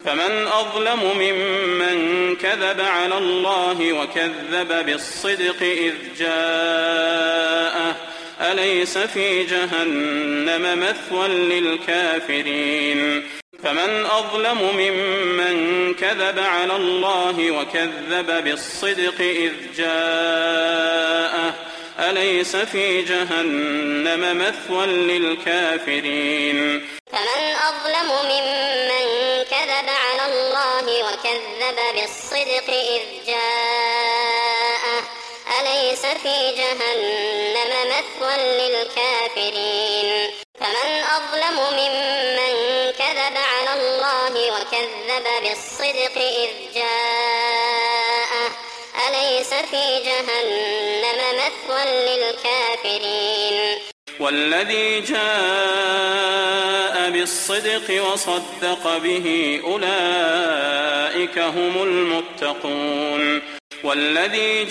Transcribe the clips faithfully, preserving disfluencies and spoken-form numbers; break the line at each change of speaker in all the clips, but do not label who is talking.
فمن أظلم ممن كذب على الله وكذب بالصدق إذ جاءه أليس في جهنم مثوى للكافرين فمن أظلم ممن كذب على الله وكذب بالصدق إذ جاءه أليس في جهنم مثوى للكافرين
فمن أظلم ممن كذب على الله وكذب بالصدق إذ جاءه أليس في جهنم مثوى للكافرين فمن أظلم ممن كذب على الله وكذب بالصدق إذ جاءه أليس في جهنم مثوى للكافرين
والذي جاء بالصدق وصدق به أولئك هم المتقون والذي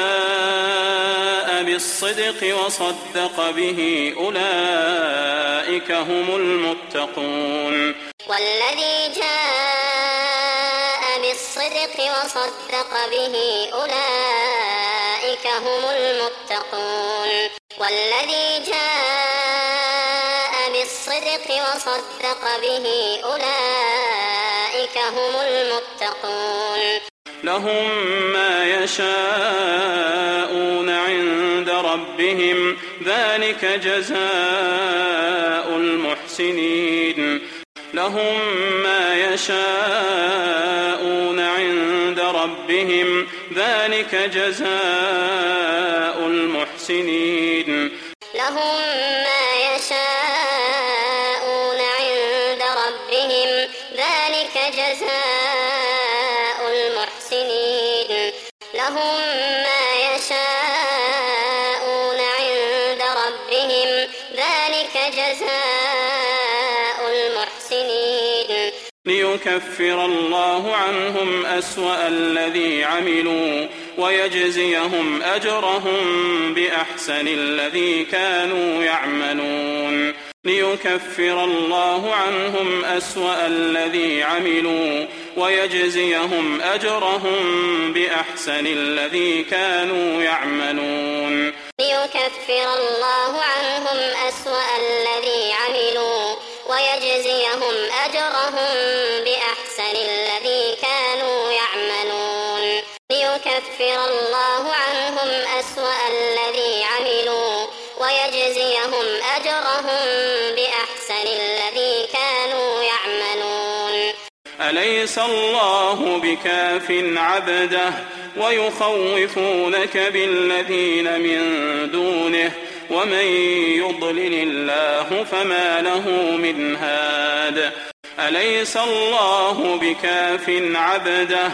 جاء بالصدق وصدق به أولئك هم المتقون
والذي جاء بالصدق وصدق به أولئك هم المتقون والذي جاء بالصدق وصدق به أولئك هم المتقون
لهم ما يشاءون عند ربهم ذلك جزاء المحسنين لهم ما يشاءون عند ربهم ذلك جزاء المحسنين
لهم ما يشاءون عند ربهم ذلك جزاء المحسنين لهم ما يشاءون عند ربهم ذلك جزاء المحسنين
ليكفر الله عنهم أسوأ الذي عملوا ويجزيهم أجرهم بأحسن الذي كانوا يعملون ليكفر الله عنهم أسوأ الذي عملوا ويجزيهم أجرهم بأحسن الذي كانوا يعملون
ليكفر الله عنهم أسوأ الذي عملوا ويجزيهم أجرهم بأحسن الذي كانوا يعملون ليكفر الله عنهم أسوأ الذي عملوا ويجزيهم أجرهم بأحسن الذي كانوا يعملون
أليس الله بكاف عبده ويخوفونك بالذين من دونه ومن يضلل الله فما له من هاد أليس الله بكاف عبده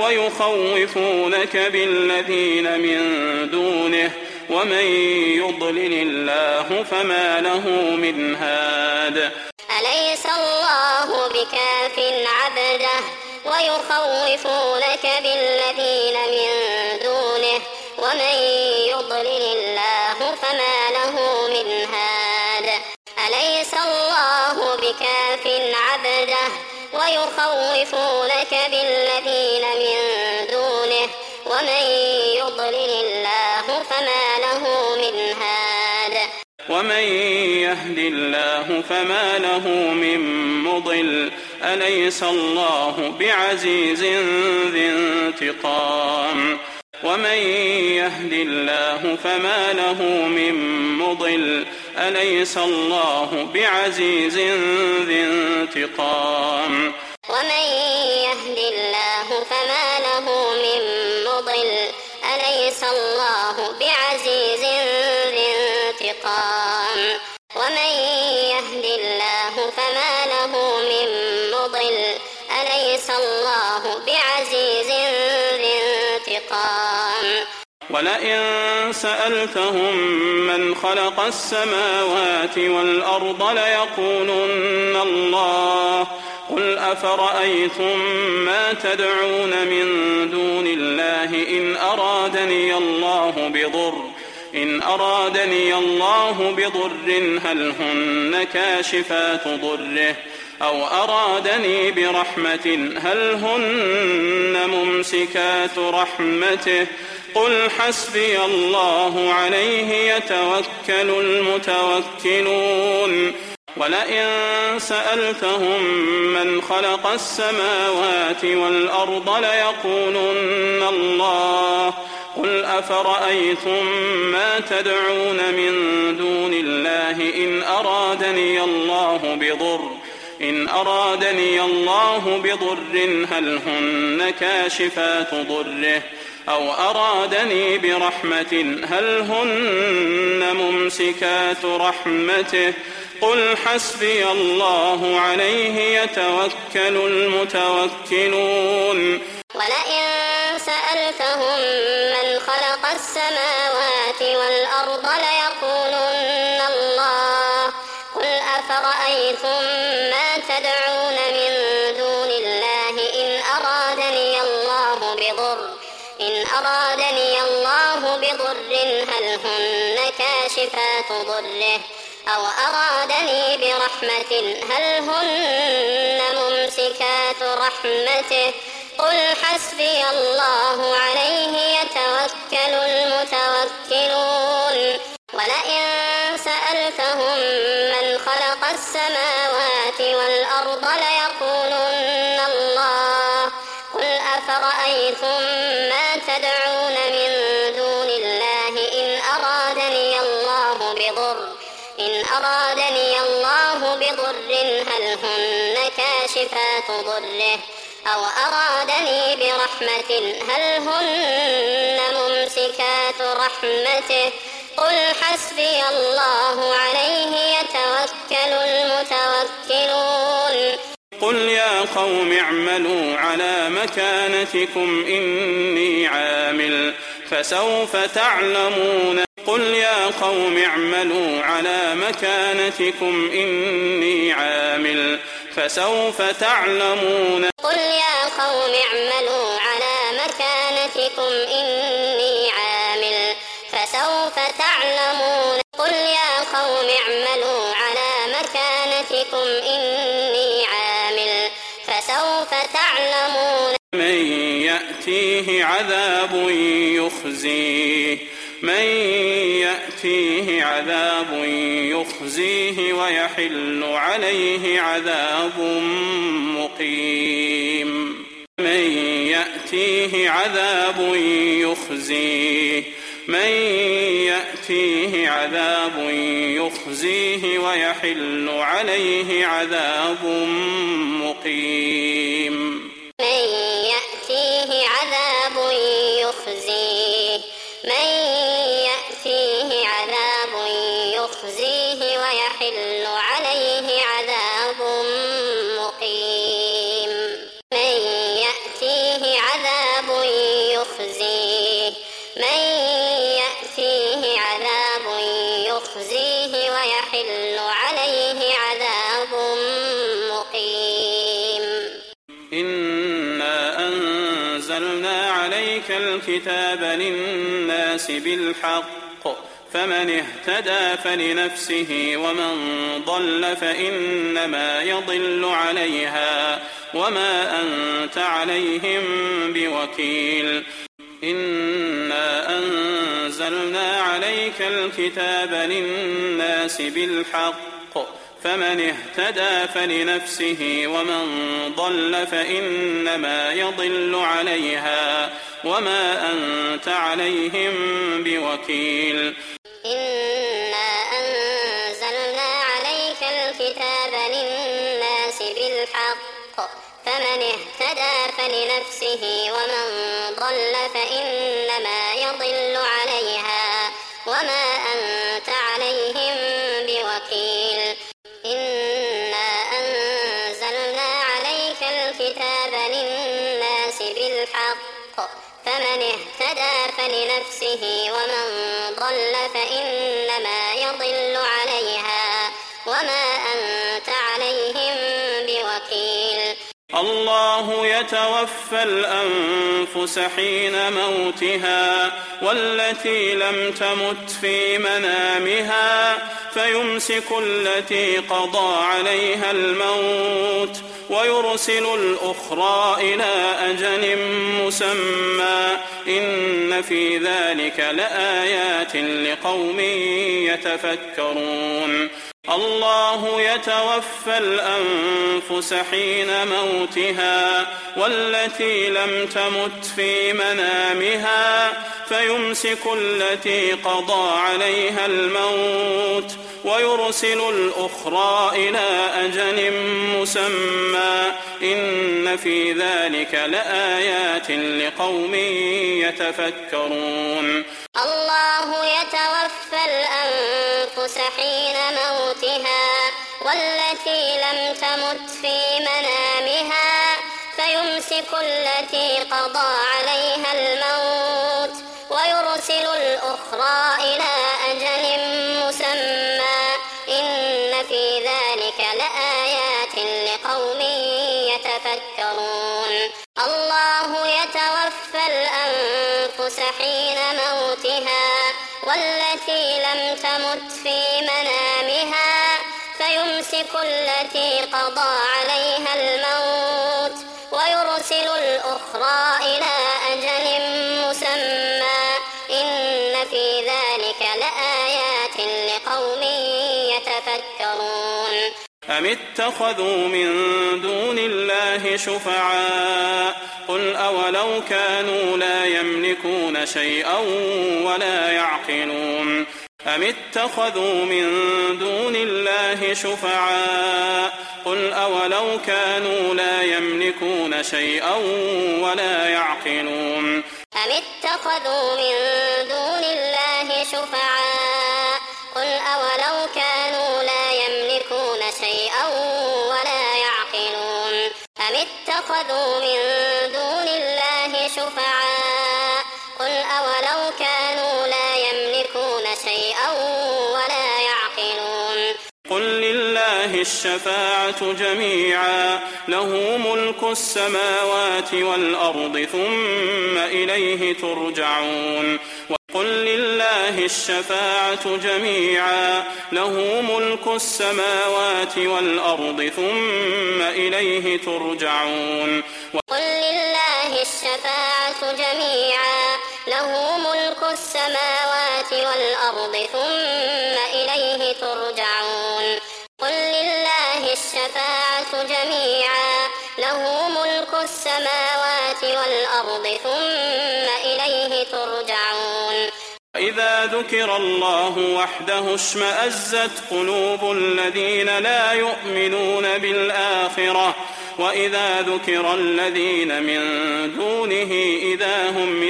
ويخوفونك بالذين من دونه ومن يضلل الله فما له من هاد
أليس الله بكاف عبده ويخوفونك بالذين من دونه ومن يضلل الله فما له من هاد أليس الله بكاف عبده ويخوفونك بالذين من دونه ومن يضلل الله فما له من هاد
ومن يهد الله فما له من مضل أليس الله بعزيز ذي انتقام ومن يهد الله فما له من مضل أليس الله بعزيز ذي انتقام
ومن يهد الله فما له من مضل أليس الله بعزيز ذي انتقام ومن يهد الله فما له من مضل أليس الله بعزيز ذي انتقام
ولئن سألتهم من خلق السماوات والأرض ليقولن الله قل أفرأيتم ما تدعون من دون الله إن أرادني الله بضر إن أرادني الله بضر هل هن كاشفات ضره أو أرادني برحمة هل هن ممسكات رحمته قل حسبي الله عليه يتوكل المتوكلون ولئن سألتهم من خلق السماوات والأرض ليقولن الله قل أفرأيتم ما تدعون من دون الله إن أرادني الله بضر إن أرادني الله بضر هل هن كاشفات ضره أو أرادني برحمة هل هن ممسكات رحمته قل حسبي الله عليه يتوكل المتوكلون
ولئن سألتهم من خلق السماوات والأرض ليقولن الله قل أفرأيتم ما تدعون من دون الله إن أرادني الله بضر إن أرادني الله بضر هل هن كاشفات ضره أو أرادني برحمة هل هن ممسكات رحمته قل حسبي الله عليه يتوكل المتوكلون ولئن سألتهم من خلق السماوات والأرض ليقولن الله قل أفرأيتم ما تدعون من دون الله إن أرادني الله بضر إن أرادني الله بضر هل هن كاشفات ضره أو أرادني برحمة هل هن ممسكات رحمته قل حسبي الله عليه يتوكل المتوكلون
قل يا قوم اعملوا على مكانتكم إني عامل فسوف تعلمون قل يا قوم اعملوا على مكانتكم إني عامل فسوف تعلمون
قل يا قوم اعملوا على مكانتكم إني عامل فسوف تعلمون قل يا قوم اعملوا على مكانتكم إني عامل فسوف تعلمون
من يأتيه عذاب يخزيه من يأتيه عذاب يخزيه ويحل عليه عذاب مقيم من يأتيه عذاب يخزيه من يأتيه عذاب يخزيه ويحل عليه عذاب مقيم
من يأتيه عذاب يخزيه من يأتيه عذاب يخزيه ويحل عليه عذاب مقيم من يأتيه عذاب يخزيه من يأتيه عذاب يخزيه ويحل عليه عذاب مقيم
إنا أنزلنا عليك الكتاب للناس بالحق فمن اهتدى فلنفسه ومن ضل فإنما يضل عليها وما أنت عليهم بوكيل إنا أنزلنا عليك الكتاب للناس بالحق فمن اهتدى فلنفسه ومن ضل فإنما يضل عليها وما أنت عليهم بوكيل
إنا أنزلنا عليك الكتاب للناس بالحق فمن اهتدى فلنفسه ومن ضل فإنما يضل عليها وما أنت عليهم بوكيل إنا أنزلنا عليك الكتاب للناس بالحق فمن اهتدى فلنفسه ومن ضل فإنما يضل عليها وما أنت عليهم بوكيل
الله يتوفى الأنفس حين موتها والتي لم تمت في منامها فيمسك التي قضى عليها الموت ويرسل الأخرى إلى أجل مسمى إن في ذلك لآيات لقوم يتفكرون الله يتوفى الأنفس حين موتها والتي لم تمت في منامها فيمسك التي قضى عليها الموت ويرسل الأخرى إلى أجل مسمى إن في ذلك لآيات لقوم يتفكرون
الله يتوفى الأنفس حين موتها والتي لم تمت في منامها فيمسك التي قضى عليها الموت ويرسل الأخرى إلى أجل مسمى إن في ذلك لآيات لقوم يتفكرون الله يتوفى الأنفس حين موتها والتي لم تمت في منامها فيمسك التي قضى عليها الموت ويرسل الأخرى إلى أجل مسمى إن في ذلك لآيات لقوم يتفكرون
أم اتخذوا من دون الله شفعاء قل أولو كانوا لا يملكون شيئا ولا يعقلون أم اتخذوا من دون الله شفعاء قل أولو كانوا لا يملكون شيئا ولا يعقلون
أم اتخذوا من دون الله شفعاء قل أولو كانوا لا يملكون شيئا ولا يعقلون أم اتخذوا من دون الله شفعاء قل أولو كانوا لا يملكون شيئا ولا يعقلون
قل لله الشفاعة جميعا له ملك السماوات والأرض ثم إليه ترجعون قل لله الشفاعة جميعا له ملك السماوات والأرض ثم إليه ترجعون
قل لله الشفاعة جميعا له ملك السماوات والأرض ثم إليه ترجعون قل لله الشفاعة جميعا له ملك السماوات والأرض ثم إليه ترجعون
إذا ذكر الله وحده اشمأزت قلوب الذين لا يؤمنون بالآخرة وإذا ذكر الذين من دونه إذا هم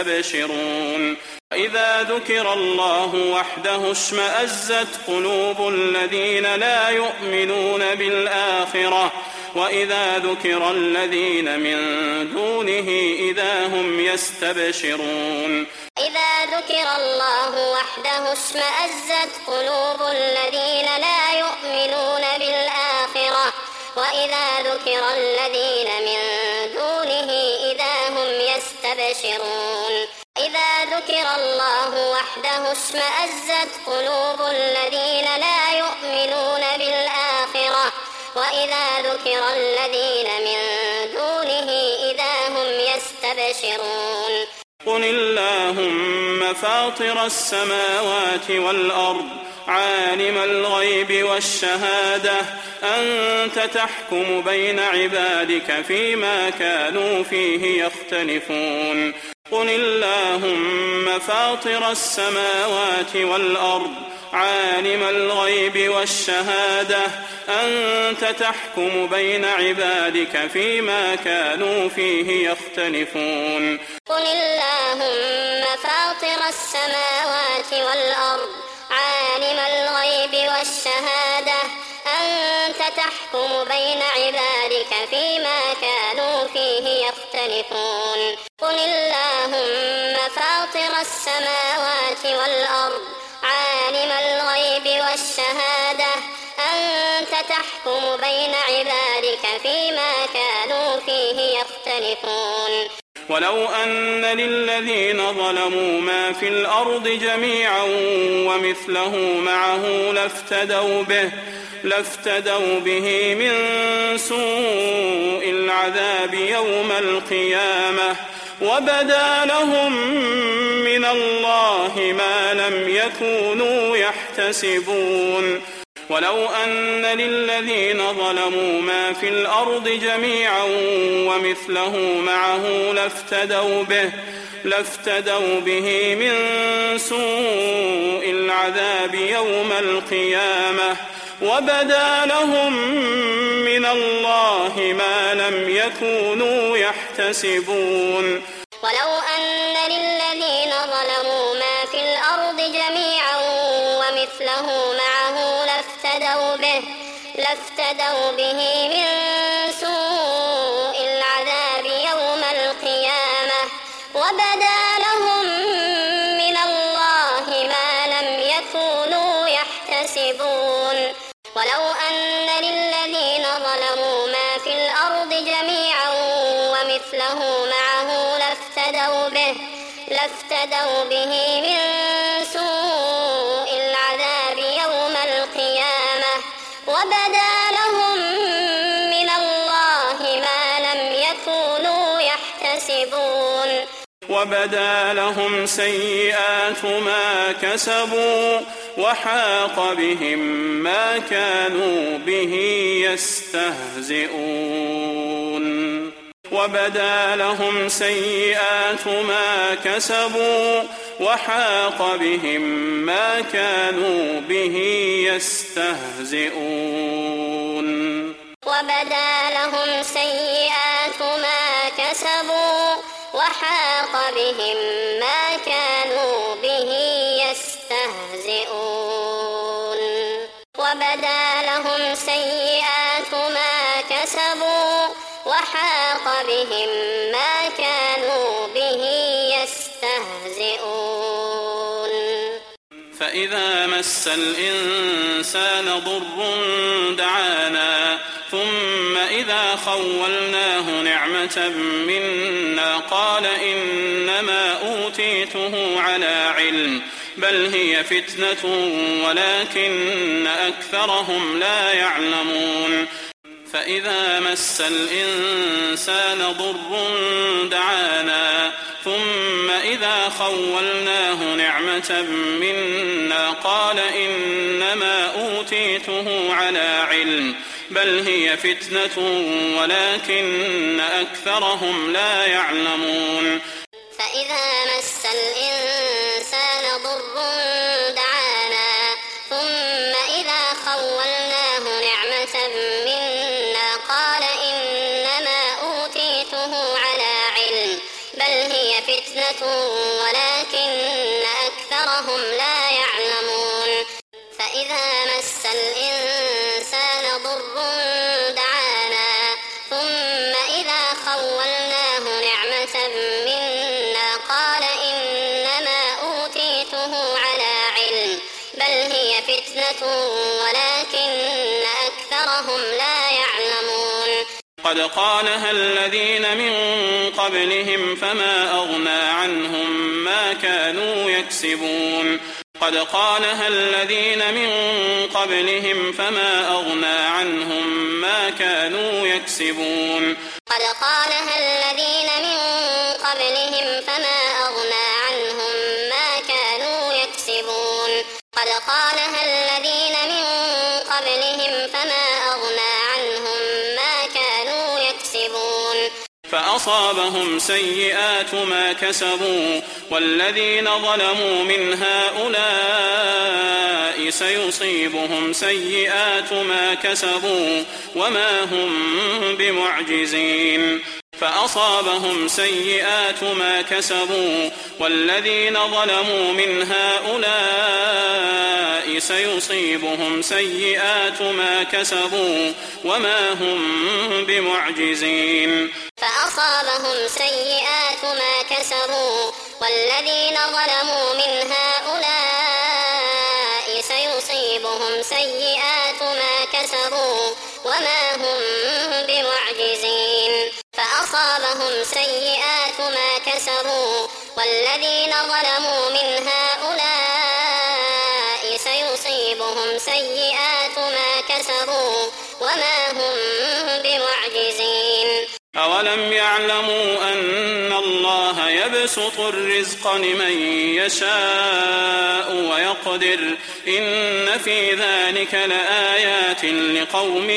يستبشرون إذا ذكر الله وحده اشمأزت قلوب الذين لا يؤمنون بالآخرة وإذا ذكر الذين من دونه إذا هم يستبشرون
إذا ذكر الله وحده اشمأزت قلوب الذين لا يؤمنون بالآخرة وإذا ذكر الذين من دونه إذا هم يستبشرون إذا ذكر الله وحده اشمأزت قلوب الذين لا يؤمنون بالآخرة وإذا ذكر الذين من دونه إذا هم يستبشرون
قل اللهم فاطر السماوات والأرض عالم الغيب والشهادة أنت تحكم بين عبادك فيما كانوا فيه يختلفون قل اللهم فاطر السماوات والأرض عالم الغيب والشهادة أنت تحكم بين عبادك فيما كانوا فيه يختلفون
قل اللهم فاطر السماوات والأرض عالم الغيب والشهادة أنت تحكم بين عبادك فيما كانوا فيه يختلفون قل اللهم فاطر السماوات والأرض عالم الغيب والشهادة أنت تحكم بين عبادك فيما كانوا فيه يختلفون
ولو أن للذين ظلموا ما في الأرض جميعا ومثله معه لافتدوا به لافتدوا به من سوء العذاب يوم القيامة وبدا لهم من الله ما لم يكونوا يحتسبون ولو أن للذين ظلموا ما في الأرض جميعا ومثله معه لافتدوا به لافتدوا به من سوء العذاب يوم القيامة وبدا لهم من الله ما لم يكونوا يحتسبون
ولو أن للذين ظلموا ما في الأرض جميعا ومثله معه لافتدوا به لافتدوا به من سوء العذاب يوم القيامة وبدا لهم من الله ما لم يكونوا يحتسبون ولو أن للذين ظلموا ما في الأرض جميعا ومثله معه لافتدوا به لافتدوا به من سوء العذاب يوم القيامة وبدا لهم من الله ما لم يكونوا يحتسبون
وبدا لهم سيئات ما كسبوا وحاق بهم ما كانوا به يستهزئون وبدا لهم سيئات ما كسبوا وحاق بهم ما كانوا به يستهزئون
وبدا لهم سيئات ما كسبوا وحاق بهم ما كانوا به يستهزئون وبدا لهم سيئات ما كسبوا وحاق بهم ما كانوا به يستهزئون
فإذا مس الإنسان ضر دعانا ثم إذا خولناه نعمة منا قال إنما أوتيته على علم بل هي فتنة ولكن أكثرهم لا يعلمون فإذا مس الإنسان ضر دعانا ثم إذا خولناه نعمة منا قال إنما أوتيته على علم بل هي فتنة ولكن أكثرهم لا يعلمون
فإذا مس الإنسان ضر دعانا ثم إذا خولناه نعمة منا قال إنما أوتيته على علم بل هي فتنة ولكن أكثرهم لا يعلمون فإذا مس الإنسان ضر دعانا ثم إذا خولناه نعمة منا قال إنما أوتيته على علم بل هي فتنة ولكن أكثرهم لا يعلمون
قد قالها الذين من قبلهم فما أغنى عنهم ما كانوا يكسبون قد قالها الذين من قبلهم فما أغنى عنهم ما كانوا يكسبون
قد قالها الذين من قبلهم فما أغنى عنهم ما كانوا يكسبون قد قالها الذين من قبلهم فما أغنى عنهم ما كانوا يكسبون
فأصابهم سيئات ما كسبوا والذين ظلموا من هؤلاء سيصيبهم سيئات ما كسبوا وما هم بمعجزين فأصابهم سيئات ما كسبوا والذين ظلموا من هؤلاء سيصيبهم سيئات ما كسبوا وما هم بمعجزين
فأصابهم سيئات ما كسبوا والذين ظلموا من هؤلاء سيصيبهم سيئات ما كسبوا وما هم بمعجزين فأصابهم سيئات ما كسبوا والذين ظلموا من هؤلاء سيصيبهم سيئات ما كسبوا وما هم بمعجزين
أولم يعلموا أن الله يبسط الرزق لمن يشاء ويقدر إن في ذلك لآيات لقوم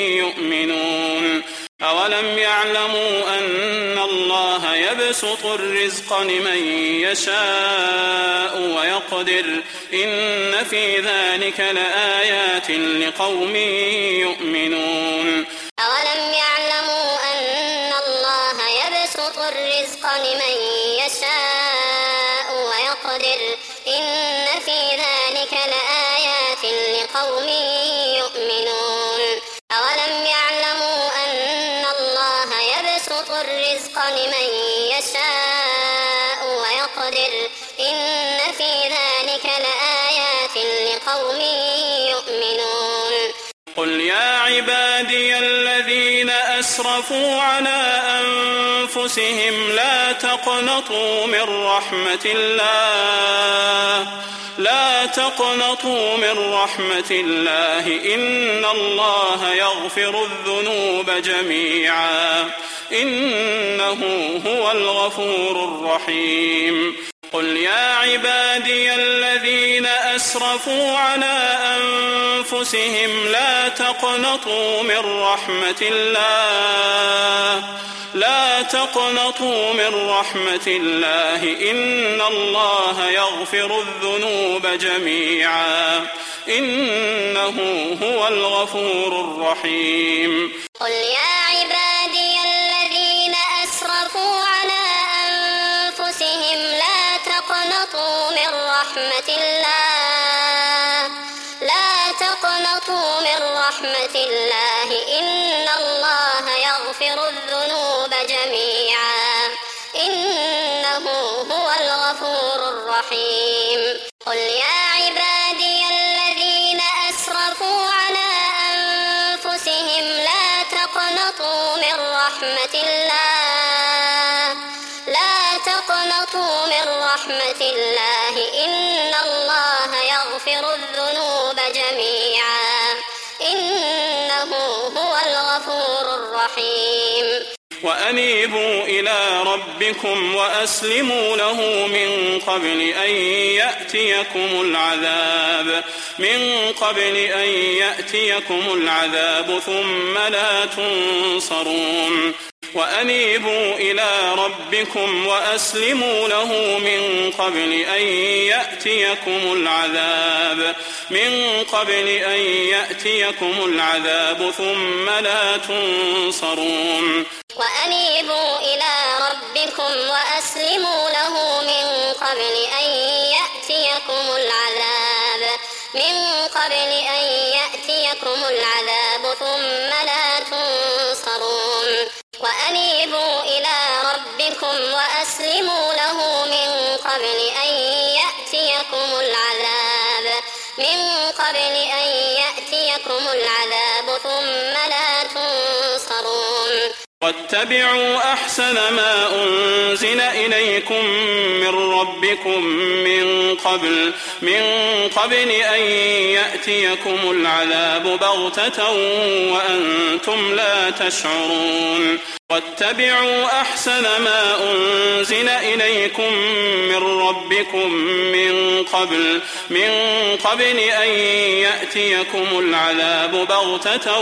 يؤمنون أولم يعلموا أن الله يبسط الرزق لمن يشاء ويقدر إن في ذلك لآيات لقوم يؤمنون
أولم يعلموا أن الله يبسط الرزق لمن يشاء ويقدر إن في ذلك لآيات لقوم يؤمنون أولم يعلموا أن الله يبسط الرزق لمن يشاء ويقدر إن في ذلك لآيات لقوم يؤمنون
قل يا عبادي الذين أسرفوا على أنفسهم لا تقنطوا من رحمة الله لا تقنطوا من رحمة الله إن الله يغفر الذنوب جميعا إنه هو الغفور الرحيم قل يا عبادي الذين أسرفوا على أنفسهم لا تقنطوا من رحمة الله لا تقنطوا من رحمة الله إن الله يغفر الذنوب جميعا إنه هو الغفور الرحيم
قل يا عبادي الذين أسرفوا على أنفسهم لا تقنطوا من رحمة الله لا تقنطوا من رحمة الله إن الله يغفر الذنوب جميعا إنه هو الغفور الرحيم قل يا عبادي الذين أسرفوا على أنفسهم لا تقنطوا من رحمة الله لا تقنطوا من رحمة الله إن الله يغفر الذنوب جميعا إنه هو الغفور الرحيم
وأنيبوا إلى ربكم وأسلموا له من قبل أن يأتيكم العذاب من قبل أن يأتيكم العذاب ثم لا تنصرون وأنيبوا إلى ربكم وأسلموا له من قبل أن يأتيكم العذاب من قبل أن يأتيكم العذاب ثم لا تنصرون
وأنيبوا إلى ربكم وأسلموا له من قبل أن يأتيكم العذاب من قبل أن يأتيكم العذاب ثم لا تنصرون وأنيبوا إلى ربكم وأسلموا له من قبل أن يأتيكم العذاب من قبل أن يأتيكم العذاب ثم لا تنصرون
واتبعوا أحسن ما أنزل إليكم من ربكم من قبل من قبل أن يأتيكم العذاب بغتة وأنتم لا تشعرون واتبعوا أحسن ما أنزل إليكم من ربكم من قبل من قبل أن يأتيكم العذاب بغتة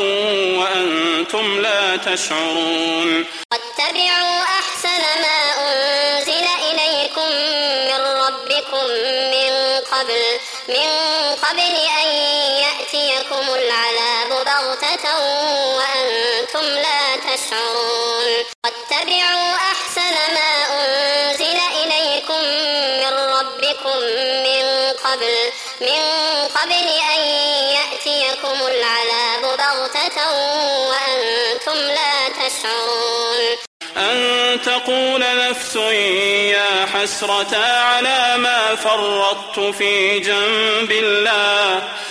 وأنتم لا تشعرون
واتبعوا أحسن ما أنزل إليكم من ربكم من قبل من قبل أن يأتيكم العذاب بغتة وأنتم لا تشعرون واتبعوا أحسن ما أنزل إليكم من ربكم من قبل من قبل أن يأتيكم العذاب بغتة وأنتم لا تشعرون
أن تقول نفس يا حسرة على ما فرطت في جنب الله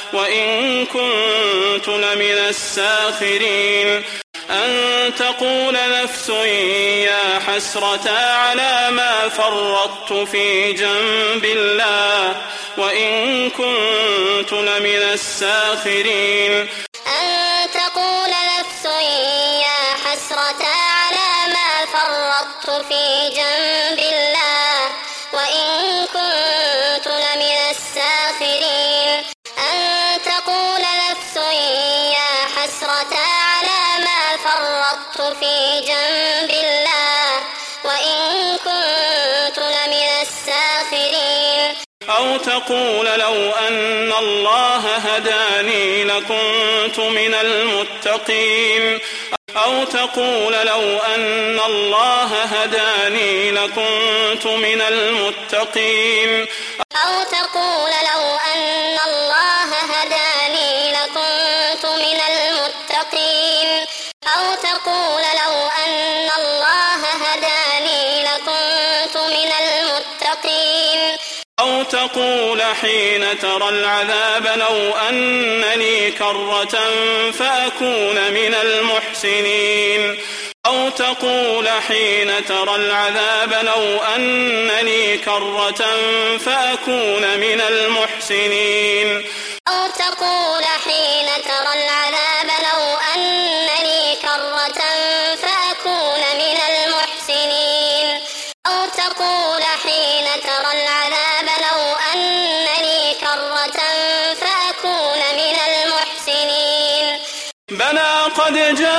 وإن كنت لمن الساخرين أن تقول نفس يا حسرة على ما فرطت في جنب الله وإن كنت لمن الساخرين
أن تقول نفس يا حسرة على ما فرطت في جنب الله وإن كنت لمن الساخرين أن تقول نفس يا حسرة على ما فرطت في جنب الله وإن كنت لمن الساخرين
أو تقول لو أن الله هداني لكنت من المتقين أو تقول لو أن الله هداني لكنت من المتقين
أو تقول لو أن الله هداني لكنت من المتقين أو تقول لو أن الله هداني لكنت من المتقين
أو تقول حين ترى العذاب لو أن لي كرة فأكون من المحسنين أو تقول حين ترى العذاب لو أن لي كرة فأكون من المحسنين
أو تقول حين ترى العذاب لو أن لي كرة فأكون من المحسنين أو تقول حين ترى العذاب لو أن لي كرة فأكون من المحسنين
بلى قد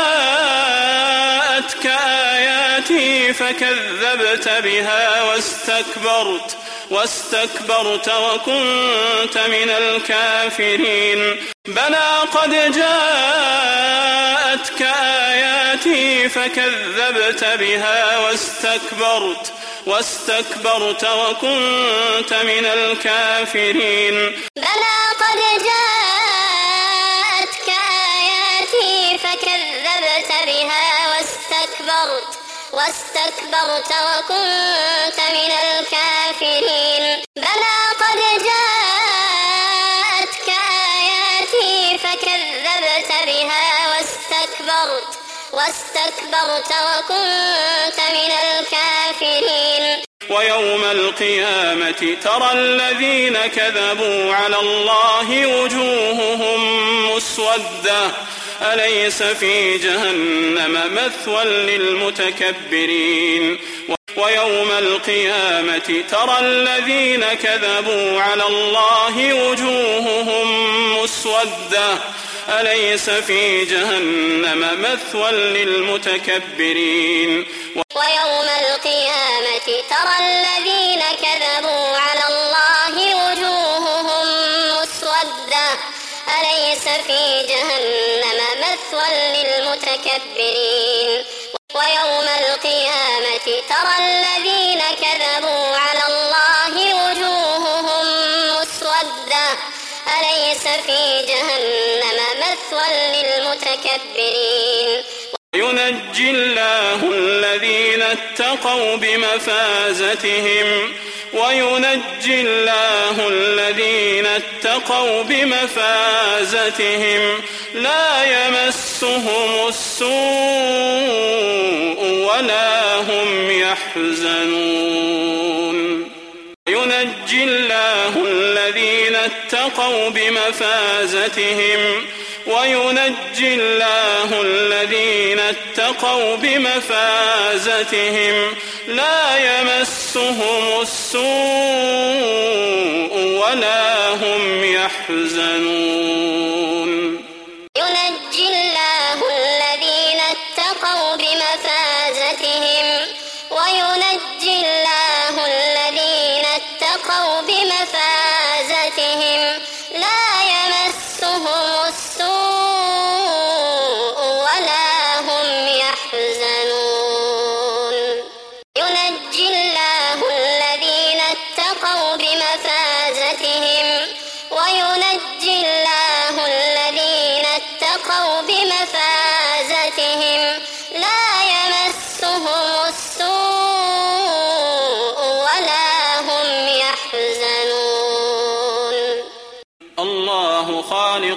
جاءتك آياتي فكذبت بها واستكبرت واستكبرت وكنت من الكافرين بلى قد جاءتك آياتي فكذبت بها واستكبرت واستكبرت وكنت من الكافرين
بلى قد جاءتك آياتي فكذبت بها واستكبرت واستكبرت وكنت من الكافرين بلى قد جاءتك آياتي فكذبت بها واستكبرت واستكبرت وكنت من الكافرين
ويوم القيامة ترى الذين كذبوا على الله وجوههم مسودة أليس في جهنم مثوى للمتكبرين ويوم القيامة ترى الذين كذبوا على الله وجوههم مسودة أليس في جهنم مثوى للمتكبرين
ويوم القيامة ترى الذين كذبوا على الله وجوههم مسودة أليس في جهنم مثوى للمتكبرين ويوم القيامة ترى الذين كذبوا على الله وجوههم مسودة أليس في جهنم مثوى للمتكبرين
ينجي الله الذين اتقوا بمفازتهم وينجي الله الذين اتقوا بمفازتهم لا يمسهم السوء ولا هم يحزنون ينجي الله الذين اتقوا بمفازتهم وينجي الله الذين اتقوا بمفازتهم لا يمسهم السوء ولا هم يحزنون
ينجي الله الذين اتقوا بمفازتهم وينجي الله الذين اتقوا بمفازتهم لا يمسهم السوء ولا هم يحزنون ينجي الله الذين اتقوا بمفازتهم وينجي الله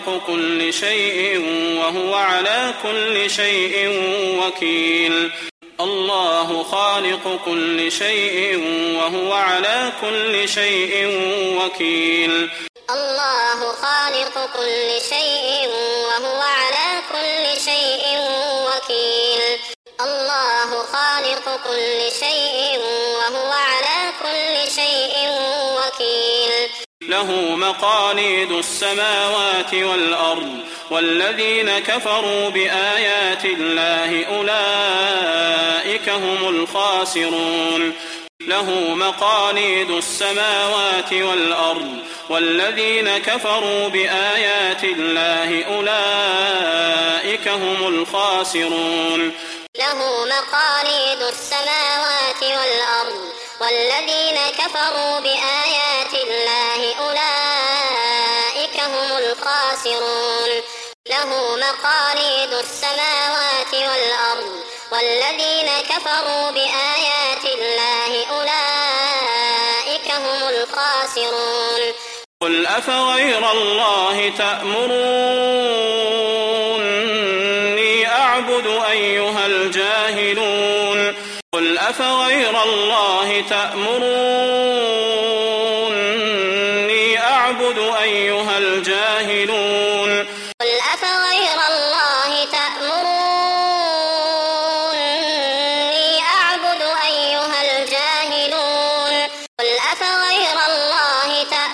خالق كل شيء وهو على كل شيء وكيل الله خالق كل شيء وهو على كل شيء وكيل
الله خالق كل شيء وهو على كل شيء وكيل الله خالق كل شيء وهو على كل شيء وكيل
له مقاليد السماوات والأرض والذين كفروا بآيات الله أولئك هم الخاسرون له مقاليد السماوات والأرض والذين كفروا بآيات الله أولئك هم الخاسرون
له مقاليد السماوات والأرض والذين كفروا بآيات الله أولئك هم الخاسرون له مقاليد السماوات والأرض والذين كفروا بآيات الله أولئك هم الخاسرون
قل أفغير الله تأمروني أعبد أيها الجاهلون قل أفغير الله تأمروني أعبد أيها الجاهلون
قل أفغير الله تأمروني أعبد أيها الجاهلون قل أفغير الله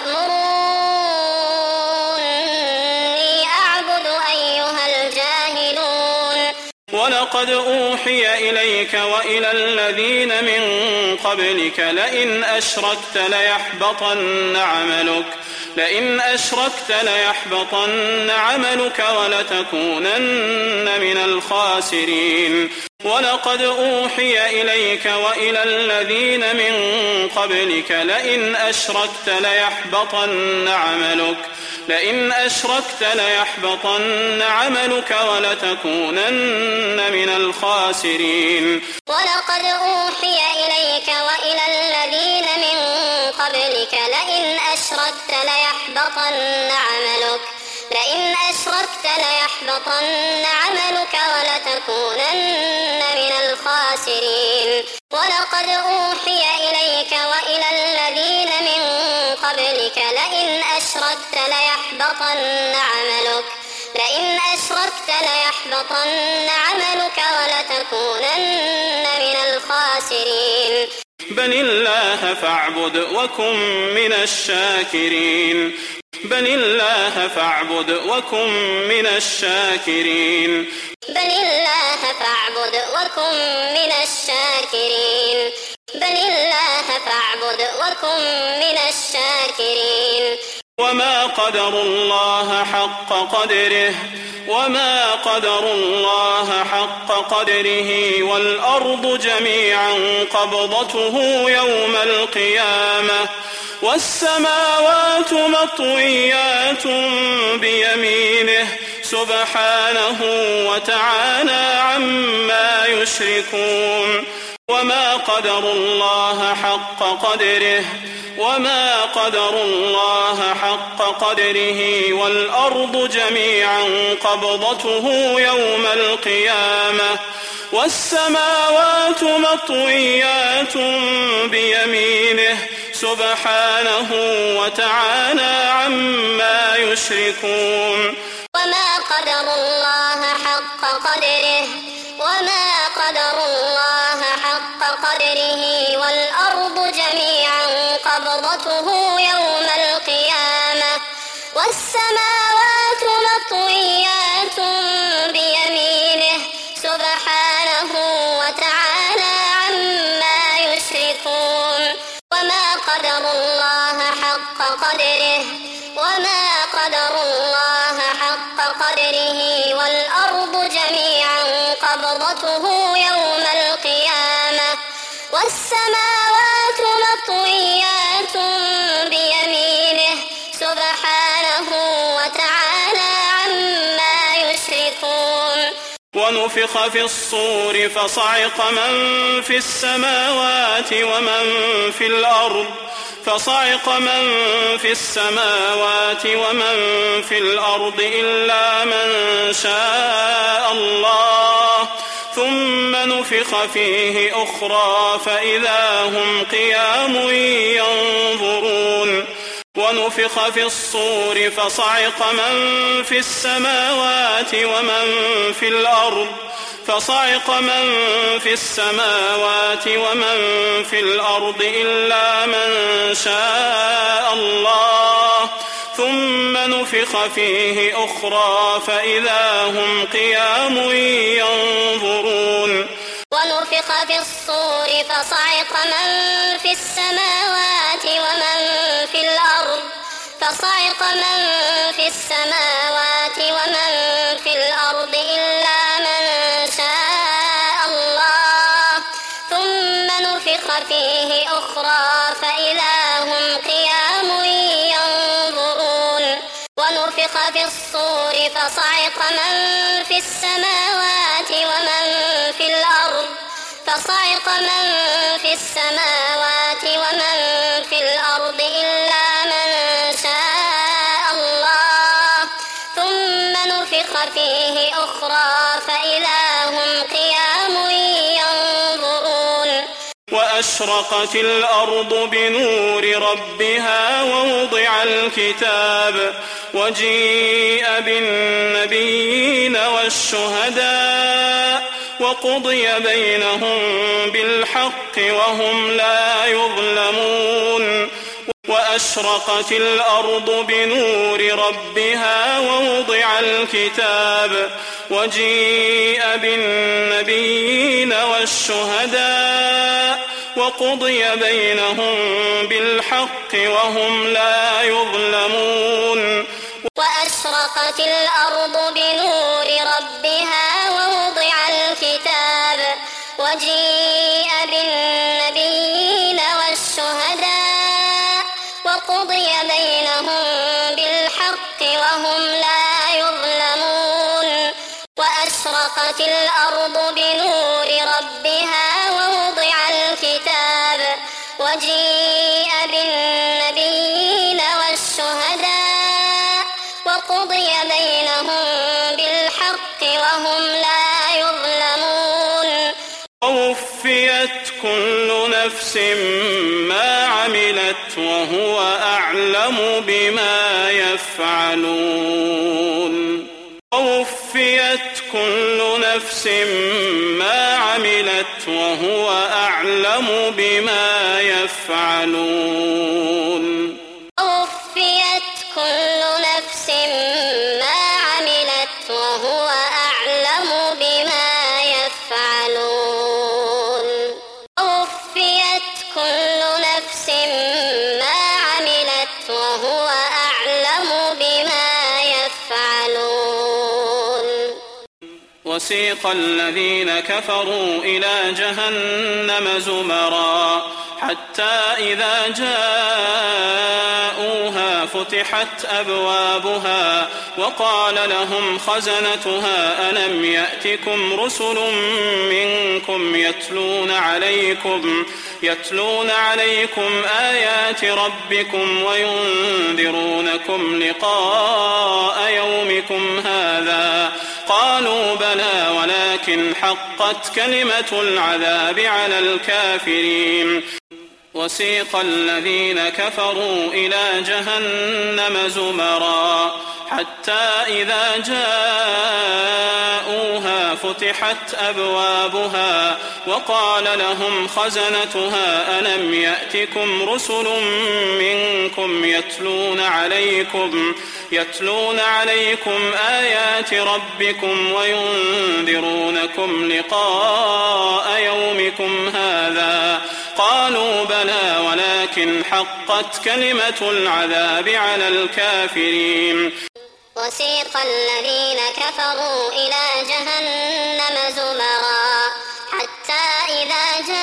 تأمروني أعبد أيها الجاهلون
ولقد أوحي إليك وإلى الذين من قبلك لئن أشركت ليحبطن عملك لئن أشركت ليحبطن عملك ولتكونن من الخاسرين ولقد أوحي إليك وإلى الذين من قبلك لئن أشركت ليحبطن عملك لئن أشركت ليحبطن عملك ولتكونن من الخاسرين
ولقد أوحي إليك وإلى الذين من قبلك لئن أشركت ليحبطن عملك لئن أشركت ليحبطن عملك ولتكونن من الخاسرين ولقد أوحي إليك وإلى الذين من قبلك لئن أشركت ليحبطن عملك لئن أشركت ليحبطن عملك ولتكونن من الخاسرين
بل الله فاعبد وكن من الشاكرين بل الله فاعبد وكن من الشاكرين
بل الله فاعبد وكن من الشاكرين بل الله فاعبد وكن من الشاكرين
وما قدروا الله حق قدره وما قدروا الله حق قدره والأرض جميعا قبضته يوم القيامة والسماوات مطويات بيمينه سبحانه وتعالى عما يشركون وما قدروا الله حق قدره وما قدروا الله حق قدره والأرض جميعا قبضته يوم القيامة والسماوات مطويات بيمينه سبحانه وتعالى عما يشركون
وما قدروا الله حق قدره وما قدروا الله حق قدره والأرض جميعا قبضته يوم القيامة والسماوات مطويات بيمينه سبحانه وتعالى عما يشركون وما قدروا الله حق قدره وما قدروا الله حق قدره والأرض جميعا قبضته يوم القيامة والسماوات مطويات بيمينه سبحانه وتعالى عما يشركون
ونفخ في الصور فصعق من في السماوات ومن في الأرض فصعق من في السماوات ومن في الأرض إلا من شاء الله ثم نفخ فيه أخرى فإذا هم قيام ينظرون ونفخ في الصور فصعق من في السماوات ومن في الأرض فصعق من في السماوات ومن في الأرض إلا من شاء الله ثم نفخ فيه أخرى فإذا هم قيام ينظرون
ونفخ في الصور فصعق من في السماوات ومن في الأرض فصعق من في السماوات ومن في الأرض إلا من شاء الله ثم نفخ فيه أخرى فإذا هم قيام ينظرون ونفخ في الصور فصعق من في السماوات ومن في الأرض فصعق من في السماوات ومن في الأرض إلا من شاء الله ثم نفخ فيه أخرى فإذا هم قيام ينظرون
وأشرقت الأرض بنور ربها ووضع الكتاب وجيء بالنبيين والشهداء وقضي بينهم بالحق وهم لا يظلمون وأشرقت الأرض بنور ربها ووضع الكتاب وجيء بالنبيين والشهداء وقضي بينهم بالحق وهم لا يظلمون
وأشرقت الأرض بنور ربها ووضع الكتاب وجيء بالنبيين والشهداء وقضي بينهم بالحق وهم لا يظلمون وأشرقت الأرض بنور ربها ووضع الكتاب وجيء بالنبيين والشهداء وقضي بينهم بالحق وهم لا يظلمون
ووفيت كل نفس ما عملت وهو أعلم بما يفعلون ووفيت كل نفس ما عملت وهو أعلم بما يفعلون
ووفيت كل نفس ما عملت وهو أعلم بما يفعلون ووفيت كل نفس ما عملت وهو أعلم بما يفعلون
وسيق الذين كفروا إلى جهنم زمرا حتى إذا جاءوها فتحت أبوابها وقال لهم خزنتها ألم يأتكم رسل منكم يتلون عليكم يتلون عليكم آيات ربكم وينذرونكم لقاء يومكم هذا قالوا بلى ولكن حقت كلمة العذاب على الكافرين وسيق الذين كفروا إلى جهنم زمرا حتى إذا جاءوها فتحت أبوابها وقال لهم خزنتها ألم يأتكم رسل منكم يتلون عليكم يتلون عليكم آيات ربكم وينذرونكم لقاء يومكم هذا قالوا بلى ولكن حقت كلمة العذاب على الكافرين
وسيق الذين كفروا إلى جهنم زمرا حتى إذا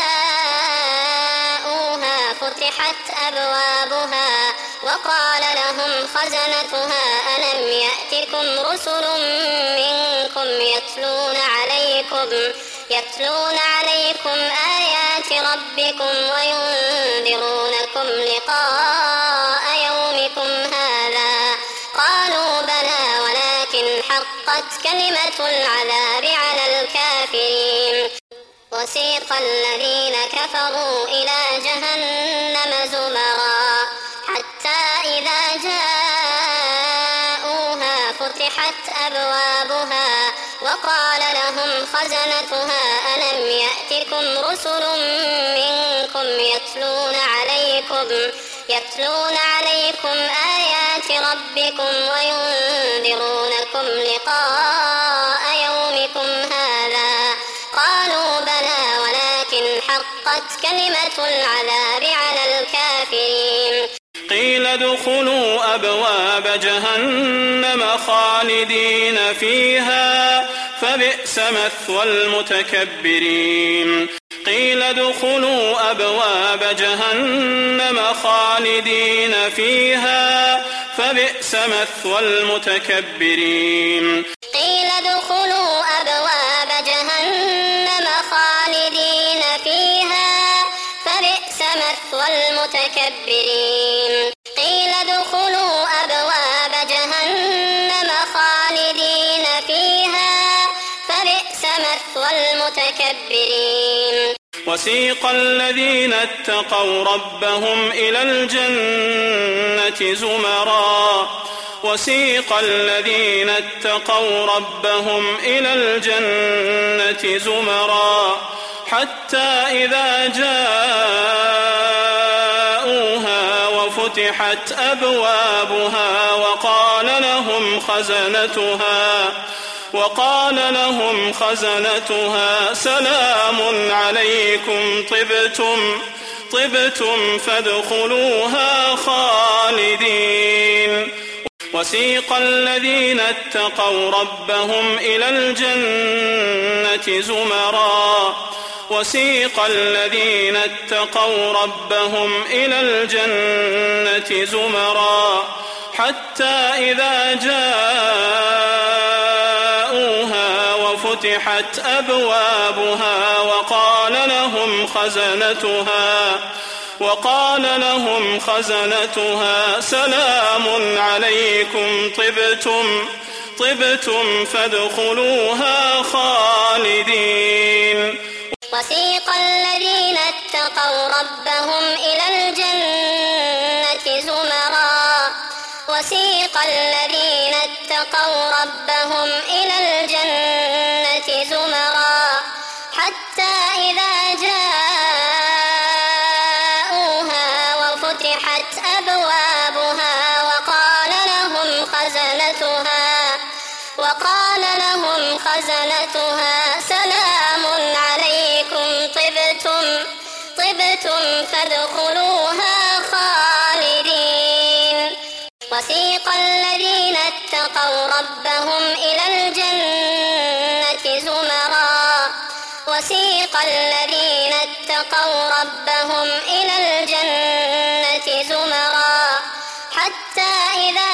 جاءوها فتحت أبوابها وقال لهم خزنتها ألم يأتكم رسل منكم يتلون عليكم يتلون عليكم آيات ربكم وينذرونكم لقاء حقت كلمة العذاب على الكافرين وسيق الذين كفروا إلى جهنم زمرا حتى إذا جاءوها فتحت أبوابها وقال لهم خزنتها ألم يأتكم رسل منكم يتلون عليكم يتلون عليكم آيات ربكم وينذرونكم لقاء يومكم هذا قالوا بلى ولكن حقت كلمة العذاب على الكافرين
قيل ادخلوا أبواب جهنم خالدين فيها فبئس مثوى المتكبرين قيل ادخلوا أبواب جهنم خالدين فيها فبئس مثوى المتكبرين
قيل ادخلوا أبواب جهنم خالدين فيها فبئس مثوى المتكبرين قيل ادخلوا أبواب جهنم خالدين فيها فبئس مثوى المتكبرين
وسيق الذين اتقوا ربهم إلى الجنة زمرا وسيق الذين اتقوا ربهم إلى الجنة زمرا حتى إذا جاءوها وفتحت أبوابها وقال لهم خزنتها وقال لهم خزنتها سلام عليكم طبتم طبتم فادخلوها خالدين وسيق الذين اتقوا ربهم إلى الجنة زمرا وسيق الذين اتقوا ربهم إلى الجنة زمرا حتى إذا جاءوها وفتحت أبوابها وقال لهم خزنتها وقال لهم خزنتها سلام عليكم طبتم طبتم فادخلوها خالدين
وسيق الذين اتقوا ربهم إلى الجنة زمرا وسيق الذين اتقوا ربهم إلى الجنة زمرا حتى إذا جاءوها وفتحت أبوابها وقال لهم خزنتها وقال لهم خزنتها سلام عليكم طبتم طبتم فادخلوها خالدين وسيق الذين اتقوا ربهم إلى الجنة زمرا وسيق الذين اتقوا ربهم إلى الجنة زمرا حتى إذا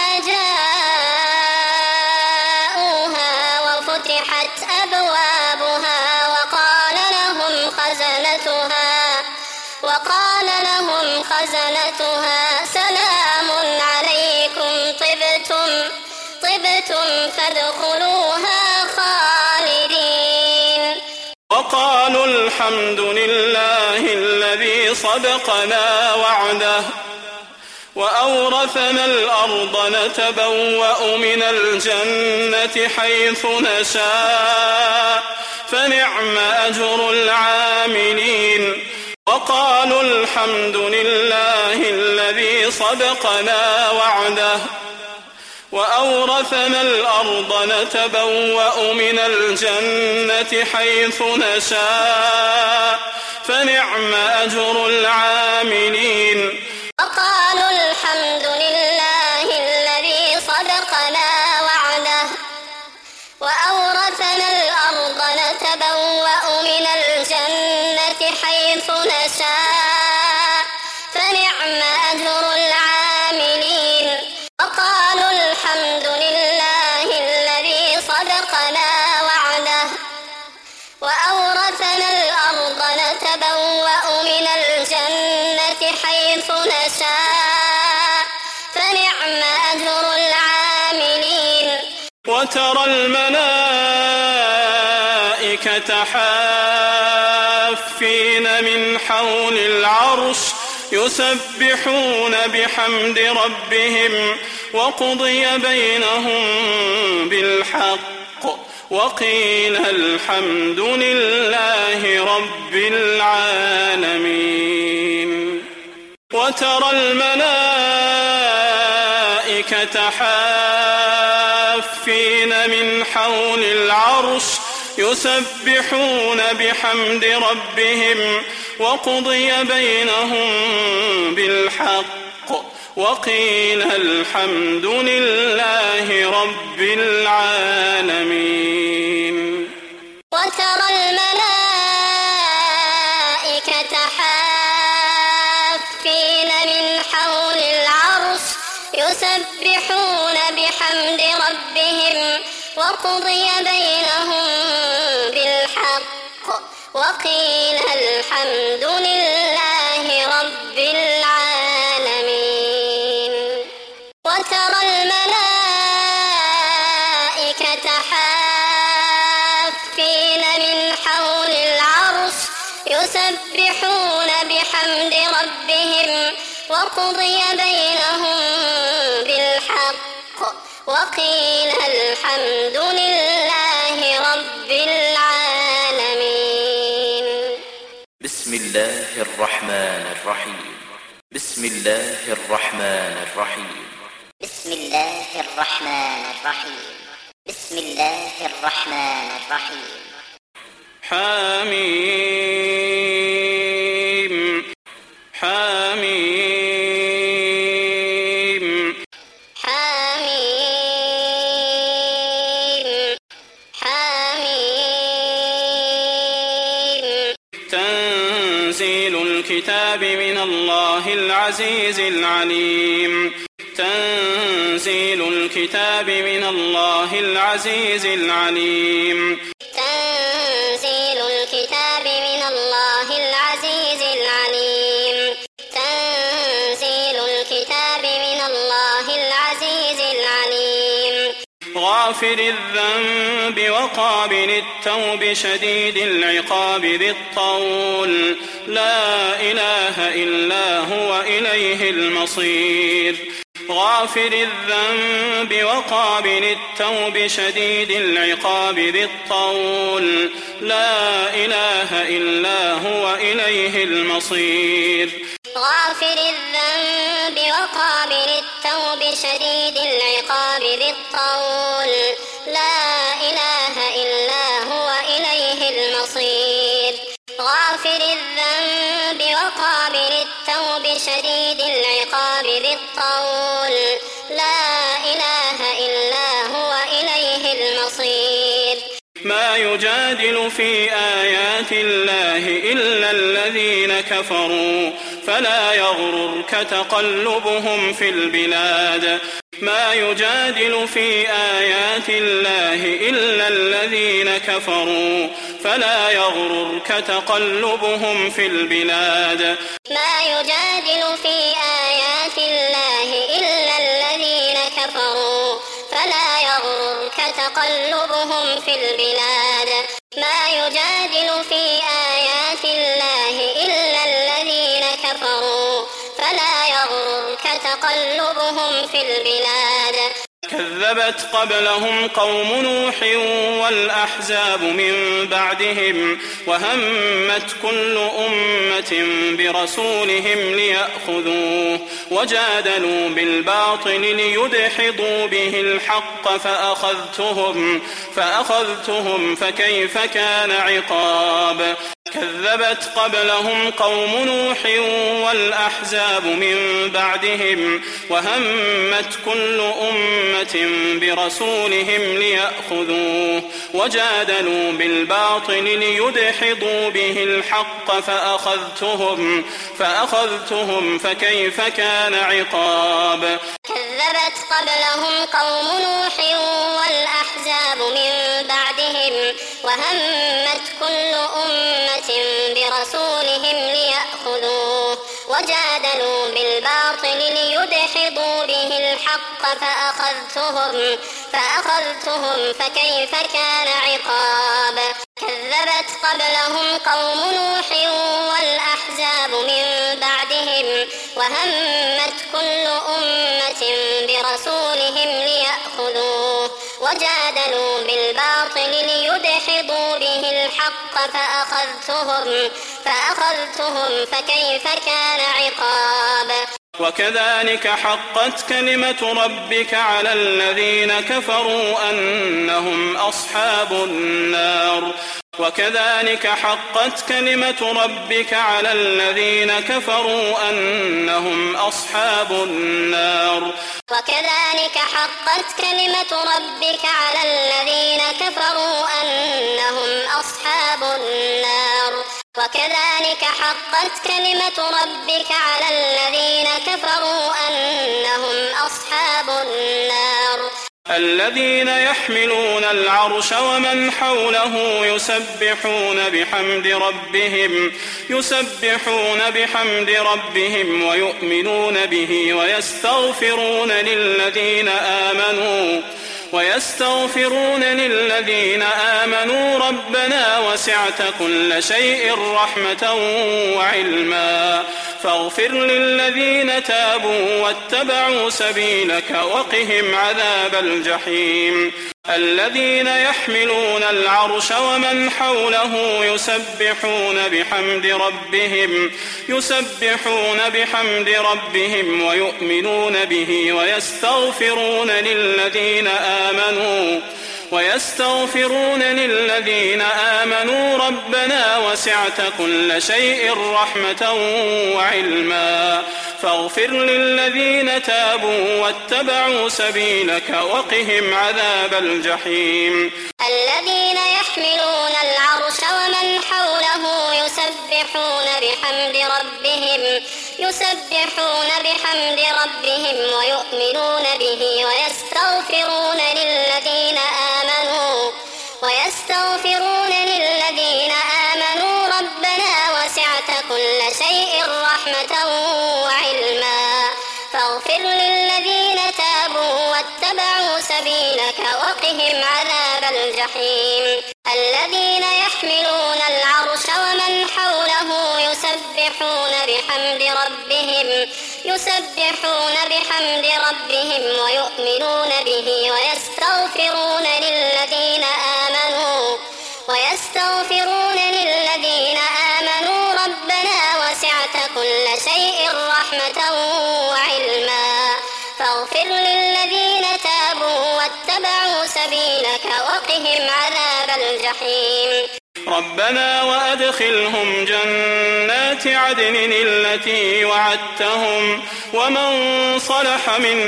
جاءوها وفتحت أبوابها وقال لهم خزنتها وقال لهم خزنتها سلام عليكم طبتم طبتم فادخلوها خالدين
وقالوا الحمد لله الذي صدقنا وعده وأورثنا الأرض نتبوأ من الجنة حيث نشاء فنعم أجر العاملين وقالوا الحمد لله الذي صدقنا وعده وأورثنا الأرض نتبوأ من الجنة حيث نشاء فنعم أجر العاملين
وقالوا الحمد لله الذي صدقنا وعده وأورثنا الأرض نتبوأ من الجنة حيث نشاء فنعم أجر العاملين وقالوا الحمد لله الذي صدقنا وعده وأورثنا الأرض نتبوأ من الجنة حيث نشاء فنعم أجر العاملين
وترى الملائكة حافين من حول العرش يسبحون بحمد ربهم وقضي بينهم بالحق وقيل الحمد لله رب العالمين. وترى الملائكة حافين من حول العرش يسبحون بحمد ربهم وقضي بينهم بالحق وقيل الحمد لله رب العالمين.
وترى الملائكة حافين من حول العرش يسبحون بحمد ربهم وقضي بينهم بالحق وقيل الحمد لله رب العالمين. وترى الملائكة حافين من حول العرش يسبحون بحمد ربهم وقضي بينهم بالحق وقيل الحمد لله رب العالمين.
بسم الله الرحمن الرحيم. بسم الله الرحمن الرحيم.
بسم الله الرحمن الرحيم. بسم الله الرحمن الرحيم.
حميم حميم
حميم حميم.
تنزيل الكتاب من الله العزيز العليم. تنزيل الكتاب من الله العزيز العليم.
تنزيل الكتاب من الله العزيز العليم. تنزيل الكتاب من الله العزيز العليم.
غافر الذنب وقابل التوب شديد العقاب ذي الطول لا إله إلا هو إليه المصير. غافر الذنب وقابل التوب شديد العقاب ذي الطول لا إله إلا هو إليه المصير.
غافر الذنب وقابل التوب شديد العقاب ذي الطول لا إله إلا هو إليه المصير. غافر الذنب وقابل التوب شديد العقاب ذي الطول لا إله إلا هو إليه المصير.
ما يجادل في آيات الله إلا الذين كفروا فلا يغررك تقلبهم في البلاد. ما يجادل في آيات الله إلا الذين كفروا فلا يغررك تقلبهم في البلاد.
ما يجادل في آيات الله إلا الذين كفروا فلا يغررك تقلبهم في البلاد. ما يجادل في آيات الله إلا الذين كفروا فلا يغررك تقلبهم في البلاد.
كذبت قبلهم قوم نوح والأحزاب من بعدهم وهمت كل أمة برسولهم ليأخذوه وجادلوا بالباطل ليدحضوا به الحق فأخذتهم فأخذتهم فكيف كان عقاب. كذبت قبلهم قوم نوح والأحزاب من بعدهم وهمت كل أمة برسولهم ليأخذوه وجادلوا بالباطل ليدحضوا به الحق فأخذتهم فأخذتهم فكيف كان عقاب.
كذبت قبلهم قوم نوح والأحزاب من بعدهم وهمت كل أمة برسولهم ليأخذوه وجادلوا بالباطل ليدحضوا به بالحق فأخذتهم فأخذتهم فكيف كان عقاب كذبت قبلهم قوم نوح والأحزاب من بعدهم وهمت كل أمة برسولهم ليأخذوه وجادلوا بالباطل ليدحضوا به الحق فأخذتهم فأخذتهم فكيف كان عقاب
وكذلك حقت كلمة ربك على الذين كفروا أنهم أصحاب النار وكذلك حقت كلمة ربك على الذين كفروا أنهم أصحاب النار
وكذلك حقت كلمة ربك على الذين كفروا أنهم أصحاب النار وكذلك حقت كلمة ربك على الذين كفروا أنهم أصحاب النار
الذين يحملون العرش ومن حوله يسبحون بحمد ربهم يسبحون بحمد ربهم ويؤمنون به ويستغفرون للذين آمنوا ويستغفرون للذين آمنوا ربنا وسعت كل شيء رحمة وعلما فاغفر للذين تابوا واتبعوا سبيلك وقهم عذاب الجحيم الذين يحملون العرش ومن حوله يسبحون بحمد ربهم يسبحون بحمد ربهم ويؤمنون به ويستغفرون للذين آمنوا ويستغفرون للذين آمنوا ربنا وسعت كل شيء رحمة وعلما فاغفر للذين تابوا واتبعوا سبيلك وقهم عذاب الجحيم
الذين يحملون العرش ومن حوله يسبحون بحمد ربهم يسبحون بحمد ربهم ويؤمنون به ويستغفرون للذين آمنوا ويستغفرون للذين آمنوا ربنا وسعت كل شيء رحمة وعلما فاغفر للذين تابوا واتبعوا سبيلك وقهم عذاب الجحيم الذين يحملون العرش ومن حوله يسبحون بحمد ربهم يسبحون بحمد ربهم ويؤمنون به ويستغفرون للذين آمنوا ويستغفرون للذين آمنوا ربنا وسعت كل شيء رحمة وعلما فاغفر للذين تابوا واتبعوا سبيلك وقهم عذاب الجحيم
ربنا وأدخلهم جنات عدن التي وعدتهم ومن صلح من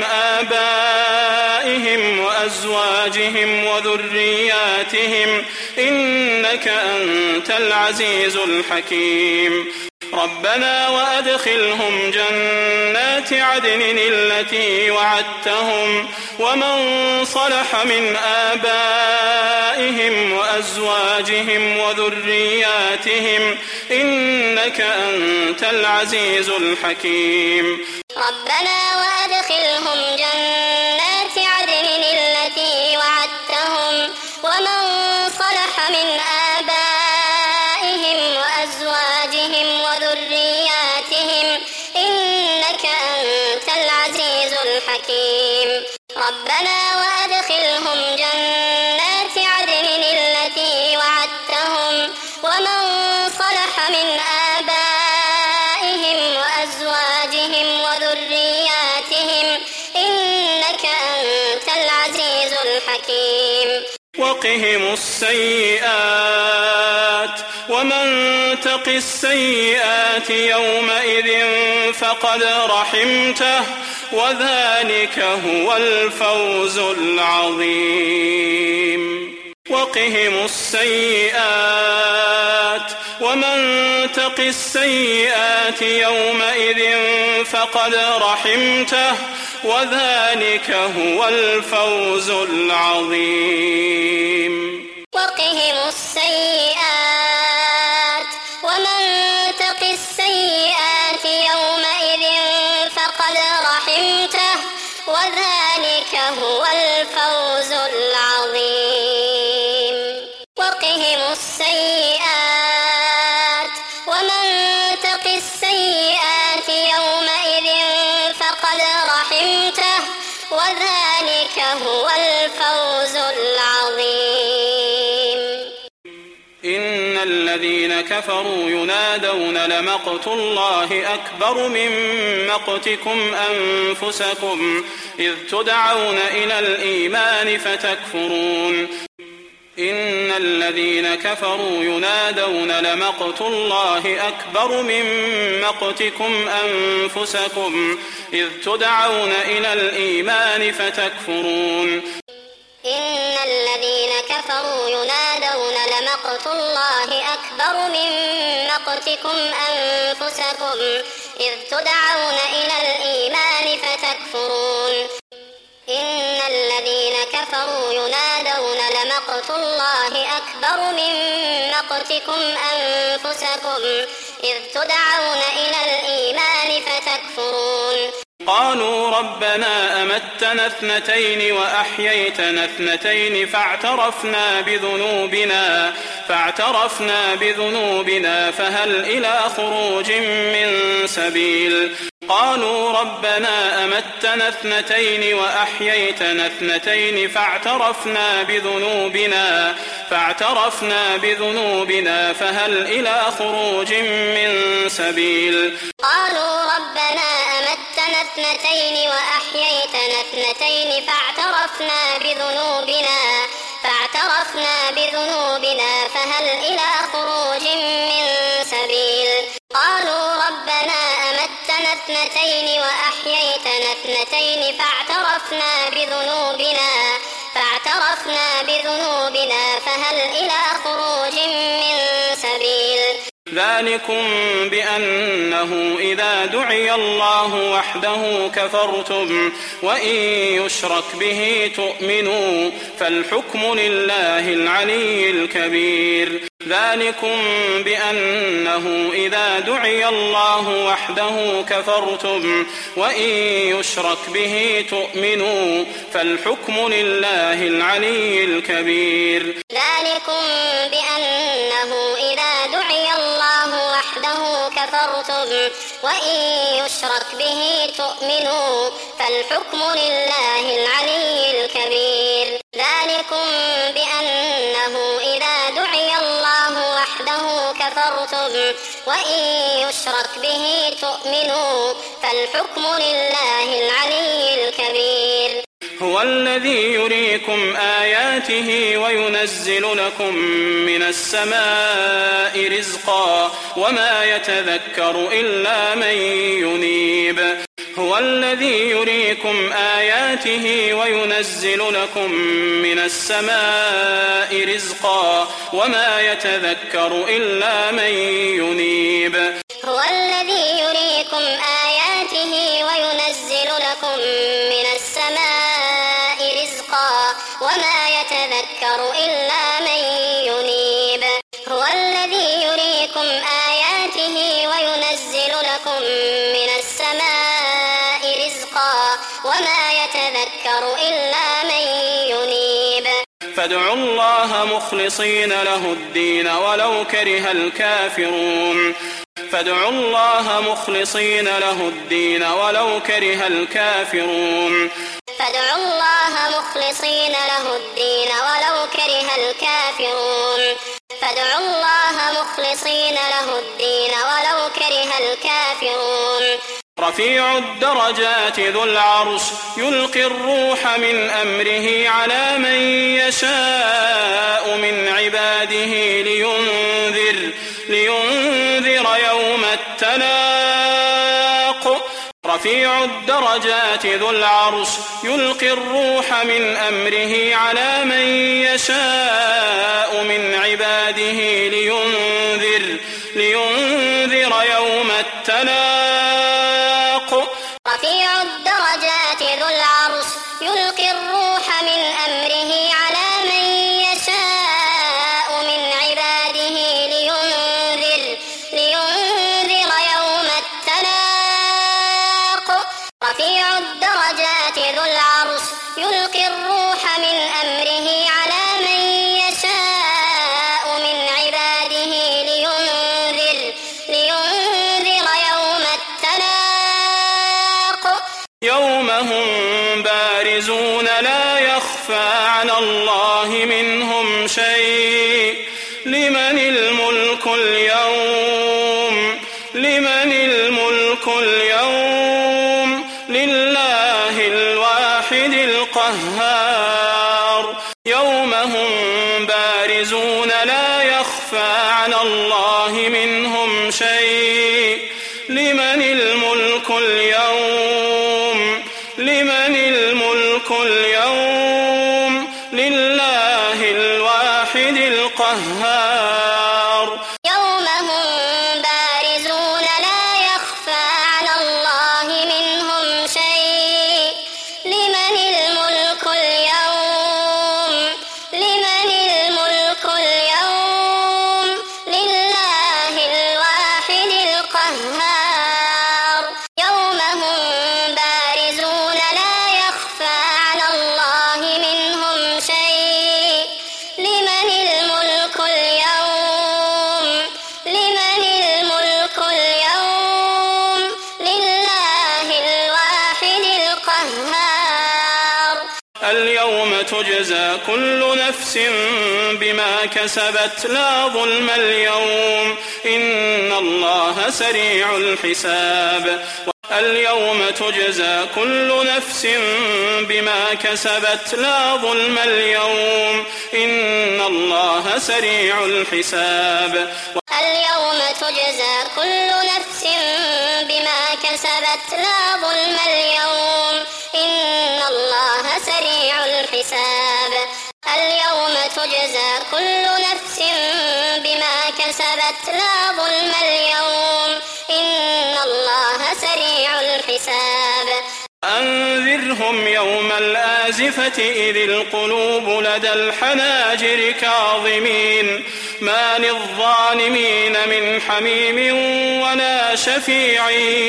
آبائهم وأزواجهم وذرياتهم إنك أنت العزيز الحكيم ربنا وأدخلهم جنات عدن التي وعدتهم ومن صلح من آبائهم وأزواجهم وذرياتهم إنك أنت العزيز الحكيم
ربنا وأدخلهم جنات عدن التي وعدتهم ومن صلح من آبائهم وأزواجهم وذرياتهم إنك أنت العزيز الحكيم ربنا وأدخلهم جنات عدن التي وعدتهم ومن صلح من آبائهم وأزواجهم وذرياتهم إنك أنت العزيز الحكيم
وقهم السيئات ومن تق السيئات يومئذ فقد رحمته وذلك هو الفوز العظيم وقهم السيئات ومن تق السيئات يومئذ فقد رحمته وذلك هو الفوز العظيم
وقهم السيئات ومن تق السيئات يومئذ فقد رحمته وذلك هو الفوز العظيم وقهم السيئات ومن تق السيئات يومئذ فقد رحمته وذلك هو الفوز العظيم
إن الذين كفروا ينادون لمقت الله أكبر من مقتكم أنفسكم إذ تدعون إلى الإيمان فتكفرون إن الذين كفروا ينادون لمقت الله أكبر من مقتكم أنفسكم إذ تدعون إلى الإيمان فتكفرون
إن الذين كفروا ينادون لمقت الله أكبر من مقتكم أنفسكم إذ تدعون إلى الإيمان فتكفرون إن الذين كفروا ينادون لمقت الله أكبر من مقتكم أنفسكم إذ تدعون إلى الإيمان فتكفرون
قالوا ربنا أمتنا اثنتين وأحييتنا اثنتين فاعترفنا بذنوبنا فاعترفنا بذنوبنا فهل إلى خروج من سبيل قالوا ربنا أمتنا اثنتين وأحييتنا اثنتين فاعترفنا بذنوبنا فاعترفنا بذنوبنا فهل إلى خروج من سبيل
قالوا ربنا أمتنا اثنتين وأحييتنا اثنتين فاعترفنا بذنوبنا فاعترفنا بذنوبنا فهل إلى خروج من سبيل قالوا ربنا أمتنا اثنتين وأحييتنا اثنتين فاعترفنا بذنوبنا فاعترفنا بذنوبنا فهل إلى خروج من سبيل
ذلكم بأنه إذا دعي الله وحده كفرتم وإن يشرك به تؤمنوا فالحكم لله العلي الكبير ذلكم بأنه إذا دعي الله وحده كفرتم وإن يشرك به تؤمنوا فالحكم لله العلي الكبير
ذلكم بأنه إذا دعي الله وحده كفرتم وإن يشرك به تؤمنوا فالحكم لله العلي الكبير ذلكم بأنه إذا دعي الله وحده كفرتم وإن يشرك به تؤمنوا فالحكم لله العلي الكبير
هو الذي يريكم آياته وينزل لكم من السماء رزقا وما يتذكر إلا من ينيب هو الذي يريكم آياته وينزل لكم من السماء رزقا وما يتذكر إلا من ينيب
هو الذي يريكم آياته وينزل لكم من السماء رزقا وما يتذكر إلا من ينيب هو الذي يريكم آياته وينزل لكم من السماء رزقا وما يتذكر إلا من ينيب
فادعوا الله مخلصين له الدين ولو كره الكافرون فادعوا الله مخلصين له الدين ولو كره الكافرون
فادعوا الله مخلصين له الدين ولو كره الكافرون فادعوا الله مخلصين له الدين ولو كره الكافرون
رفيع الدرجات ذو العرش يلقي الروح من أمره على من يشاء من عباده لينذر لينذر يوم التلاق رفيع الدرجات ذو العرش يلقي الروح من أمره على من يشاء من عباده لينذر لينذر يوم التلاق
رفيع الدرجات ذو العرش يلقي الروح من أمره على من يشاء من عباده لينذر لينذر يوم التلاق رفيع الدرجات ذو
يوم هم بارزون لا يخفى على الله منهم شيء لمن الملك اليوم لمن الملك اليوم لله الواحد القهار يوم هم بارزون لا يخفى على الله منهم شيء لمن الملك اليوم لمن الملك اليوم لله الواحد القهار
يوم هم بارزون لا يخفى على الله منهم شيء لمن الملك اليوم لمن الملك اليوم لله الواحد القهار يوم هم بارزون لا يخفى على الله منهم شيء لمن الملك اليوم لمن الملك اليوم لله الواحد القهار
اليوم تجزى كل نفس بما كسبت لا ظلم اليوم إن الله سريع الحساب اليوم تجزى كل نفس بما كسبت لا ظلم اليوم إن الله سريع الحساب
اليوم تجزى كل نفس بما كسبت لا ظلم اليوم إن الله سريع الحساب اليوم تجزى كل نفس بما كسبت لا ظلم اليوم إن الله سريع الحساب
أنذرهم يوم الآزفة إذ القلوب لدى الحناجر كاظمين ما للظالمين من حميم ولا شفيع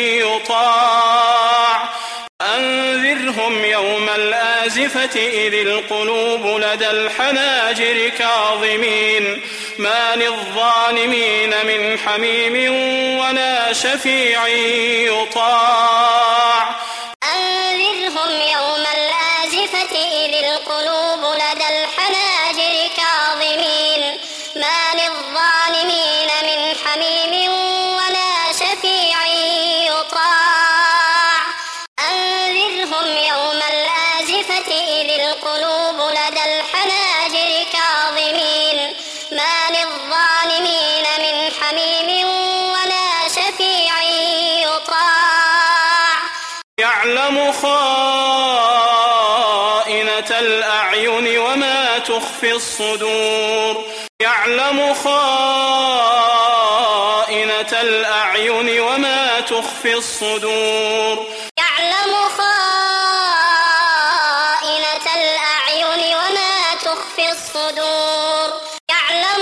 يطاع أنذرهم يوم الآزفة إذ القلوب لدى الحناجر كاظمين ما للظالمين من حميم ولا شفيع يطاع
أنذرهم يوم الآزفة إذ القلوب لدى الحناجر كاظمين ما للظالمين من حميم ولا شفيع يطاع أنذرهم يوم الآزفة إذ القلوب لدى الحناجر كاظمين ما للظالمين من حميم ولا شفيع يطاع
يعلم خائنة الأعين وما تخفي الصدور يعلم خائنة الأعين وما تخفي الصدور
يعلم خائنة الأعين وما تخفي الصدور يعلم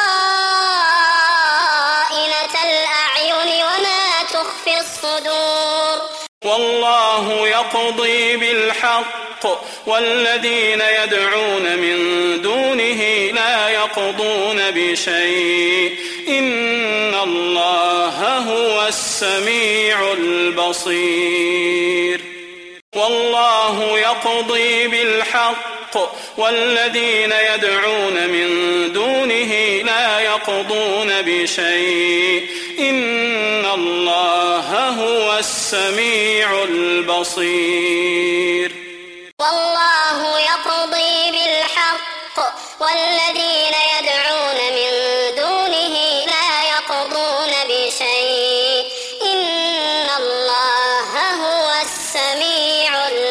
خائنة الأعين وما تخفي الصدور
والله يقضي بالحق والذين يدعون من دونه لا يقضون بشيء إن الله هو السميع البصير والله يقضي بالحق والذين يدعون من دونه لا يقضون بشيء إن الله هو السميع البصير
والله يقضي بالحق والذين يدعون من دونه لا يقضون بشيء إن الله هو السميع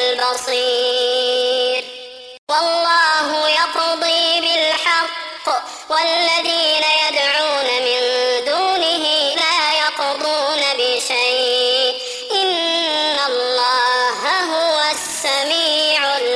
البصير والله يقضي بالحق والذين يدعون من دونه لا يقضون بشيء إن الله هو السميع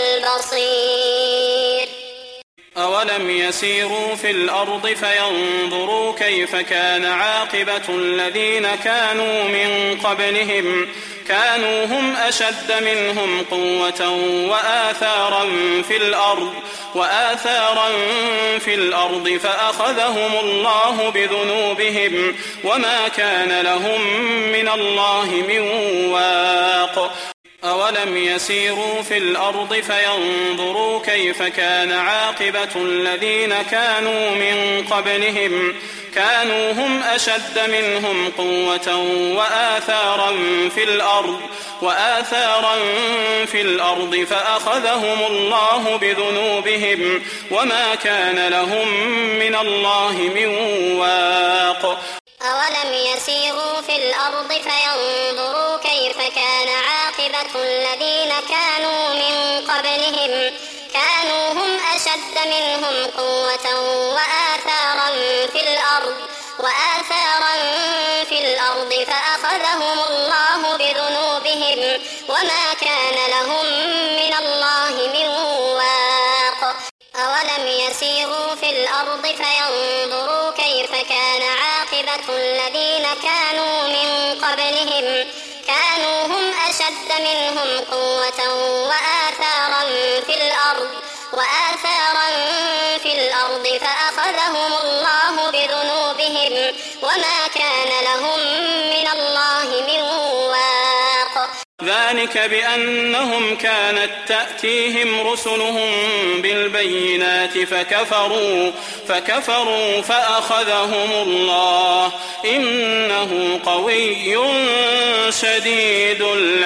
البصير
أولم يسيروا في الأرض فينظروا كيف كان عاقبة الذين كانوا من قبلهم كانوا هم أشد منهم قوة وآثارا في الأرض وآثارا في الأرض فأخذهم الله بذنوبهم وما كان لهم من الله من واق أولم يسيروا في الأرض فينظروا كيف كان عاقبة الذين كانوا من قبلهم كانوا هم أشد منهم قوة وآثارا في الأرض وآثارا في الأرض فأخذهم الله بذنوبهم وما كان لهم من الله من واق.
أولم يسيروا في الأرض فينظروا كيف كان عاقبة الذين كانوا من قبلهم كانوا هم أشد منهم قوة وآثارا في الأرض وآثارا في الأرض فأخذهم الله بذنوبهم وما كان لهم من الله من واق. أولم يسيروا في الأرض فينظروا كيف كان عاقبة الذين كانوا من قبلهم كانوا هم أشد منهم قوة وآثارا في الأرض وآثارا في الأرض فأخذهم الله بذنوبهم وما كان لهم من الله من واق.
ذلك بأنهم كانت تأتيهم رسلهم بالبينات فكفروا فكفروا فأخذهم الله إنه قوي شديد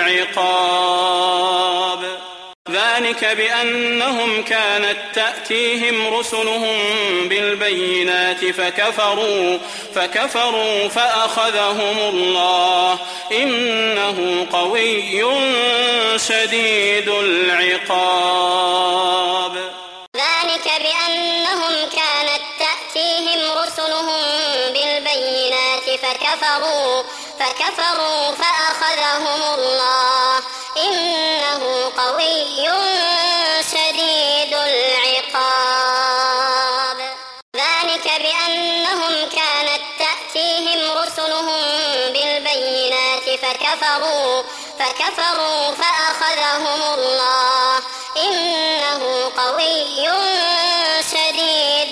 العقاب. ذلك بأنهم كانت تأتيهم رسلهم بالبينات فكفروا فكفروا فأخذهم الله إنه قوي شديد العقاب.
ذلك بأنهم كانت تأتيهم رسلهم بالبينات فكفروا فكفروا فأخذهم الله إنه قوي شديد العقاب. ذلك بأنهم كانت تأتيهم رسلهم بالبينات فكفروا فكفروا فأخذهم الله إنه قوي شديد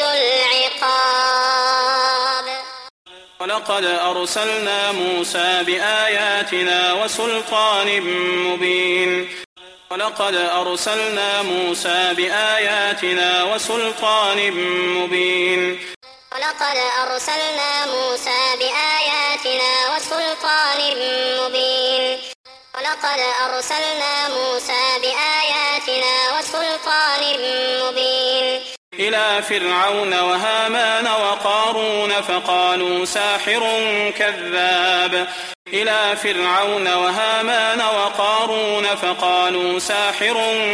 العقاب.
ولقد أرسلنا موسى بآياتنا وسلطان مبين ولقد أرسلنا موسى بآياتنا وسلطان مبين
ولقد أرسلنا موسى بآياتنا وسلطان مبين ولقد أرسلنا موسى بآياتنا وسلطان مبين
إلى فرعون وهامان وقارون فقالوا ساحر كذاب إلى فرعون وهامان وقارون فقالوا ساحر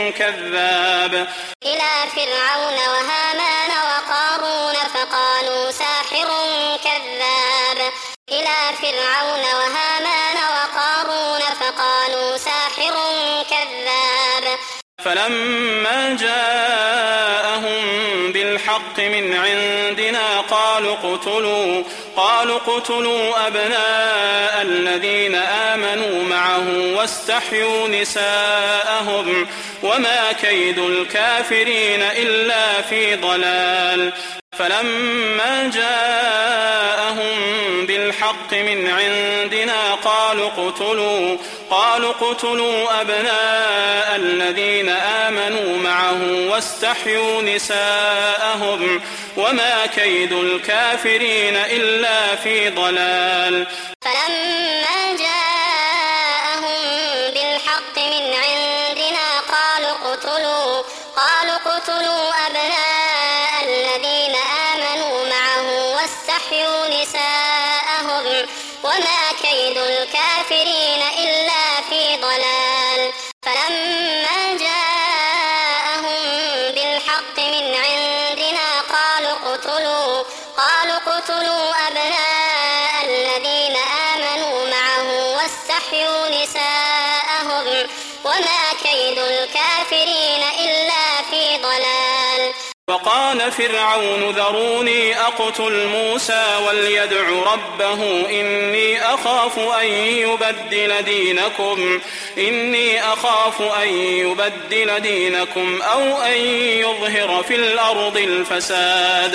كذاب
إلى فرعون وهامان وقارون فقالوا ساحر كذاب إلى فرعون وهامان وقارون فقالوا ساحر كذاب.
فلما جاءهم بالحق من عندنا قالوا اقتلوا قالوا اقتلوا أبناء الذين آمنوا معه واستحيوا نساءهم وما كيد الكافرين إلا في ضلال. فلما جاءهم بالحق من عندنا قالوا اقتلوا قالوا اقتلوا أبناء الذين آمنوا معه واستحيوا نساءهم وما كيد الكافرين إلا في ضلال.
فلما جاءهم بالحق من عندنا قالوا اقتلوا قالوا اقتلوا أبناء الذين آمنوا معه واستحيوا نساءهم وما كيد الكافرين إلا في ضلال. فلما جاءهم بالحق من عندنا قالوا اقتلوا قالوا اقتلوا أبناء الذين آمنوا معه واستحيوا نساءهم وما كيد الكافرين إلا في ضلال.
وقال فرعون ذروني أقتل موسى وليدع ربه إني أخاف أن يبدل دينكم إني أخاف أن يبدل دينكم أو أن يظهر في الأرض الفساد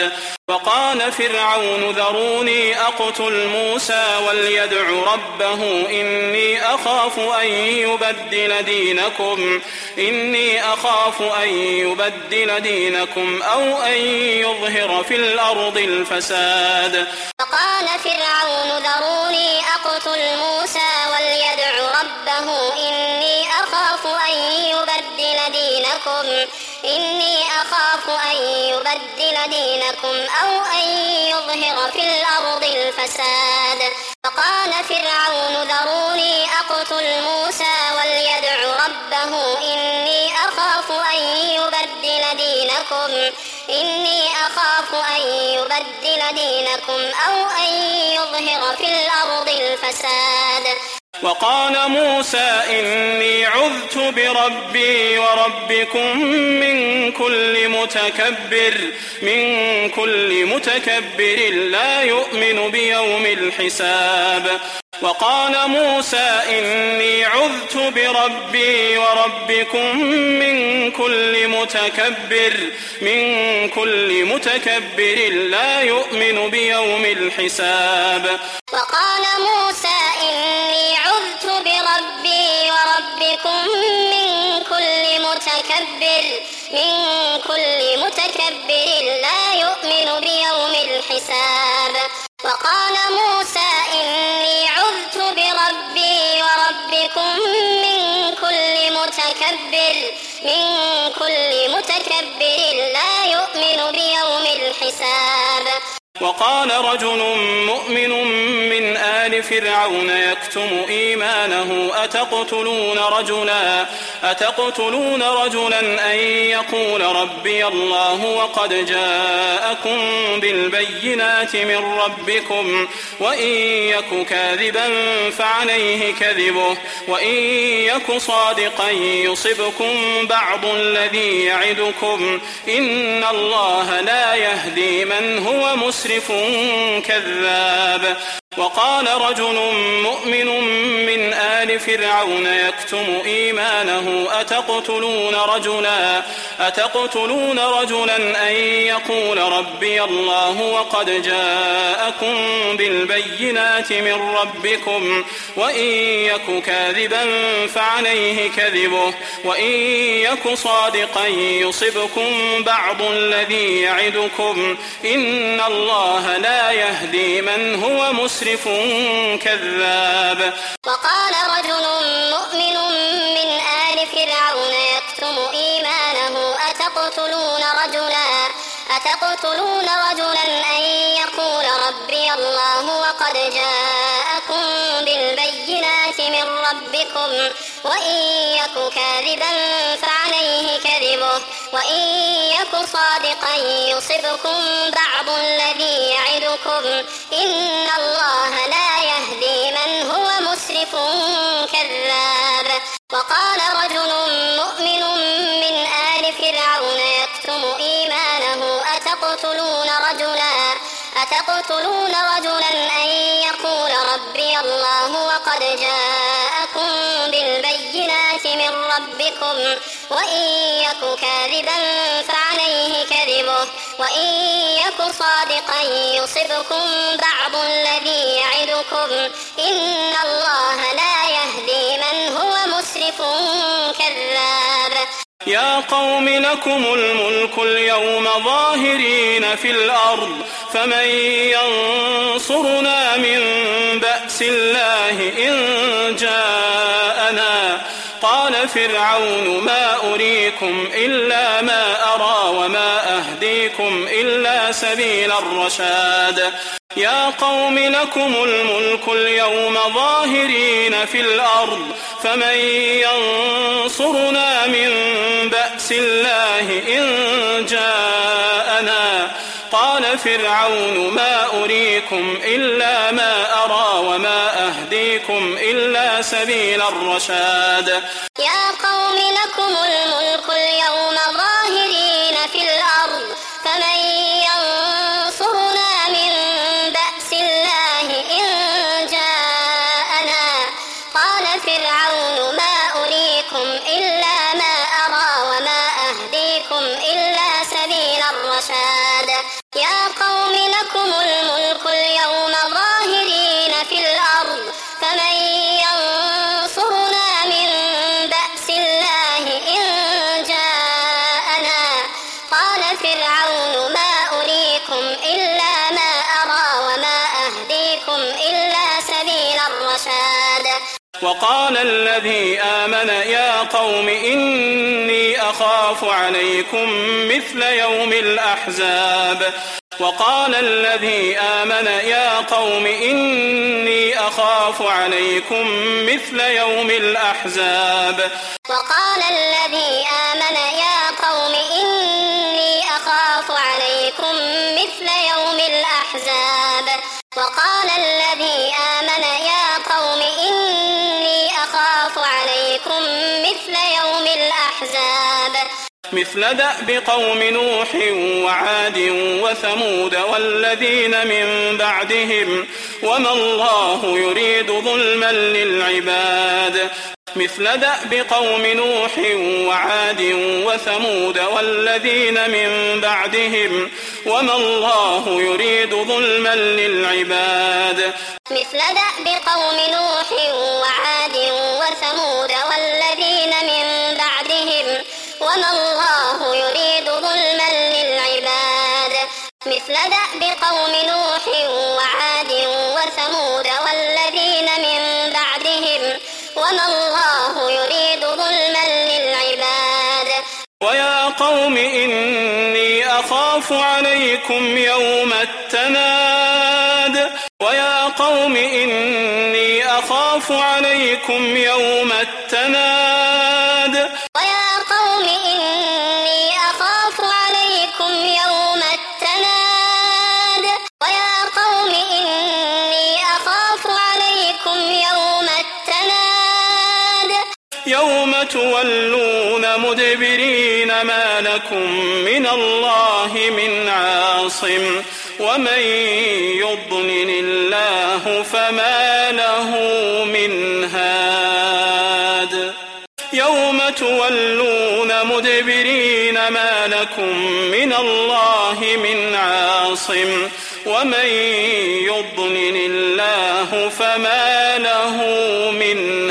وقال فرعون ذروني أقتل موسى وليدع ربه إني أخاف أن يبدل دينكم إني أخاف أن يبدل دينكم أو أن يظهر في الأرض الفساد.
وقال فرعون ذروني أقتل موسى وليدع ربه إني أخاف أن يبدل دينكم إني أخاف أن يبدل دينكم أو أن يظهر في الأرض الفساد. وقال فرعون ذروني أقتل موسى وليدع ربه إني أخاف أن يبدل دينكم إني أخاف أن يبدل دينكم أو أن يظهر في الأرض الفساد.
وقال موسى إني عذت بربي وربكم من كل متكبر من كل متكبر لا يؤمن بيوم الحساب. وقال موسى إني عذت بربي وربكم من كل متكبر من كل متكبر لا يؤمن بيوم الحساب.
وقال موسى إني عذت بربي وربكم من كل متكبر من كل متكبر لا يؤمن بيوم الحساب. وقال موسى إني عذت بربي وربكم من كل متكبر من كل متكبر لا يؤمن بيوم الحساب.
وقال رجل مؤمن من آل فرعون يكتم إيمانه أتقتلون رجلا أتقتلون رجلا أن يقول ربي الله وقد جاءكم بالبينات من ربكم وإن يك كاذبا فعليه كذبه وإن يك صادقا يصبكم بعض الذي يعدكم إن الله لا يهدي من هو مسرف كذاب. وقال رجل مؤمن من آل فرعون يكتم إيمانه أتقتلون رجلا أتقتلون رجلا أن يقول ربي الله وقد جاءكم بالبينات من ربكم وإن يك كاذبا فعليه كذبه وإن يك صادقا يصبكم بعض الذي يعدكم إن الله لا يهدي من هو مسرف كذاب.
وقال رجل مؤمن من آل فرعون يكتم إيمانه أتقتلون رجلا أتقتلون رجلا أن يقول ربي الله وقد جاءكم بالبينات من ربكم وإن يك كاذبا فعليه كذبه وإن يك صادقا يصبكم بعض الذي يعدكم إن الله لا يهدي من هو مسرف كذاب. وقال رجل مؤمن من آل فرعون يكتم إيمانه أتقتلون رجلا أتقتلون رجلا أن يقول ربي الله وقد جاءكم بالبينات من ربكم وإن يك كاذبا فعليه كذبه وإن يك صادقا يصبكم بعض الذي يعدكم إن الله لا يهدي من هو مسرف كذاب.
يا قوم لكم الملك اليوم ظاهرين في الأرض فمن ينصرنا من بأس الله إن جاءنا. قال فرعون ما أريكم إلا ما أرى وما أهديكم إلا سبيل الرشاد. يا قوم لكم الملك اليوم ظاهرين في الأرض فمن ينصرنا من بأس الله إن جاءنا. قال فرعون ما أريكم إلا ما أرى وما أهديكم إلا سبيل الرشاد.
يا قوم لكم الملك اليوم ظاهرين في الأرض فمن ينصرنا من بأس الله إن جاءنا. قال فرعون ما أريكم إلا ما أرى وما أهديكم إلا سبيل الرشاد. يا قوم
وقال الذي آمن يا قوم إني أخاف عليكم مثل يوم الأحزاب وقال الذي آمن يا قوم إني أخاف عليكم مثل يوم الأحزاب
وقال الذي آمن يا قوم إني أخاف عليكم مثل يوم الأحزاب وقال الذي آمن يا قوم إني أخاف عليكم مثل يوم الأحزاب
مثل دأب قوم نوح وعاد وثمود والذين من بعدهم وما الله يريد ظلما للعباد مثل دأب قوم نوح وعاد وثمود والذين من بعدهم وما الله يريد ظلما للعباد
مثل دأب قوم نوح وعاد وثمود والذين من بعدهم وما الله يريد ظلما للعباد مثل دأب قوم نوح وعاد وثمود والذين من بعدهم وما الله يريد ظلما للعباد
ويا قوم إني أخاف عليكم يوم التناد ويا قوم إني أخاف عليكم يوم التناد
ويا قوم إني أخاف عليكم يوم التناد ويا قوم إني أخاف عليكم يوم التناد
يوم تولون مدبرين ما لكم من الله من عاصم ومن يضلل الله فما له من هاد يوم تولون مدبرين ما لكم من الله من عاصم ومن يضلل الله فما له من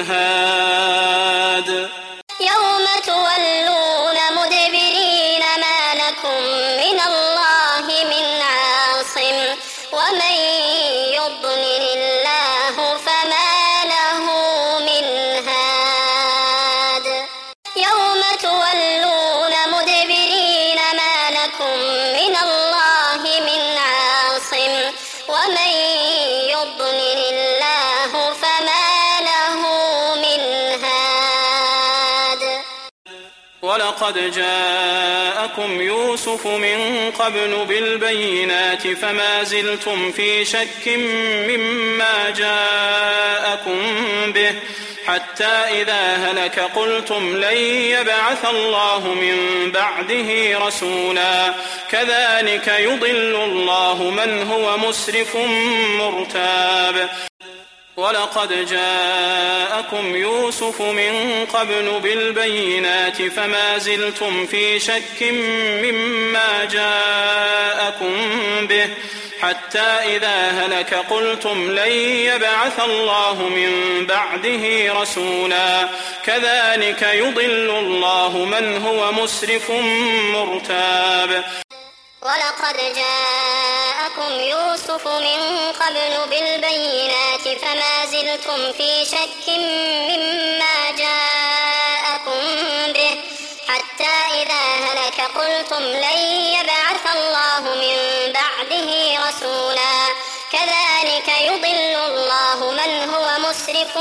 هاد
يوم تولون مدبرين ما لكم من الله من عاصم ومن يضلل الله فما له من هاد يوم تولون مدبرين ما لكم من الله من عاصم ومن يضلل الله فما له من هاد
ولقد جاءكم يوسف من قبل بالبينات فما زلتم في شك مما جاءكم به حتى إذا هلك قلتم لن يبعث الله من بعده رسولا كذلك يضل الله من هو مسرف مرتاب ولقد جاءكم يوسف من قبل بالبينات فما زلتم في شك مما جاءكم به حتى إذا هلك قلتم لن يبعث الله من بعده رسولا كذلك يضل الله من هو مسرف مرتاب
ولقد جاءكم يوسف من قبل بالبينات فما زلتم في شك مما جاءكم به حتى إذا هلك قلتم لن يبعث الله من بعده رسولا كذلك يضل الله من هو مسرف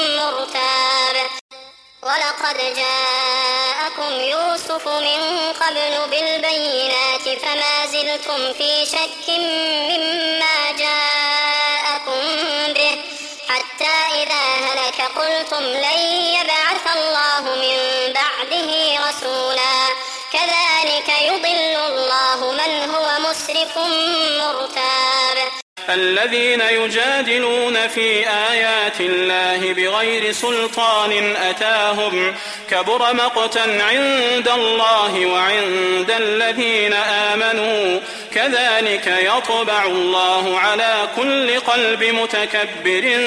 مرتاب ولقد جاءكم يوسف من قبل بالبينات فما زلتم في شك مما جاءكم به حتى إذا هلك قلتم لن يبعث الله من بعده رسولا كذلك يضل الله من هو مسرف مرتاب
الذين يجادلون في آيات الله بغير سلطان أتاهم كبر مقتا عند الله وعند الذين آمنوا كذلك يطبع الله على كل قلب متكبر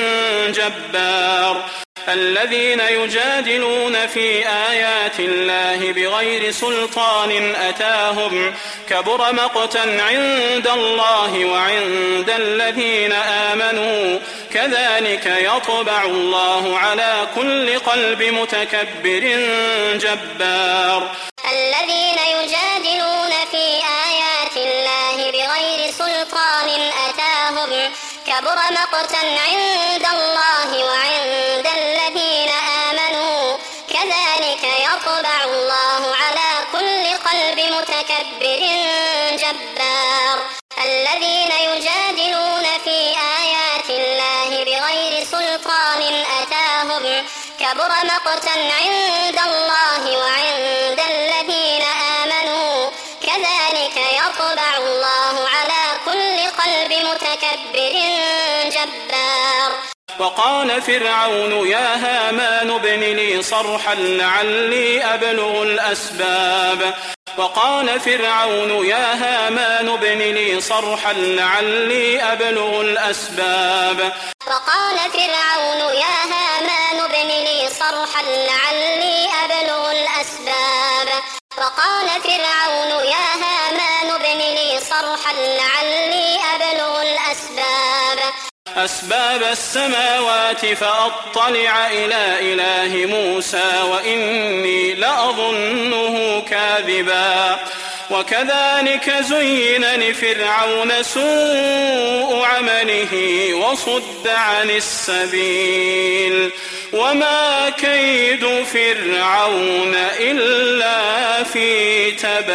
جبار الذين يجادلون في آيات الله بغير سلطان أتاهم كبر مقتا عند الله وعند الذين آمنوا كذلك يطبع الله على كل قلب متكبر جبار.
الذين يجادلون في آيات الله بغير سلطان أتاهم كبر مقتا عند الله وعند الذين آمنوا كذلك يطبع الله على كل قلب متكبر جبار. الذين يجادلون في آيات الله بغير سلطان أتاهم كبر مقتا عند الله وعند الذين آمنوا كذلك يطبع الله على كل قلب متكبر جبار.
وقال فرعون يا هامان ابن لي صرحا لعلي أبلغ الأسباب وقال فرعون يا هامان ابن لي صرحا لعلي أبلغ الأسباب
وقال فرعون يا هامان ابن لي صرحا لعلي أبلغ الأسباب وقال فرعون يا هامان ابن لي صرحا لعلي أبلغ الأسباب
أسباب السماوات فأطلع إلى إله موسى وإني لأظنه كاذبا. وكذلك زين لفرعون سوء عمله وصد عن السبيل وما كيد فرعون إلا في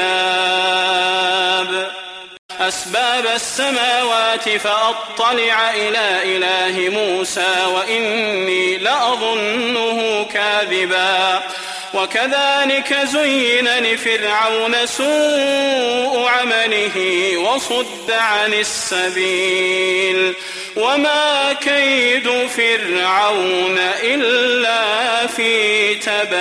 تباب. أسباب السماوات فأطلع إلى إله موسى وإني لأظنه كاذبا. وكذلك زين لفرعون سوء عمله وصد عن السبيل وما كيد فرعون إلا في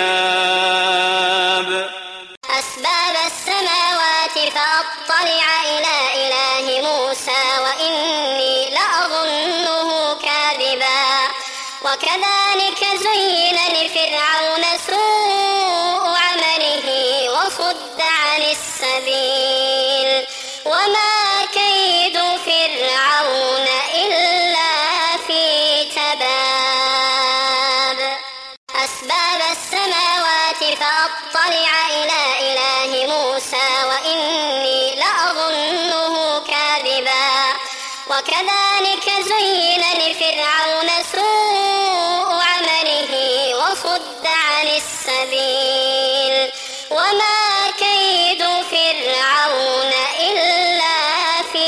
تباب.
أسباب السماوات فأطلع إلى إله موسى وإني لأظنه كاذبا. وكذلك زين لفرعون سوء عمله وصد عن السبيل وما كيد فرعون إلا في تباب. أسباب السماوات فأطلع إلى إله موسى وإني لأظنه كاذبا. وكذلك زين لفرعون سوء عمله وصد عن السبيل وما كيد فرعون إلا في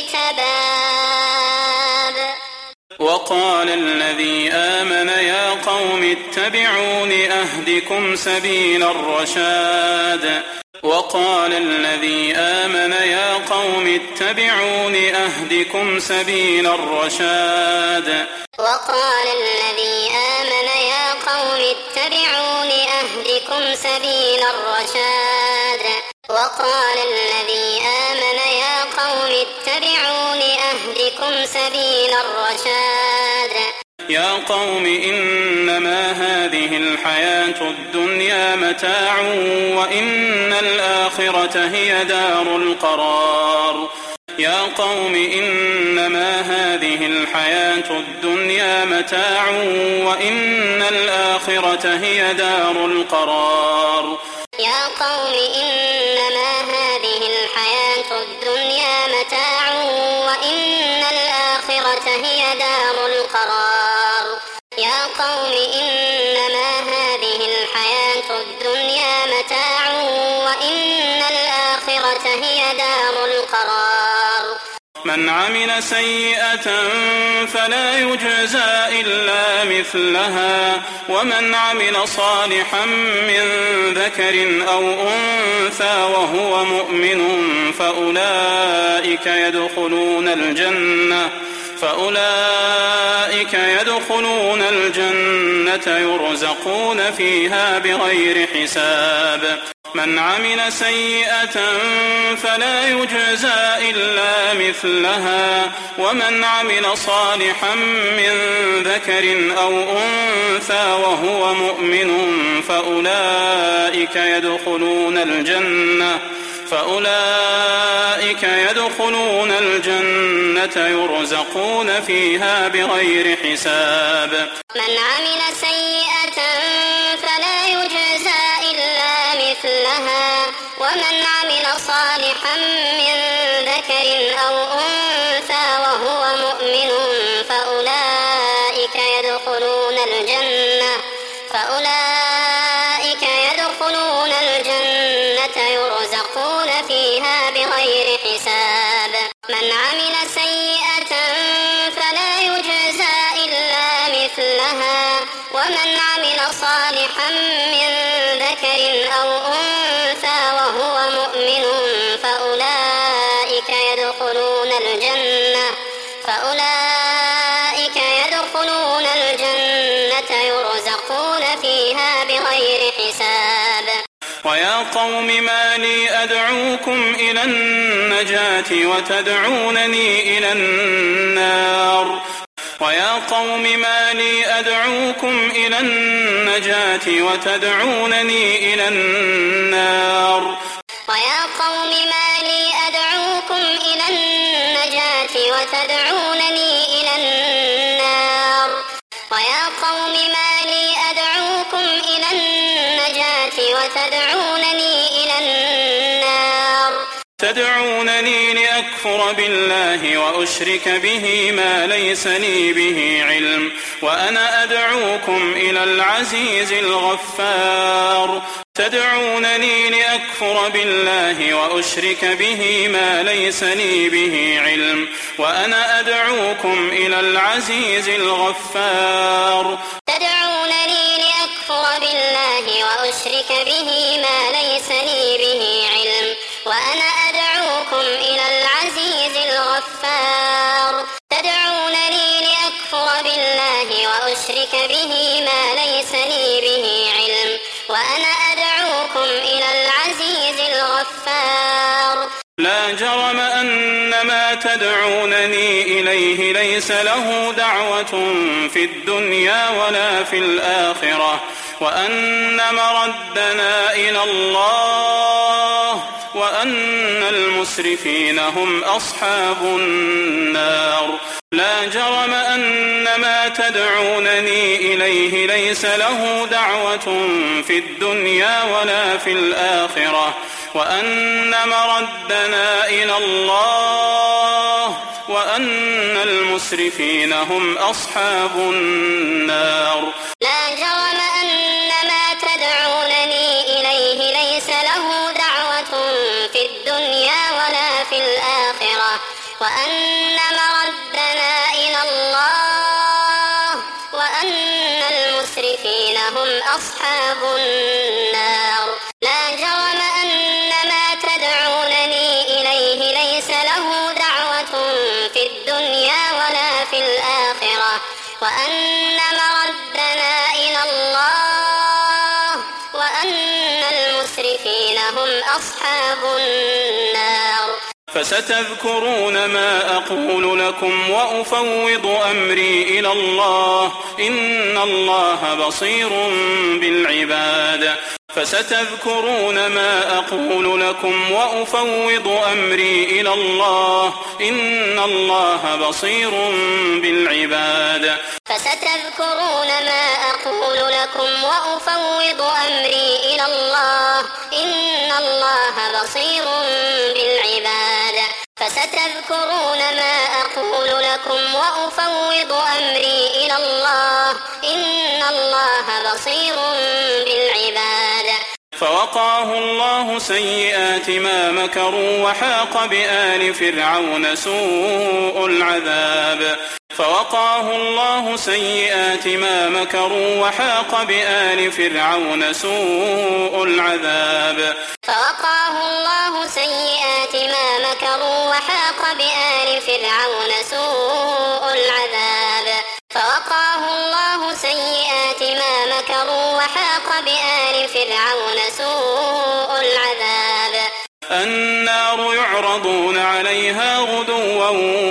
تباب.
وقال الذي آمن يا قوم اتبعون أهدكم سبيل الرشاد وقال الذي آمن يا قوم اتبعون أهدكم سبيل الرشاد
وقال الذي آمن يا قوم اتبعون أهدكم سبيل الرشاد وقال الذي آمن يا قوم اتبعون أهدكم سبيل الرشاد.
يا قوم إنما هذه الحياة الدنيا متاع وإن الآخرة هي دار القرار. يا قوم إنما هذه الحياة الدنيا متاع وإن الآخرة هي دار القرار.
يا قوم إنما هذه الحياة الدنيا متاع وإن الآخرة هي دار القرار. يا قوم إنما هذه الحياة الدنيا متاع وإن الآخرة هي دار القرار.
من عمل سيئة فلا يجزى إلا مثلها ومن عمل صالحا من ذكر أو أنثى وهو مؤمن فأولئك يدخلون الجنة فأولئك يدخلون الجنة يرزقون فيها بغير حساب. من عمل سيئة فلا يجزى إلا مثلها ومن عمل صالحا من ذكر أو أنثى وهو مؤمن فأولئك يدخلون الجنة فأولئك يدخلون الجنة يرزقون فيها بغير حساب.
من عمل سيئة فلا يجزى إلا مثلها ومن عمل صالحا من ذكر أو أنثى وهو مؤمن فأولئك يدخلون الجنة فأولئك يدخلون الجنة يرزقون فيها بغير حساب. من عمل سيئة فلا يجزى إلا مثلها ومن عمل صالحا من ذكر أو أنثى وهو مؤمن فأولئك يدخلون الجنة فأولئك يدخلون الجنة يرزقون فيها بغير حساب.
ويا قوم ما لي أدعوكم إلى النجاة وتدعونني إلى النار ويا قوم ما لي أدعوكم إلى النجاة وتدعونني إلى النار
ويا قوم ما لي أدعوكم إلى النجاة وتدعونني إلى النار ويا قوم ما لي أدعوكم إلى النجاة وتدعونني إلى النار
تدعونني لأكفر بالله وأشرك به ما ليس لي به علم وأنا أدعوكم إلى العزيز الغفار. تدعونني لأكفر بالله وأشرك به ما ليس لي به علم وأنا أدعوكم إلى العزيز الغفار.
تدعونني لأكفر بالله وأشرك به ما ليس لي به علم وأنا أدعوكم إلى العزيز الغفار. تدعونني لأكفر بالله وأشرك به ما ليس لي به علم وأنا أدعوكم إلى العزيز الغفار.
لا جرم أن ما تدعونني إليه ليس له دعوة في الدنيا ولا في الآخرة وأن مردنا إلى الله وأن المسرفين هم أصحاب النار. لا جرم أن ما تدعونني إليه ليس له دعوة في الدنيا ولا في الآخرة وأن مردنا إلى الله وأن المسرفين هم أصحاب النار.
لا جرم أن ما تدعونني إليه ليس له دعوة في الدنيا ولا في الآخرة وأن مردنا إلى الله وأن المسرفين هم أصحاب النار. لا جرم أن ما تدعونني إليه ليس له دعوة في الدنيا ولا في الآخرة وأن مردنا إلى الله وأن المسرفين هم أصحاب النار.
فستذكرون ما أقول لكم وأفوض أمري إلى الله إن الله بصير بالعباد. فستذكرون ما أقول لكم وأفوض أمري إلى الله إن الله بصير بالعباد.
فستذكرون ما أقول لكم وأفوض أمري إلى الله إن الله بصير بالعباد. فستذكرون ما أقول لكم وأفوض أمري إلى الله إن الله بصير بالعباد.
فوقاه الله سيئات ما مكروا وحاق بآل فرعون سوء العذاب. فوقاه الله سيئات ما مكروا وحاق بآل فرعون سوء العذاب.
فوقاه الله سيئات ما مكروا وحاق بآل فرعون سوء العذاب. فوقاه الله سيئات ما مكروا وحاق بآل فرعون سوء العذاب.
النار يعرضون عليها غدوا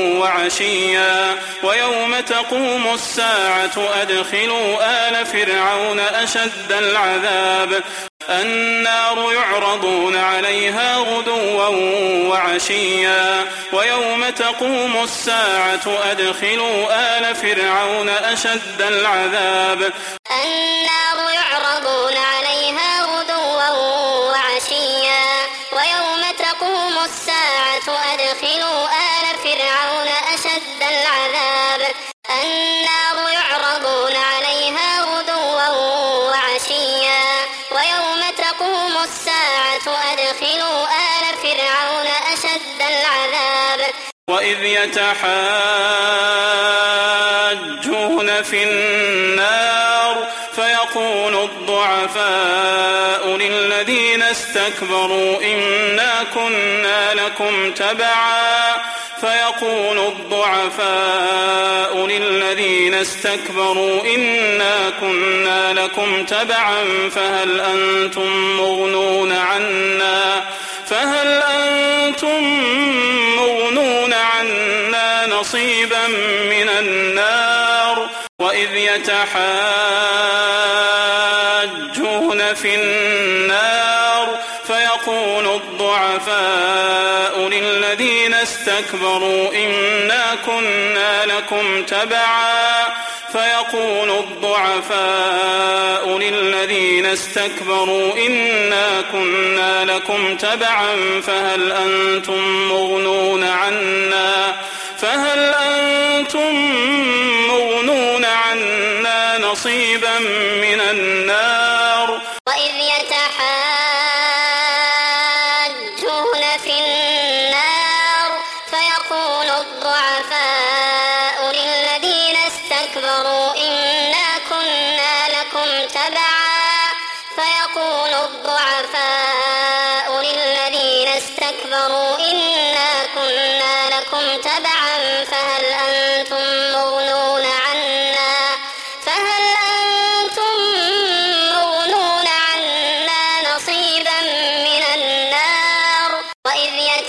وعشيا ويوم تقوم الساعة أدخلوا آل فرعون أشد العذاب النار يعرضون عليها غدوا وعشيا ويوم تقوم الساعة أدخلوا آل فرعون أشد العذاب
النار يعرضون عليها غدوا وعشيا ويوم تقوم الساعة أدخلوا آل فرعون أشد العذاب النار يعرضون عليها غدوا وعشيا ويوم تقوم الساعة أدخلوا آل فرعون أشد العذاب
وإذ يتحاجون في النار فيقول الضعفاء للذين استكبروا إنا كنا لكم تبعا فيقول الضعفاء للذين استكبروا إنا كنا لكم تبعا فهل أنتم مغنون عنا فهل أنتم مغنون عنا نصيبا من النار وإذ يتحاجون في النار فيقول الضعفاء للذين استكبروا إنا كنا لكم تبعا فيقول الضعفاء للذين استكبروا إنا كنا لكم تبعا فهل أنتم مغنون عنا فهل أنتم مغنون عنا نصيبا من النار
وإذ يتحاجون في النار فيقول الضعفاء للذين استكبروا إنا كنا لكم تبعا فيقول الضعفاء للذين استكبروا إنا كنا لكم تبعا فهل أنتم مغنون عنا فهل أنتم مغنون عنا نصيبا من النار وإذ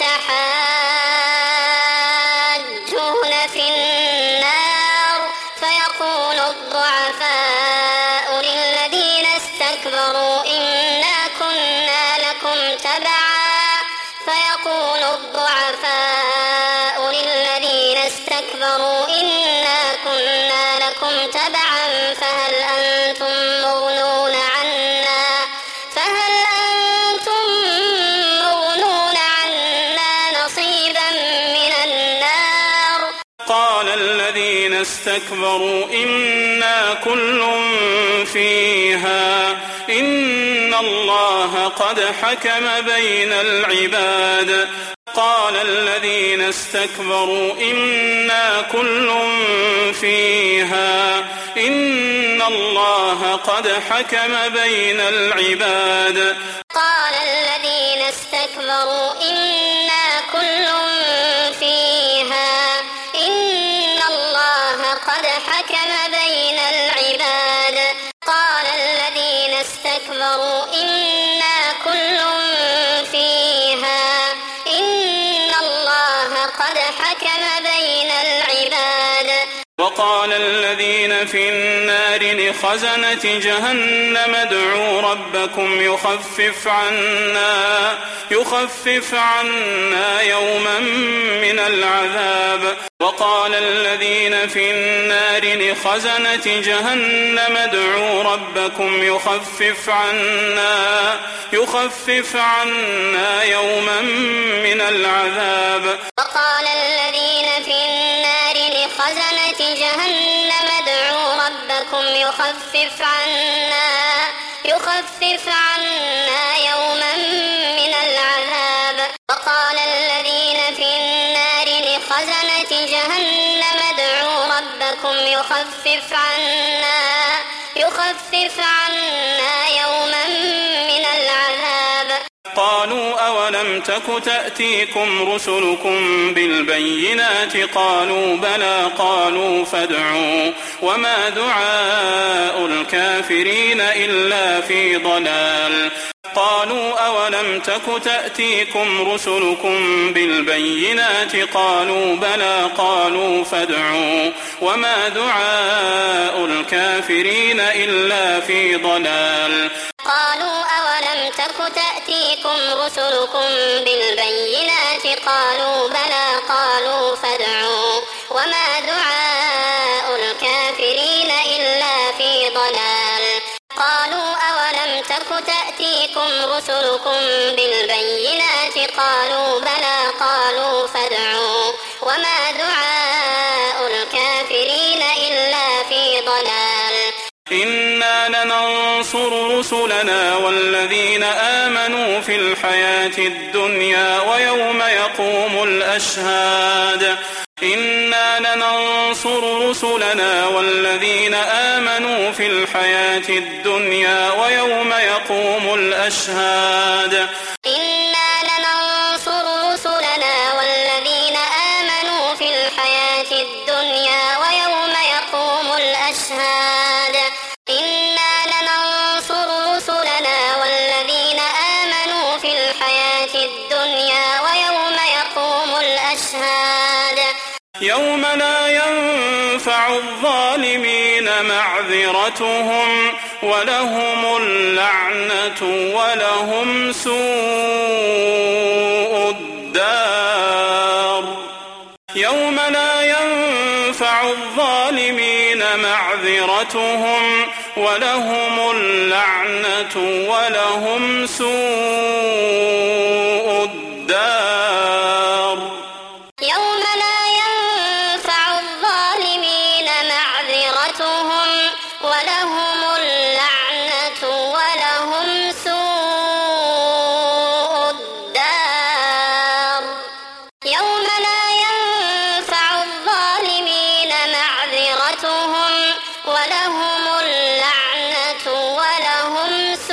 يتحاجون في النار فيقول الضعفاء للذين استكبروا إنا كنا لكم تبعا فيقول الضعفاء للذين استكبروا إنا كنا لكم تبعا فهل أنتم مغنون عنا فهل أنتم مغنون عنا نصيبا من النار
قال الذين استكبروا إنا كل فيها إن الله قد حكم بين العباد قال الذين استكبروا إنا كل فيها إن الله قد حكم بين العباد
قال الذين استكبروا إنا كل فيها إن الله قد حكم بين العباد قال الذين استكبروا إنا كل فيها إن الله قد حكم بين العباد
وقال الذين في النار لخزنة جهنم ادعوا ربكم يخفف عنا يخفف عنا يوما من العذاب وقال الذين في النار لخزنة جهنم ادعوا ربكم يخفف عنا يخفف عنا يوما من العذاب
وقال الذين في النار لخزنة جهنم ادعوا ربكم يخفف عنا يخفف عنا يوما من العذاب وقال الذين في النار لخزنة جهنم ادعوا ربكم يخفف عنا يخفف عنا يوما من العذاب
قالوا أولم تك تأتيكم رسلكم بالبينات قالوا بلى قالوا فادعوا وما دعاء الكافرين إلا في ضلال قالوا أولم تك تأتيكم رسلكم بالبينات قالوا بلى قالوا فادعوا وما دعاء الكافرين إلا في ضلال
قالوا أولم تك تأتيكم رسلكم بالبينات قالوا بلى قالوا فادعوا وما دعاء الكافرين إلا في ضلال قالوا أولم تك تأتيكم رسلكم بالبينات قالوا بلى قالوا فادعوا وما دعاء الكافرين إلا في ضلال
إنا لننصر رسلنا والذين آمنوا في الحياة الدنيا ويوم يقوم الأشهاد إنا لننصر رسلنا والذين آمنوا في الحياة الدنيا ويوم يقوم الأشهاد
إنا لننصر رسلنا والذين آمنوا في الحياة الدنيا ويوم يقوم الأشهاد إنا لننصر رسلنا والذين آمنوا في الحياة الدنيا ويوم يقوم الأشهاد
يوم لا ينفع الظالمين معذرتهم ولهم اللعنة ولهم سوء الدار يوم لا ينفع الظالمين معذرتهم ولهم اللعنة ولهم سوء الدار
يوم لا ينفع الظالمين معذرتهم ولهم اللعنة ولهم سوء الدار يوم لا ينفع الظالمين معذرتهم ولهم اللعنة ولهم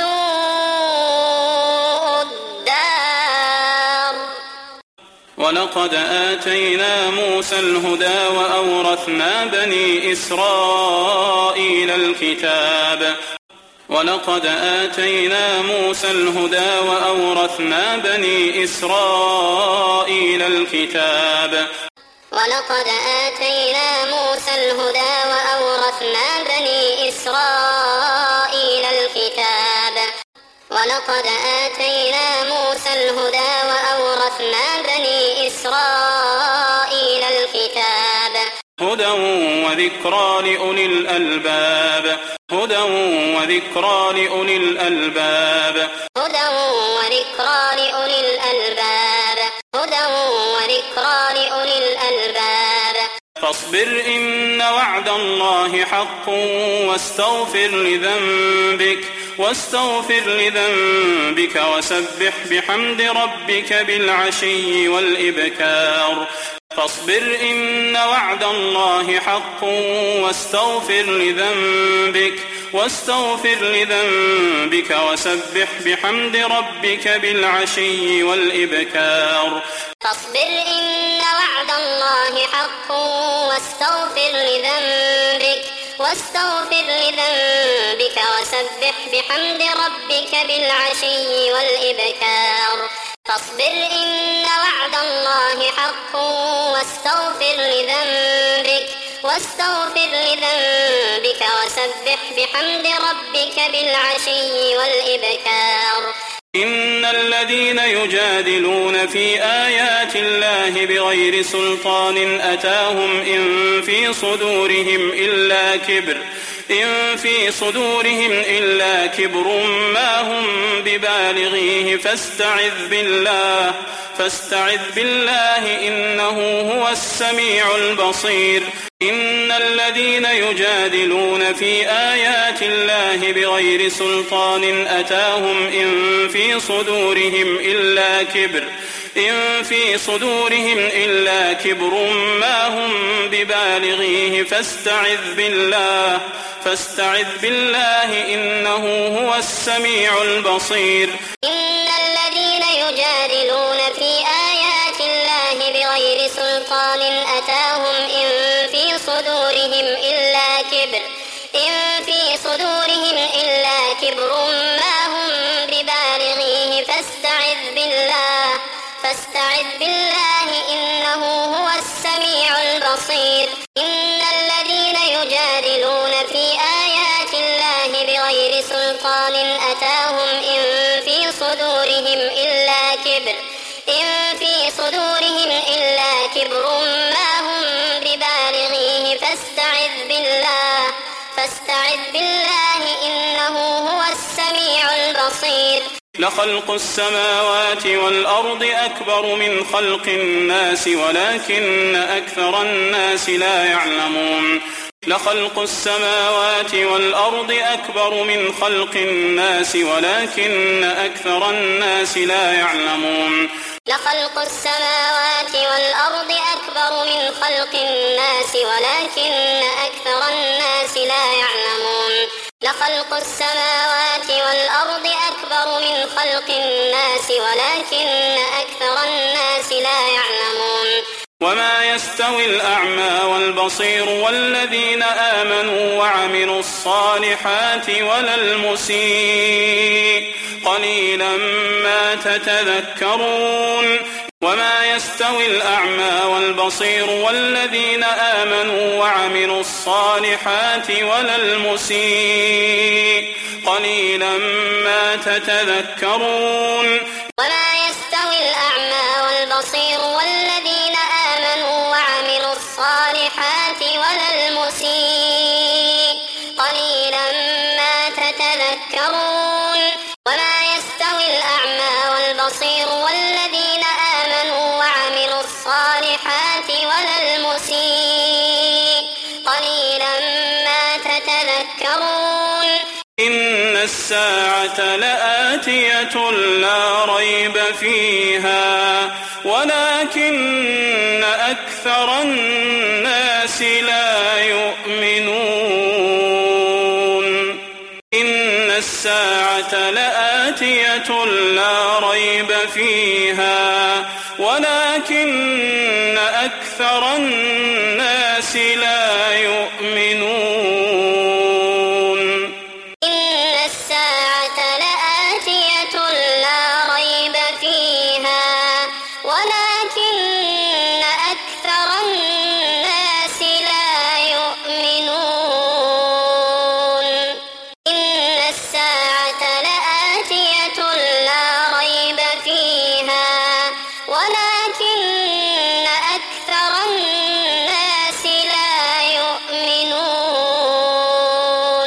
سوء الدار
ولقد آتينا موسى الهدى وأورثنا بني إسرائيل الكتاب ولقد آتينا موسى الهدى وأورثنا بني إسرائيل الكتاب
ولقد آتينا موسى الهدى وأورثنا بني إسرائيل الكتاب ولقد آتينا موسى الهدى وأورثنا بني إسرائيل الكتاب
هدى وذكرى لأولي الألباب هدى وذكرى لأولي الألباب
هدى وذكرى لأولي الألباب هدى وذكرى لأولي الألباب
فاصبر إن وعد الله حق واستغفر لذنبك واستغفر لذنبك وسبح بحمد ربك بالعشي والإبكار فاصبر إن وعد الله حق واستغفر لذنبك واستغفر لذنبك وسبح بحمد ربك بالعشي والإبكار
فاصبر إن وعد الله حق واستغفر لذنبك واستغفر لذنبك وسبح بحمد ربك بالعشي والإبكار فاصبر إن وعد الله حق واستغفر لذنبك واستغفر لذنبك وسبح بحمد ربك بالعشي والإبكار
إن الذين يجادلون في آيات الله بغير سلطان أتاهم إن في صدورهم إلا كبر إن في صدورهم إلا كبر ما هم ببالغيه فاستعذ بالله فاستعذ بالله إنه هو السميع البصير إن الذين يجادلون في آيات الله بغير سلطان أتاهم إن في صدورهم إلا كبر إن في صدورهم إلا كبر ما هم ببالغيه فاستعذ بالله فاستعذ بالله إنه هو السميع البصير
إن الذين يجادلون في آيات الله بغير سلطان أتاهم إن في صدورهم إلا كبر إن في صدورهم إلا كبر ما هم ببالغيه فاستعذ بالله فاستعذ بالله إنه هو السميع البصير إن الذين يجادلون في آيات الله بغير سلطان أتاهم إن في بصير
لخلق السماوات والأرض أكبر من خلق الناس ولكن أكثر الناس لا يعلمون لخلق السماوات والأرض أكبر من خلق الناس ولكن أكثر الناس لا يعلمون
لخلق السماوات والأرض أكبر من خلق الناس ولكن أكثر الناس لا يعلمون لخلق السماوات والأرض أكبر من خلق الناس ولكن أكثر الناس لا يعلمون
وما يستوي الأعمى والبصير والذين آمنوا وعملوا الصالحات ولا المسيء قليلا ما تتذكرون وما يستوي الأعمى والبصير والذين آمنوا وعملوا الصالحات ولا المسيء قليلا ما تتذكرون
وما يستوي الأعمى والبصير والذين آمنوا وعملوا الصالحات ولا المسيء قليلا ما تتذكرون وما يستوي الأعمى والبصير والذين آمنوا وعملوا الصالحات ولا المسيء قليلا ما تتذكرون
إن الساعة لآتية لا ريب فيها ولكن أكثر الناس لا يؤمنون إن الساعة لآتية لا ريب فيها ولكن أكثر الناس لا يؤمنون
إن الساعة لآتية لا ريب فيها ولكن أكثر الناس لا يؤمنون إن الساعة لآتية لا ريب فيها ولكن أكثر الناس لا يؤمنون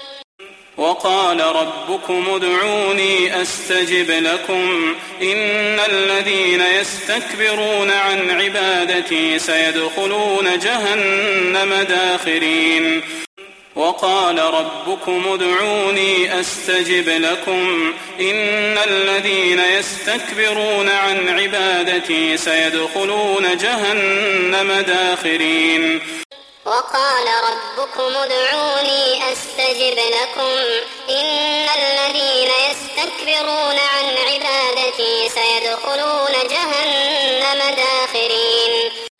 وقال ربكم ادعوني أستجب لكم إن الذين يستكبرون عن عبادتي سيدخلون جهنم داخرين وقال ربكم ادعوني أستجب لكم إن الذين يستكبرون عن عبادتي سيدخلون جهنم داخرين
وقال ربكم ادعوني أستجب لكم إن الذين يستكبرون عن عبادتي سيدخلون جهنم داخرين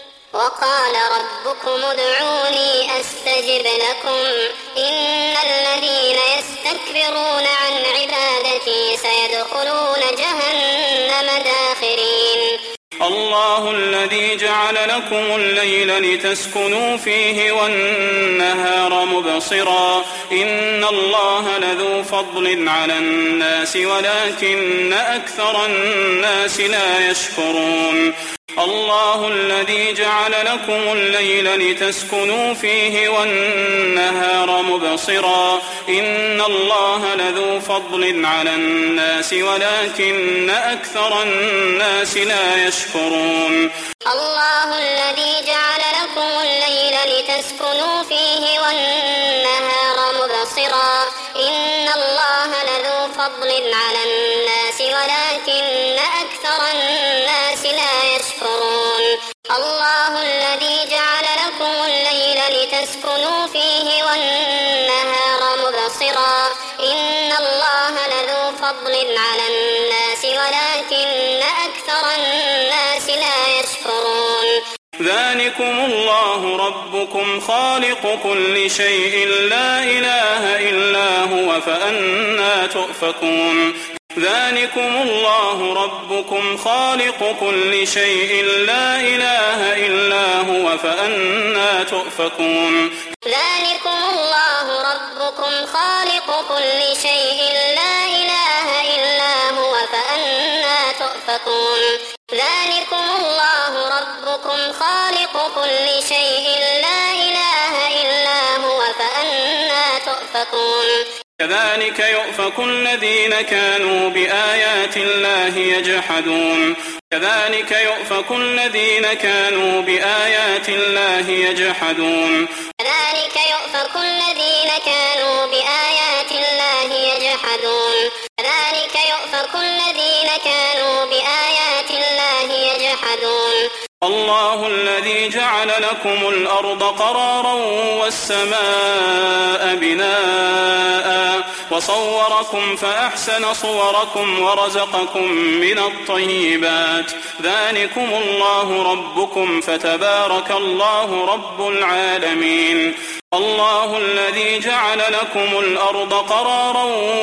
وقال ربكم ادعوني أستجب لكم إن الذين يستكبرون عن عبادتي سيدخلون جهنم داخرين
الله الذي جعل لكم الليل لتسكنوا فيه والنهار مبصرا إن الله لذو فضل على الناس ولكن أكثر الناس لا يشكرون الله الذي جعل لكم الليل لتسكنوا فيه والنهار مبصرا إن الله لذو فضل على الناس ولكن أكثر الناس لا يشكرون
الله الذي جعل لكم الليل لتسكنوا فيه والنهار مبصرا إن الله لذو فضل على الناس ولكن أكثر الناس لا يشكرون الله الذي جعل لكم الليل لتسكنوا فيه والنهار مبصرا إن الله لذو فضل على الناس ولكن أكثر الناس لا يشكرون
ذلكم الله ربكم خالق كل شيء لا إله إلا هو فأنى تؤفكون ذلكم الله ربكم خالق كل شيء لا إله إلا هو فأنى تؤفكون
ذلكم الله ربكم خالق كل شيء لا إله إلا هو فأنى تؤفكون ذلكم الله ربكم خالق كل شيء لا إله إلا هو فأنى تؤفكون
كذلك يؤفك الذين كانوا بآيات الله يجحدون كذلك يؤفك الذين كانوا بآيات الله يجحدون
كذلك يؤفك الذين كانوا بآيات الله يجحدون كذلك يؤفك الذين كانوا بآيات الله يجحدون
الله الذي جعل لكم الأرض قرارا والسماء بناء وصوركم فأحسن صوركم ورزقكم من الطيبات ذلكم الله ربكم فتبارك الله رب العالمين الله الذي جعل لكم الأرض قرارا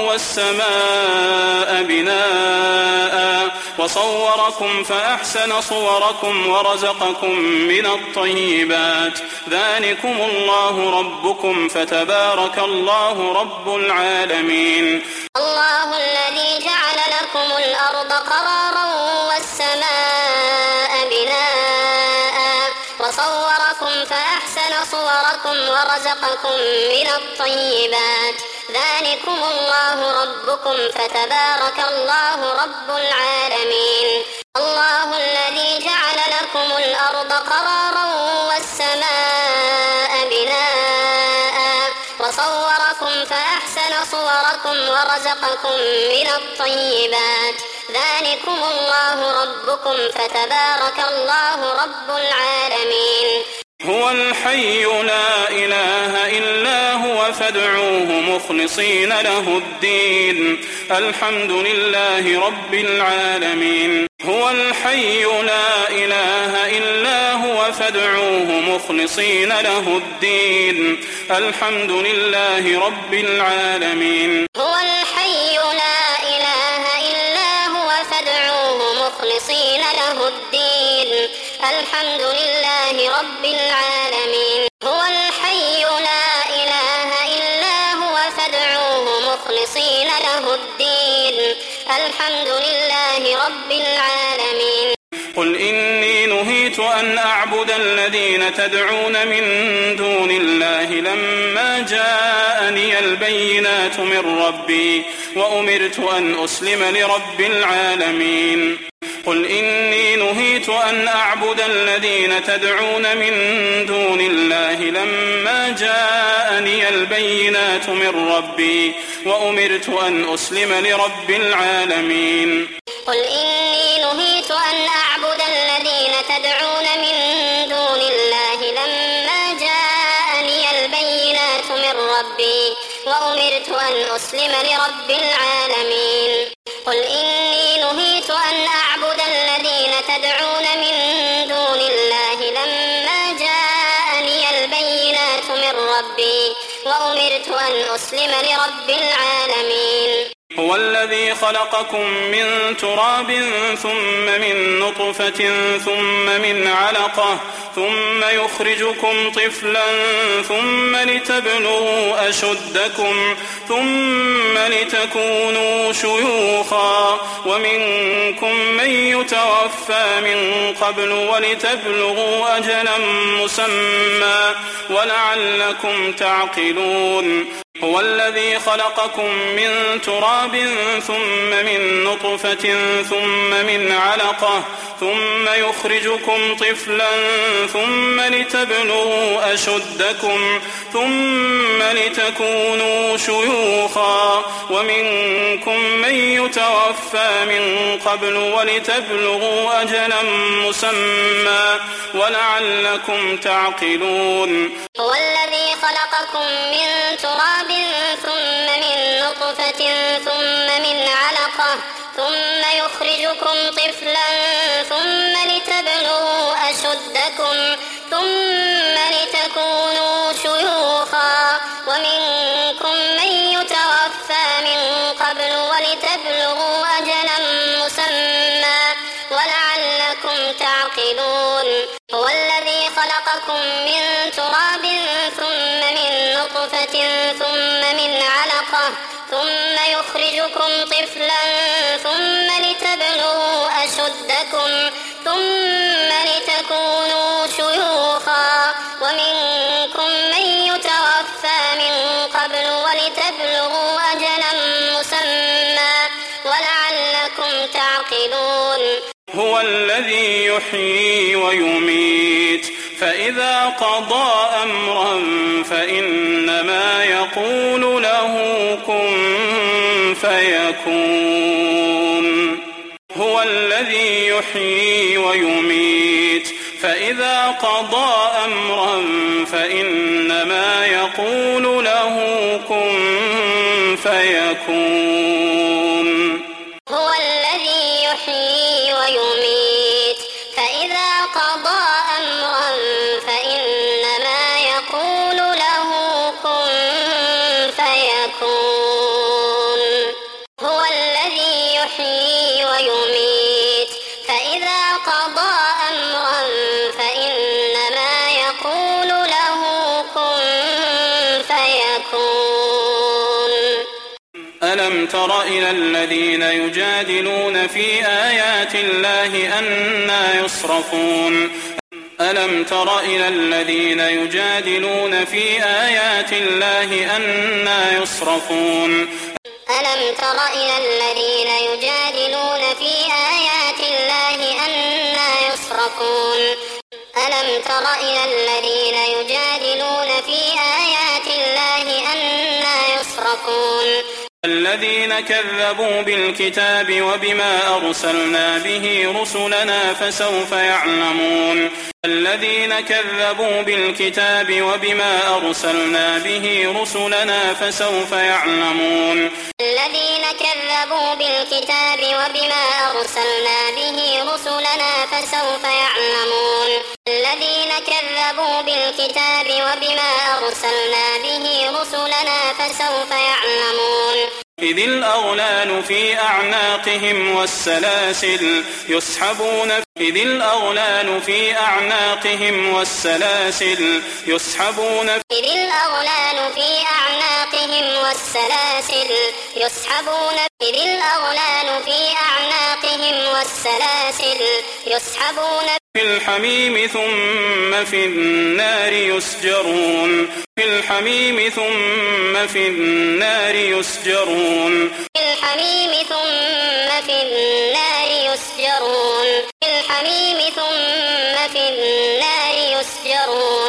والسماء بناء وصوركم فأحسن صوركم ورزقكم من الطيبات ذلكم الله ربكم فتبارك الله رب العالمين
الله الذي جعل لكم الأرض قرارا والسماء بناء وصوركم فأحسن صوركم ورزقكم من الطيبات ذلكم الله ربكم فتبارك الله رب العالمين الله الذي جعل لكم الأرض قرارا والسماء بناء وصوركم فأحسن صوركم ورزقكم من الطيبات ذلكم الله ربكم فتبارك الله رب العالمين
هو الحي لا إله إلا هو فادعوه مخلصين له الدين الحمد لله رب العالمين هو الحي لا إله إلا هو فادعوه مخلصين له الدين الحمد لله رب العالمين
هو الحي لا إله إلا هو فادعوه مخلصين له الدين الحمد لله رب العالمين هو الحي لا إله إلا هو فادعوه مخلصين له الدين الحمد لله رب العالمين
قل إني نهيت أن أعبد الذين تدعون من دون الله لما جاءني البينات من ربي وأمرت أن أسلم لرب العالمين قل إني نهيت أن أعبد الذين تدعون من دون الله لما جاءني البينات من ربي وأمرت أن أسلم لرب العالمين
قل إني نهيت أن أعبد الذين تدعون من دون الله لما جاءني البينات من ربي وأمرت أن أسلم لرب العالمين قل إني نهيت أن أعبد الذين تدعون من دون الله لما جاءني البينات من ربي وأمرت أن أسلم لرب العالمين
هو الذي خلقكم من تراب ثم من نطفة ثم من علقة ثم يخرجكم طفلا ثم لتبلغوا أشدكم ثم لتكونوا شيوخا ومنكم من يتوفى من قبل ولتبلغوا أجلا مسمى ولعلكم تعقلون هو الذي خلقكم من تراب ثم من نطفة ثم من علقة ثم يخرجكم طفلا ثم لتبلغوا أشدكم ثم لتكونوا شيوخا ومنكم من يتوفى من قبل ولتبلغوا أجلا مسمى ولعلكم تعقلون
هو الذي خلقكم من تراب ثم من نطفة ثم من علقة ثم يخرجكم طفلا ثم لتبلغوا أشدكم ثم لتكونوا شيوخا ومنكم من يتوفى من قبل ولتبلغوا أجلا مسمى ولعلكم تعقلون هو الذي خلقكم من تراب ثم من نطفة ثم من علقة ثم يخرجكم طفلا ثم لتبلغوا أشدكم ثم لتكونوا شيوخا ومنكم من يتوفى من قبل ولتبلغوا
هو الذي يحيي ويميت فإذا قضى أمرا فإنما يقول له كن فيكون هو الذي يحيي ويميت فإذا قضى أمرا فإنما يقول له كن فيكون
هو الذي يحيي ويميت فإذا قضى أمرا فإنما يقول له كن فيكون هو الذي يحيي ويميت فإذا قضى أمرا فإنما يقول له كن فيكون
ألم تر إلى الذين يجادلون في آيات الله أنى يصرفون ألم تر إلى الذين يجادلون في آيات الله أنى يصرفون
ألم تر إلى الذين يجادلون في آيات الله أنى يصرفون ألم تر إلى الذين يجادلون في آيات الله أنى يصرفون
الذين كذبوا بالكتاب وبما أرسلنا به رسلنا فسوف يعلمون الذين كذبوا بالكتاب وبما أرسلنا به رسلنا فسوف يعلمون
الذين كذبوا بالكتاب وبما أرسلنا به رسلنا فسوف يعلمون الذين كذبوا بالكتاب وبما أرسلنا به رسلنا فسوف يعلمون
إذ الأغلال في أعناقهم والسلاسل يسحبون إذ الأغلال في أعناقهم والسلاسل يسحبون
إذ الأغلال في أعناقهم والسلاسل يسحبون إذ الأغلال في أعناقهم والسلاسل يسحبون
في الحميم ثم في النار يسجرون في الحميم ثم في النار يسجرون
في الحميم ثم في النار يسجرون في الحميم ثم في النار يسجرون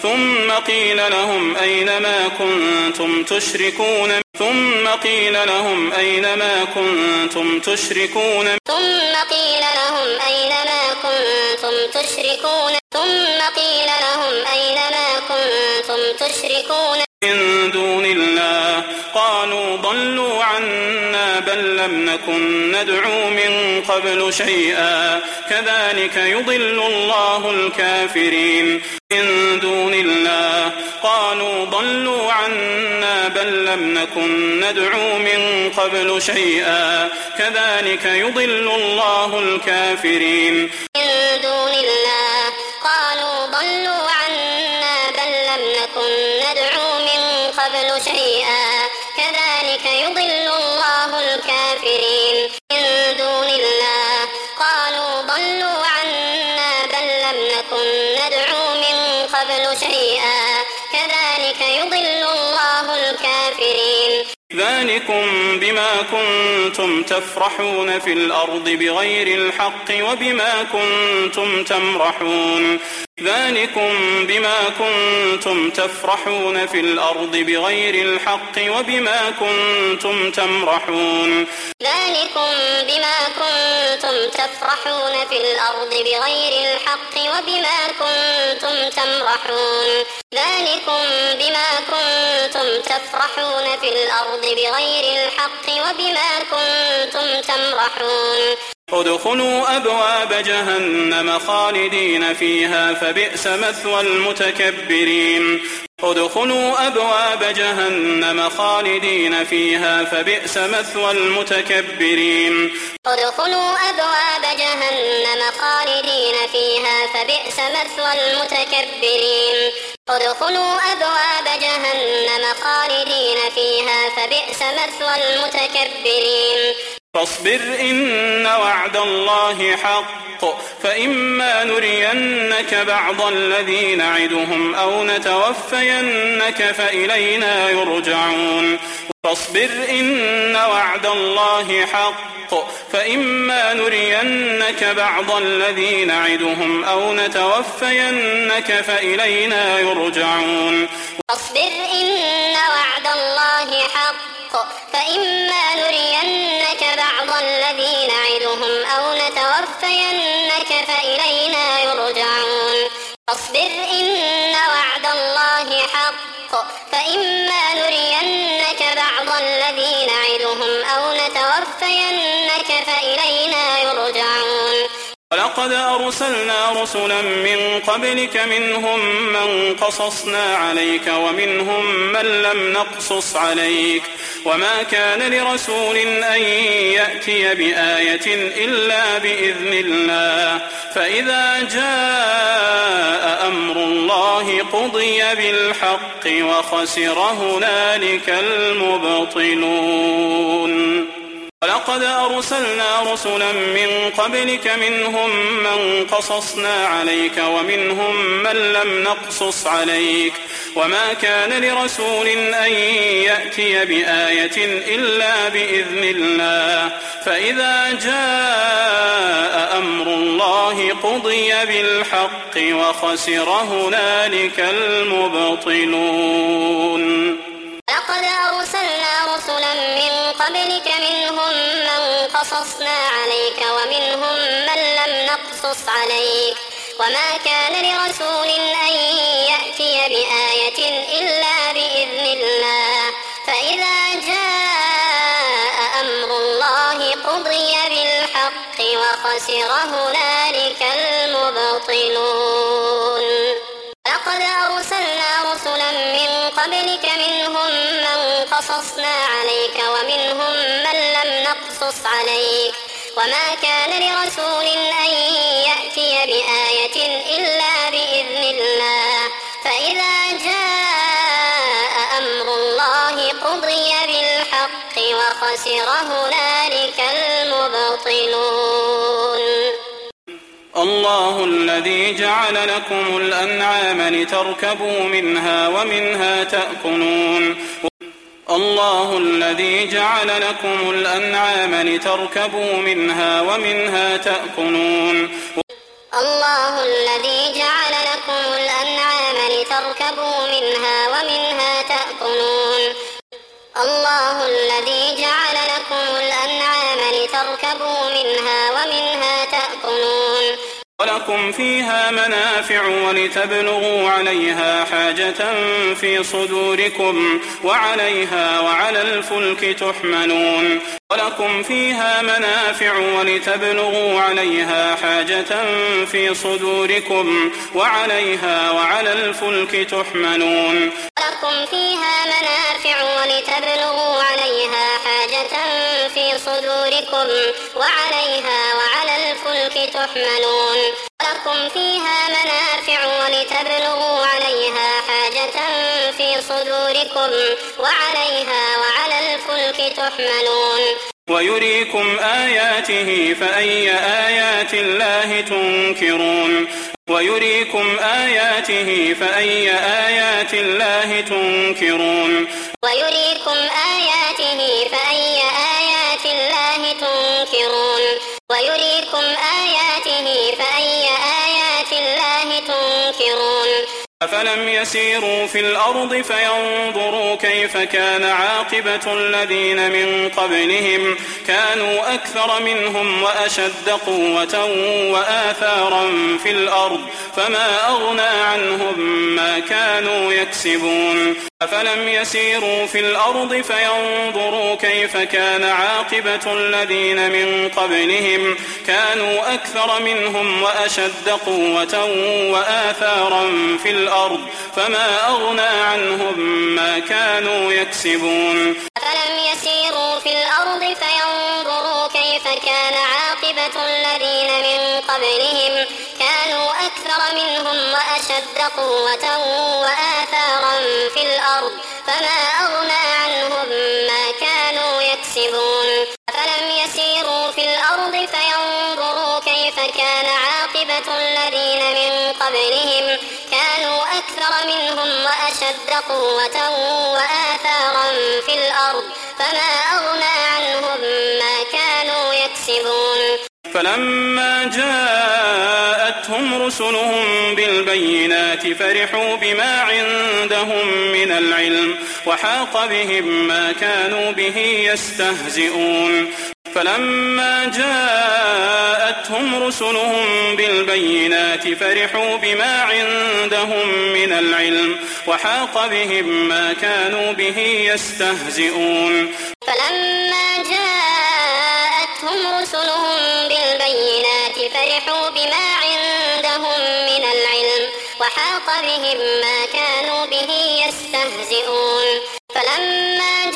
ثم قيل لهم أين ما كنتم تشركون ثم قيل لهم أين ما كنتم تشركون
ثم قيل لهم أين ما كنتم تشركون ثم قيل لهم أين ما كنتم تشركون
من دون الله قالوا ضلوا عنا بل لم نكن ندعو من قبل شيئا كذلك يضل الله الكافرين من دون الله قالوا ضلوا عنا بل لم نكن ندعو من قبل شيئا كذلك يضل الله الكافرين
من دون الله قالوا ضلوا عنا بل لم نكن ندعو من قبل شيئا كذلك يضل الله الكافرين من دون الله قالوا ضلوا عنا بل لم نكن ندعو من قبل شيئا كذلك يضل الله الكافرين
ذلكم بما كنتم تفرحون في الأرض بغير الحق وبما كنتم تمرحون ذلكم بما كنتم تفرحون في الأرض بغير الحق وبما كنتم تمرحون
ذلكم بما كنتم تفرحون في الأرض بغير الحق وبما كنتم تمرحون ذلكم بما كنتم تفرحون في الأرض بغير الحق وبما كنتم تمرحون
ادخلوا أبواب جهنم خالدين فيها فبئس مثوى المتكبرين ادخلوا أبواب جهنم خالدين فيها فبئس مثوى المتكبرين
ادخلوا أبواب جهنم خالدين فيها فبئس مثوى المتكبرين ادخلوا أبواب جهنم خالدين فيها فبئس مثوى المتكبرين
فاصبر إن وعد الله حق فإما نرينك بعض الذي نعدهم أو نتوفينك فإلينا يرجعون فاصبر إن وعد الله حق فإما نرينك بعض الذي نعدهم أو نتوفينك فإلينا يرجعون
فاصبر إن وعد الله حق فإما نرينك بعض الذي نعدهم أو نتوفينك فإلينا يرجعون فاصبر إن وعد الله حق فإما نرينك بعض الذي نعدهم أو نتوفينك فإلينا يرجعون
ولقد أرسلنا رسلا من قبلك منهم من قصصنا عليك ومنهم من لم نقصص عليك وما كان لرسول أن يأتي بآية إلا بإذن الله فإذا جاء أمر الله قضي بالحق وخسر هنالك المبطلون ولقد أرسلنا رسلا من قبلك منهم من قصصنا عليك ومنهم من لم نقصص عليك وما كان لرسول أن يأتي بآية إلا بإذن الله فإذا جاء أمر الله قضي بالحق وخسر هنالك المبطلون
لقد أرسلنا رسلا من قبلك منهم من قصصنا عليك ومنهم من لم نقصص عليك وما كان لرسول أن يأتي بآية إلا بإذن الله فإذا جاء أمر الله قضي بالحق وخسر هنالك المبطلون لقد أرسلنا رسلا من قبلك منهم من قصصنا عليك ومنهم من لم نقصص عليك وما كان لرسول أن يأتي بآية إلا بإذن الله فإذا جاء أمر الله قضي بالحق وخسر هنالك المبطلون
الله الذي جعل لكم الأنعام لتركبوا منها ومنها تأكلون الله الذي جعل لكم الأنعام لتركبوا منها ومنها تأكلون
الله الذي جعل لكم الأنعام لتركبوا منها ومنها تأكلون الله الذي جعل لكم الأنعام لتركبوا منها ومنها تأكلون
ولكم فيها منافع ولتبلغوا عليها حاجة في صدوركم وعليها وعلى الفلك تحملون ولكم فيها منافع ولتبلغوا عليها حاجة في صدوركم وعليها وعلى الفلك تحملون
ولكم فيها منافع ولتبلغوا عليها حاجة في صدوركم وعليها وعلى الفلك تحملون ولكم فيها منافع ولتبلغوا عليها حاجة في صدوركم وعليها وعلى الفلك تحملون
ويريكم آياته فأي آيات الله تنكرون ويريكم آياته فأي آيات الله تنكرون
ويريكم آياته فأي آيات الله تنكرون ويريكم آياته فأي آيات الله تنكرون
أفلم يسيروا في الأرض فينظروا كيف كان عاقبة الذين من قبلهم كانوا أكثر منهم وأشد قوة وآثارا في الأرض فما أغنى عنهم ما كانوا يكسبون أفلم يسيروا في الأرض فينظروا كيف كان عاقبة الذين من قبلهم كانوا أكثر منهم وأشد قوة وآثارا في الأرض فما أغنى عنهم ما كانوا يكسبون
أفلم يسيروا في الأرض فينظروا كيف كان عاقبة الذين من قبلهم كانوا أكثر منهم وأشد قوة وآثارا في الأرض فما أغنى عنهم ما كانوا يكسبون أفلم يسيروا في الأرض فينظروا كيف كان منهم وأشد قوة وآثارا في الأرض فما أغنى عنهم ما كانوا يكسبون.
فلما جاءتهم رسلهم بالبينات فرحوا بما عندهم من العلم وحاق بهم ما كانوا به يستهزئون. فلما جاءتهم رسلهم بالبينات فرحوا بما عندهم من العلم وحاق بهم ما كانوا به يستهزئون.
فلما جاءتهم رسلهم بالبينات فرحوا بما عندهم من العلم وحاق بهم ما كانوا به يستهزئون. فلما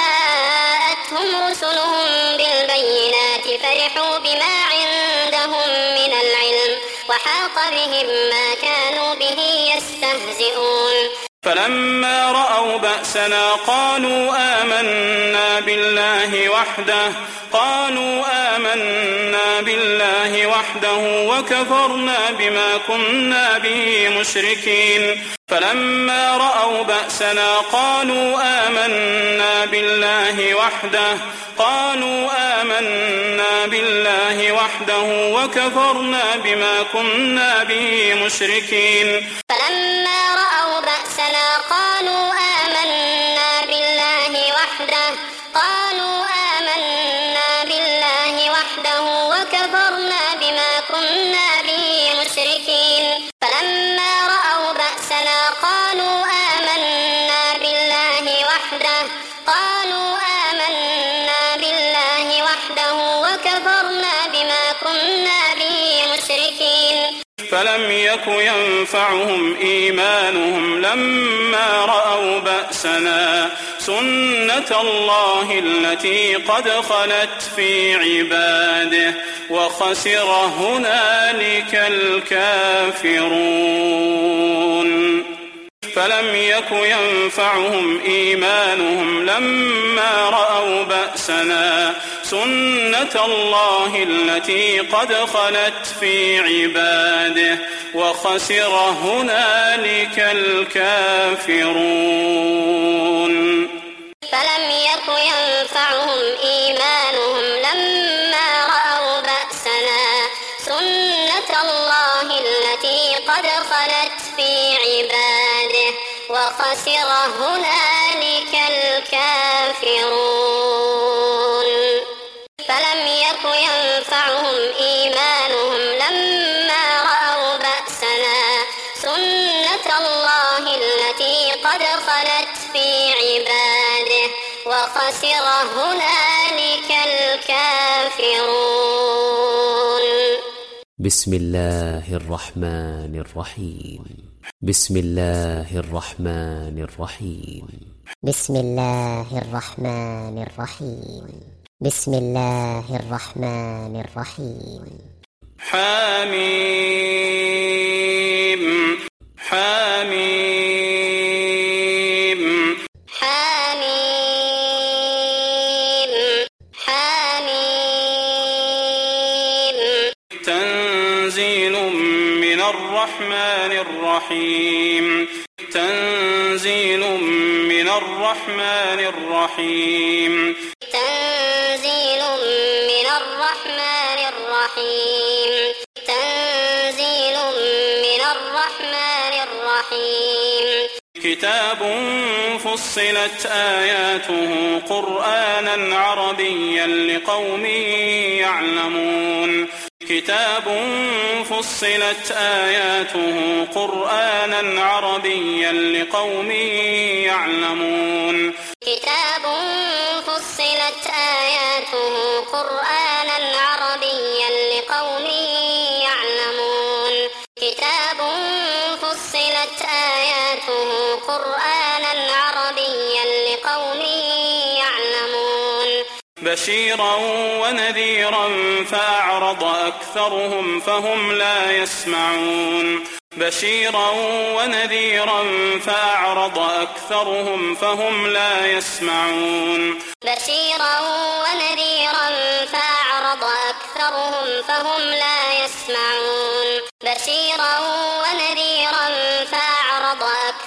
جاءتهم رسلهم بالبينات فرحوا بما عندهم من العلم وحاق بهم ما كانوا به يستهزئون.
فلما رأوا بأسنا قالوا آمنا بالله وحده قالوا آمنا بالله وحده وكفرنا بما كنا به مشركين. فلما رأوا بأسنا قالوا آمنا بالله وحده قالوا آمنا بالله وحده وكفرنا بما كنا به مشركين.
فلما رأوا بأسنا قالوا آمنا بالله وحده قالوا آمنا بالله وحده وكفرنا بما كنا به مشركين. فلما رأوا بأسنا قالوا آمنا بالله وحده قالوا آمنا بالله وحده وكفرنا بما كنا به مشركين.
فلم يك ينفعهم إيمانهم لما رأوا بأسنا سنة الله التي قد خلت في عباده وخسر هنالك الكافرون. فلم يك ينفعهم إيمانهم لما رأوا بأسنا سنة الله التي قد خلت في عباده وخسر هنالك الكافرون.
فلم يك ينفعهم إيمانهم لما رأوا بأسنا سنة الله التي قد خلت في عباده وخسر هنالك الكافرون. فلم يك ينفعهم إيمانهم لما رأوا بأسنا سنة الله التي قد خلت في عباده وخسر هنالك الكافرون.
بسم الله الرحمن الرحيم. بسم الله الرحمن الرحيم.
بسم الله الرحمن الرحيم. بسم الله الرحمن الرحيم.
حميم حميم
حميم حميم.
تنزيل من الرحمن الرحيم. تنزيل من الرحمن الرحيم.
تنزيل من الرحمن الرحيم. تنزيل من الرحمن الرحيم.
كتاب فصلت آياته قرآنا عربيا لقوم يعلمون. كتاب فصلت آياته قرآنا عربيا لقوم يعلمون.
كتاب فصلت آياته قرآنا عربيا لقوم يعلمون. كتاب فصلت آياته قرآنا عربيا لقوم يعلمون.
بشيرا ونذيرا فأعرض أكثرهم فهم لا يسمعون. بشيرا ونذيرا فأعرض أكثرهم فهم لا يسمعون.
بشيرا ونذيرا فأعرض أكثرهم فهم لا يسمعون. بشيرا ونذيرا فأعرض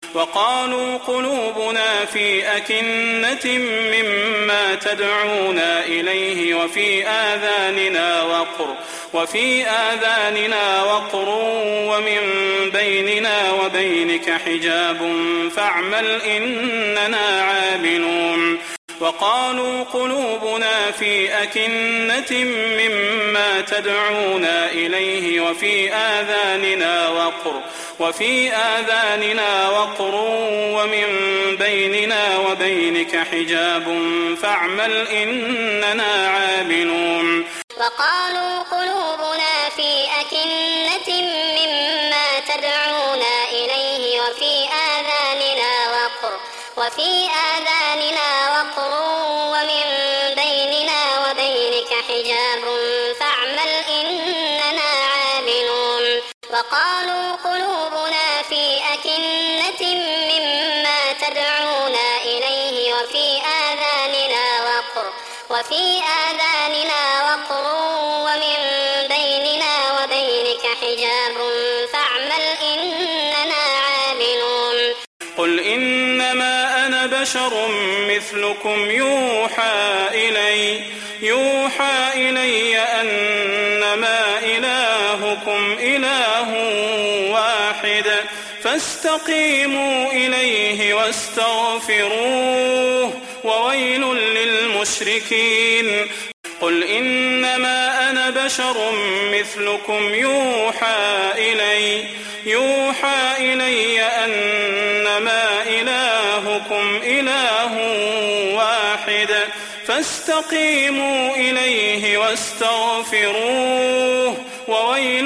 وقالوا قلوبنا في أكنة مما تدعونا إليه وفي آذاننا وقر وفي آذاننا وقر ومن بيننا وبينك حجاب فاعمل إننا عاملون وقالوا قلوبنا في أكنة مما تدعونا إليه وفي آذاننا وقر وفي آذاننا وقر ومن بيننا وبينك حجاب فاعمل إننا عاملون
وقالوا قلوبنا في أكنة مما تدعونا إليه وفي آذاننا وقر وفي آذاننا وقر ومن بيننا وبينك حجاب فاعمل إننا عاملون وقالوا قلوبنا في أكنة مما تدعونا إليه وفي آذاننا وقر وفي آذاننا وقر ومن بيننا وبينك حجاب فاعمل إننا عاملون
قل إنما أنا بشر مثلكم يوحى إلي يوحى إلي أنما إلهكم إله واحد فاستقيموا إليه واستغفروه وويل للمشركين قل إنما أنا بشر مثلكم يوحى إلي يوحى إلي أنما إلهكم إله واحد فاستقيموا إليه واستغفروه وويل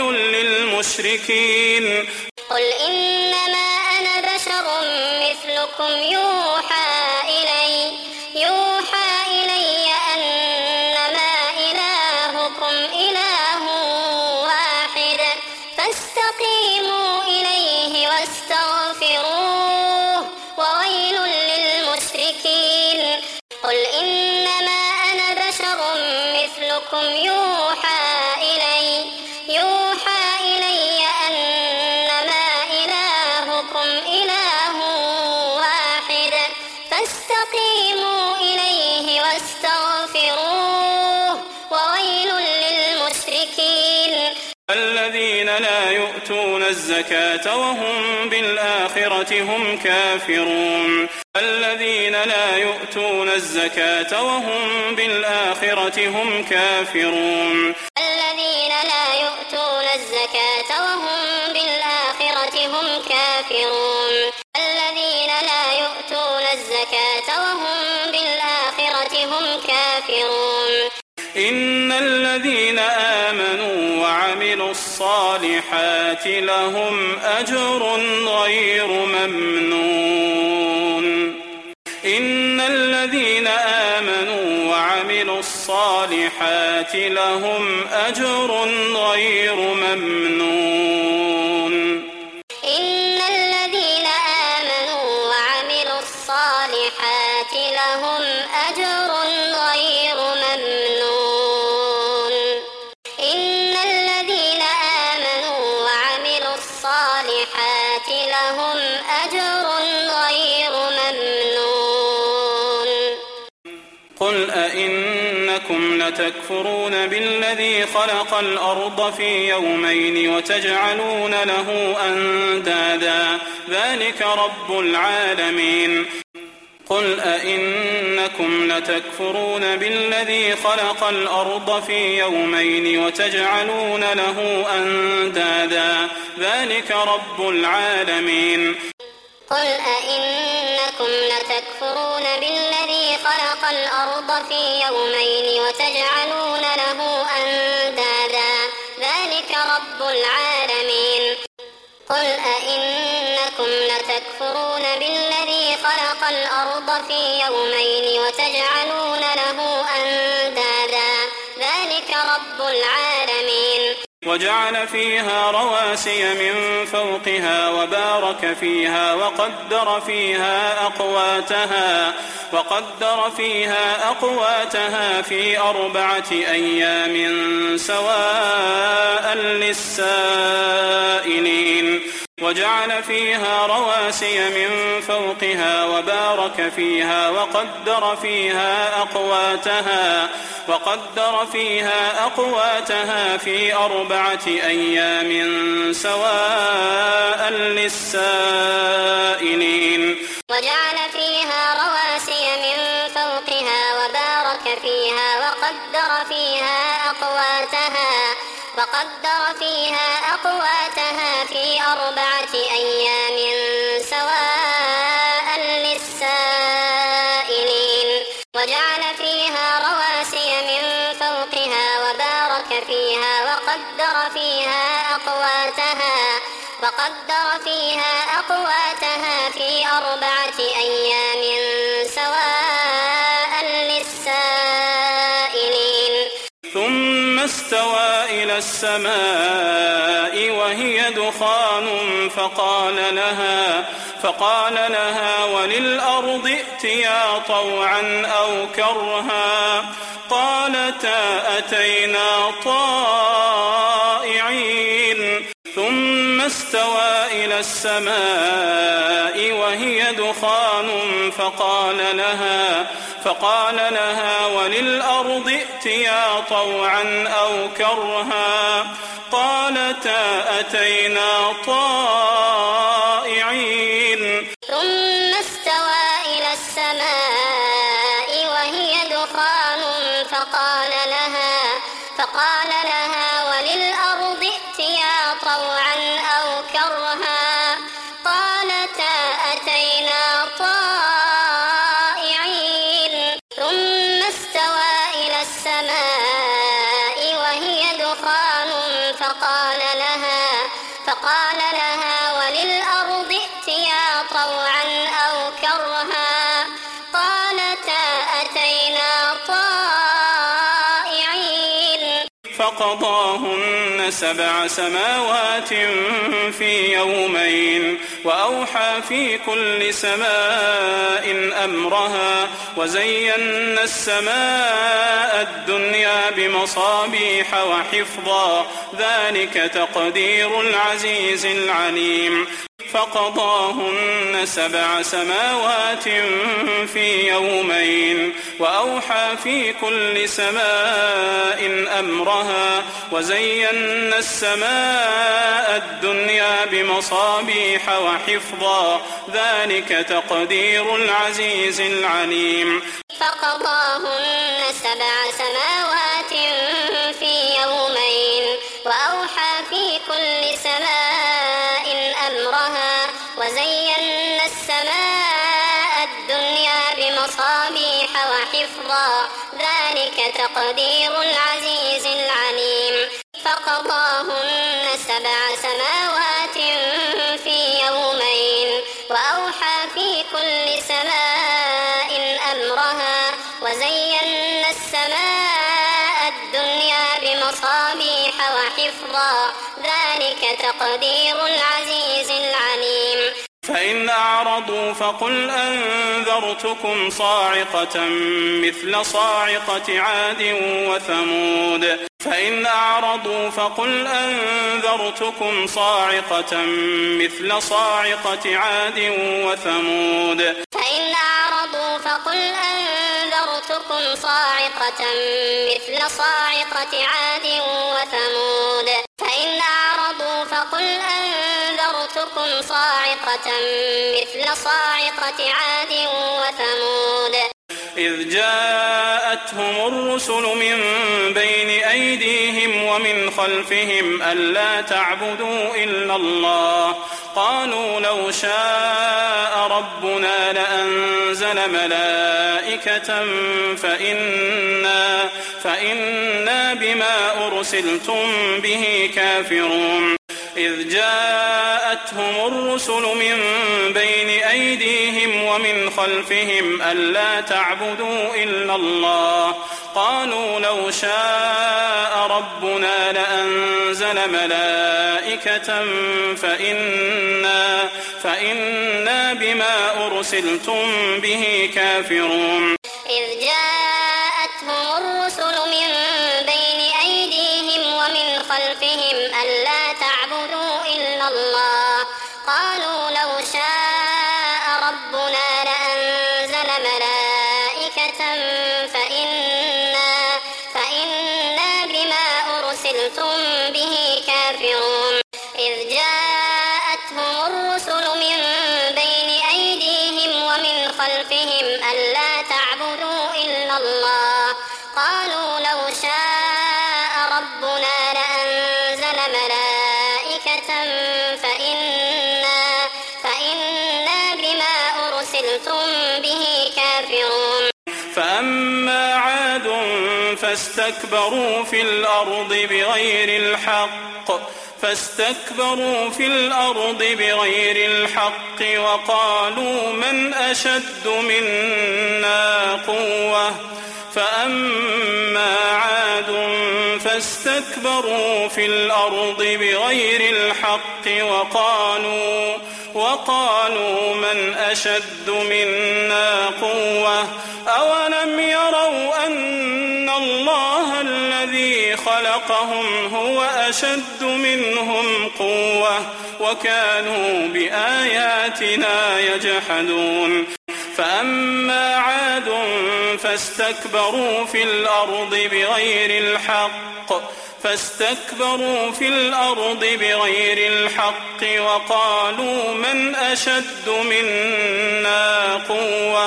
للمشركين
قل إنما أنا بشر مثلكم يوحى إلي يوحى إلي أنما إلهكم إله واحد فاستقيموا إليه واستغفروه وويل للمشركين قل إنما أنا بشر مثلكم يوحى إلي يوحى إلي أنما إلهكم إله واحد فاستقيموا إليه واستغفروه وويل للمشركين
الذين لا يؤتون الزكاة وهم بالآخرة هم كافرون الذين لا يؤتون الزكاة وهم بالآخرة هم كافرون
الذين لا يؤتون الزكاة وهم بالآخرة هم كافرون الذين لا يؤتون الزكاة وهم بالآخرة هم كافرون
إن الذين آمنوا وعملوا الصالحات لهم أجر غير ممنون إن الذين آمنوا وعملوا الصالحات لهم أجر غير ممنون
إن الذين آمنوا وعملوا الصالحات لهم أجر غير ممنون إن الذين آمنوا وعملوا الصالحات لهم أجر غير ممنون
قل أئنكم لتكفرون بالذي خلق الأرض في يومين وتجعلون له أندادا ذلك رب العالمين قل أئنكم لتكفرون بالذي خلق الأرض في يومين وتجعلون له أندادا ذلك رب العالمين
قل أئنكم لتكفرون بالذي خلق الأرض في يومين وتجعلون له أندادا ذلك رب العالمين قل أئنكم لتكفرون بالذي خلق الأرض في يومين وتجعلون له أندادا ذلك رب العالمين
وجعل فيها رواسي من فوقها وبارك فيها وقدر فيها أقواتها وقدر فيها أقواتها في أربعة أيام سواء للسائلين وجعل فيها رواسي من فوقها وبارك فيها وقدر فيها أقواتها وقدر فيها أقواتها في أربعة أيام سواء للسائلين.
وجعل فيها رواسي من فوقها وبارك فيها وقدر فيها أقواتها وقدر فيها أقواتها في أربعة أيام سواء للسائلين. وجعل فيها رواسي من فوقها وبارك فيها وقدر فيها أقواتها وقدر فيها أقواتها في أربعة أيام سواء للسائلين.
ثم استوى إلى السماء وهي دخان فقال لها فقال لها وللأرض ائتيا طوعا أو كرها قالتا أتينا طائعين. ثم استوى إلى السماء وهي دخان فقال لها فقال لها وللأرض ائتيا طوعا أو كرها قالتا أتينا طائعين.
ثم استوى إلى السماء وهي دخان فقال لها فقال لها وللأرض ائتيا طوعا أو كرها قالتا أتينا طائعين. ثم استوى إلى السماء وهي دخان فقال لها فقال لها وللأرض ائتيا طوعا أو كرها قالتا أتينا طائعين.
فقضاهن سبع سماوات في يومين وأوحى في كل سماء أمرها وزينا السماء الدنيا بمصابيح وحفظا ذلك تقدير العزيز العليم. فقضاهن سبع سماوات في يومين وأوحى في كل سماء أمرها وزينا السماء الدنيا بمصابيح وحفظا ذلك تقدير العزيز العليم.
فقضاهن سبع سماوات في يومين وأوحى في كل سماء أمرها وزينا السماء الدنيا بمصابيح وحفظا ذلك تقدير العزيز العليم. فقضاهن سبع سماوات في يومين وأوحى في كل سماء أمرها وزينا السماء الدنيا بمصابيح وحفظا ذلك تقدير العزيز العليم.
فإن أعرضوا فقل أنذرتكم صاعقة مثل صاعقة عاد وثمود فإن أعرضوا فقل أنذرتكم صاعقة مثل صاعقة عاد وثمود
فإن أعرضوا فقل أنذرتكم صاعقة مثل صاعقة عاد وثمود فإن أعرضوا فقل أنذرتكم صاعقة مثل صاعقة عاد وثمود
إذ جاءتهم الرسل من بين أيديهم ومن خلفهم ألا تعبدوا إلا الله قالوا لو شاء ربنا لأنزل ملائكة فإنا, فإنا بما أرسلتم به كافرون إذ جاءتهم الرسل من بين أيديهم ومن خلفهم ألا تعبدوا إلا الله قالوا لو شاء ربنا لأنزل ملائكة فإنا, فإنا بما أرسلتم به كافرون
إذ جاءتهم الرسل من بين أيديهم ومن خلفهم ألا تعبدوا إلا الله قالوا لو شاء ربنا لأنزل ملائكة فإنا, فإنا بما أرسلتم به كافرون
فأما عاد فاستكبروا في الأرض بغير الحق فاستكبروا في الأرض بغير الحق وقالوا من أشد منا قوة فأما عاد فاستكبروا في الأرض بغير الحق وقالوا وقالوا من أشد منا قوة أولم يروا أن الله الذي خلقهم هو أشد منهم قوة وكانوا بآياتنا يجحدون فأما عاد فاستكبروا في الأرض بغير الحق فاستكبروا في الأرض بغير الحق وقالوا من أشد منا قوة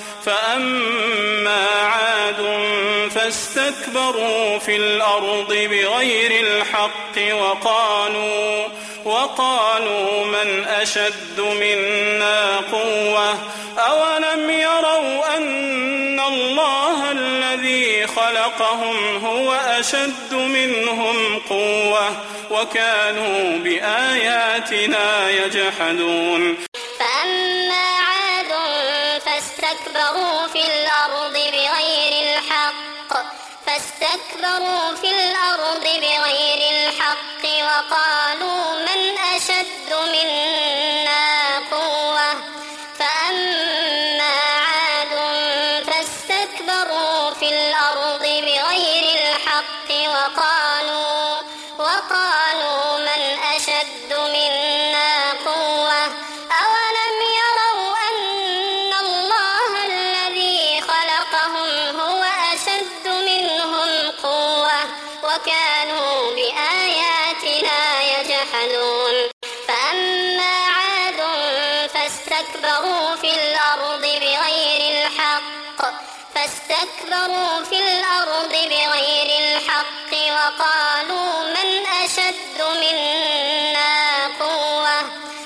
فأما عاد فاستكبروا في الأرض بغير الحق وقالوا وقالوا من أشد منا قوة أولم يروا أن الله الذي خلقهم هو أشد منهم قوة وكانوا بآياتنا يجحدون
فأما عاد فاستكبروا في الأرض بغير الحق فاستكبروا في الأرض بغير الحق وقالوا من أشد منا قوة فأما عاد فاستكبروا في الأرض بغير الحق وقالوا وقالوا من أشد منا قوة أولم يروا أن الله الذي خلقهم هو أشد منهم قوة وكانوا بآياتنا يجحدون فأما عاد فاستكبروا في الأرض بغير الحق فاستكبروا في الأرض بغير الحق وقالوا من أشد منا قوة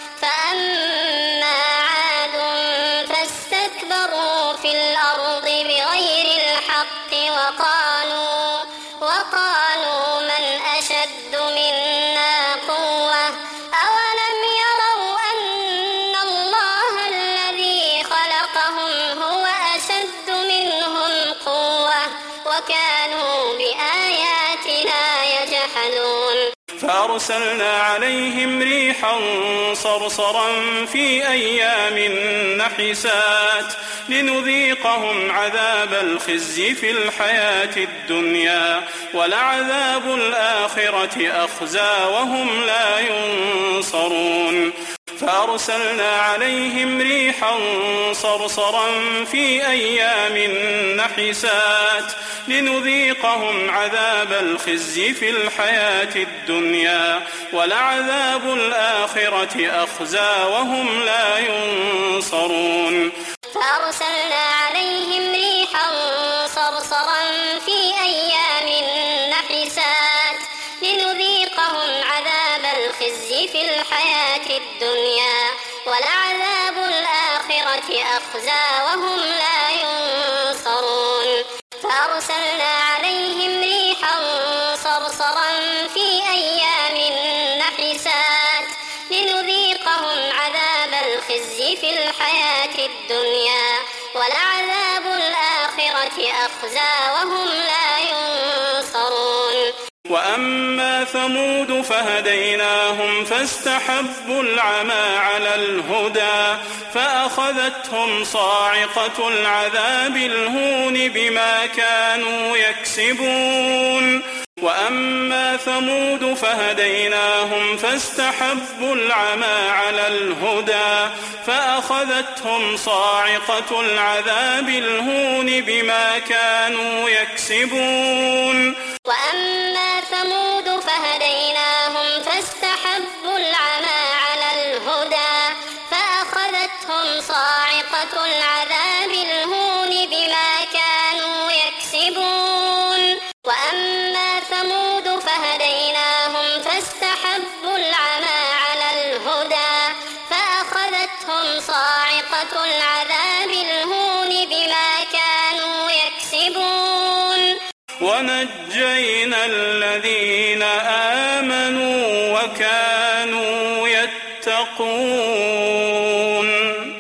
فأما عاد فاستكبروا في الأرض بغير الحق وقالوا وقالوا من أشد منا قوة أولم يروا أن الله الذي خلقهم هو أشد منهم قوة وكانوا بآياتنا يجحدون
فأرسلنا عليهم ريحا صرصرا في أيام نحسات لنذيقهم عذاب الخزي في الحياة الدنيا ولعذاب الآخرة أخزى وهم لا ينصرون فأرسلنا عليهم ريحا صرصرا في أيام نحسات لنذيقهم عذاب الخزي في الحياة الدنيا ولعذاب الآخرة أخزى وهم لا ينصرون
فأرسلنا عليهم ريحا صرصرا في أيام نحسات لنذيقهم عذاب الخزي في الحياة الدنيا ولعذاب الآخرة أخزى وهم لا ينصرون فأرسلنا عليهم ريحا صرصرا في أيام نحسات لنذيقهم عذاب الخزي في الحياة الدنيا ولعذاب الآخرة أخزى وهم لا ينصرون
وأما ثمود فهديناهم فاستحبوا العمى على الهدى فأخذتهم صاعقة العذاب الهون بما كانوا يكسبون وأما ثمود فهديناهم فاستحبوا العمى على الهدى فأخذتهم صاعقة العذاب الهون بما كانوا يكسبون
وأما ثمود فهديناهم فاستحبوا العمى على الهدى فأخذتهم صاعقة العذاب الهون بما كانوا يكسبون
ونجينا الذين آمنوا وكانوا يتقون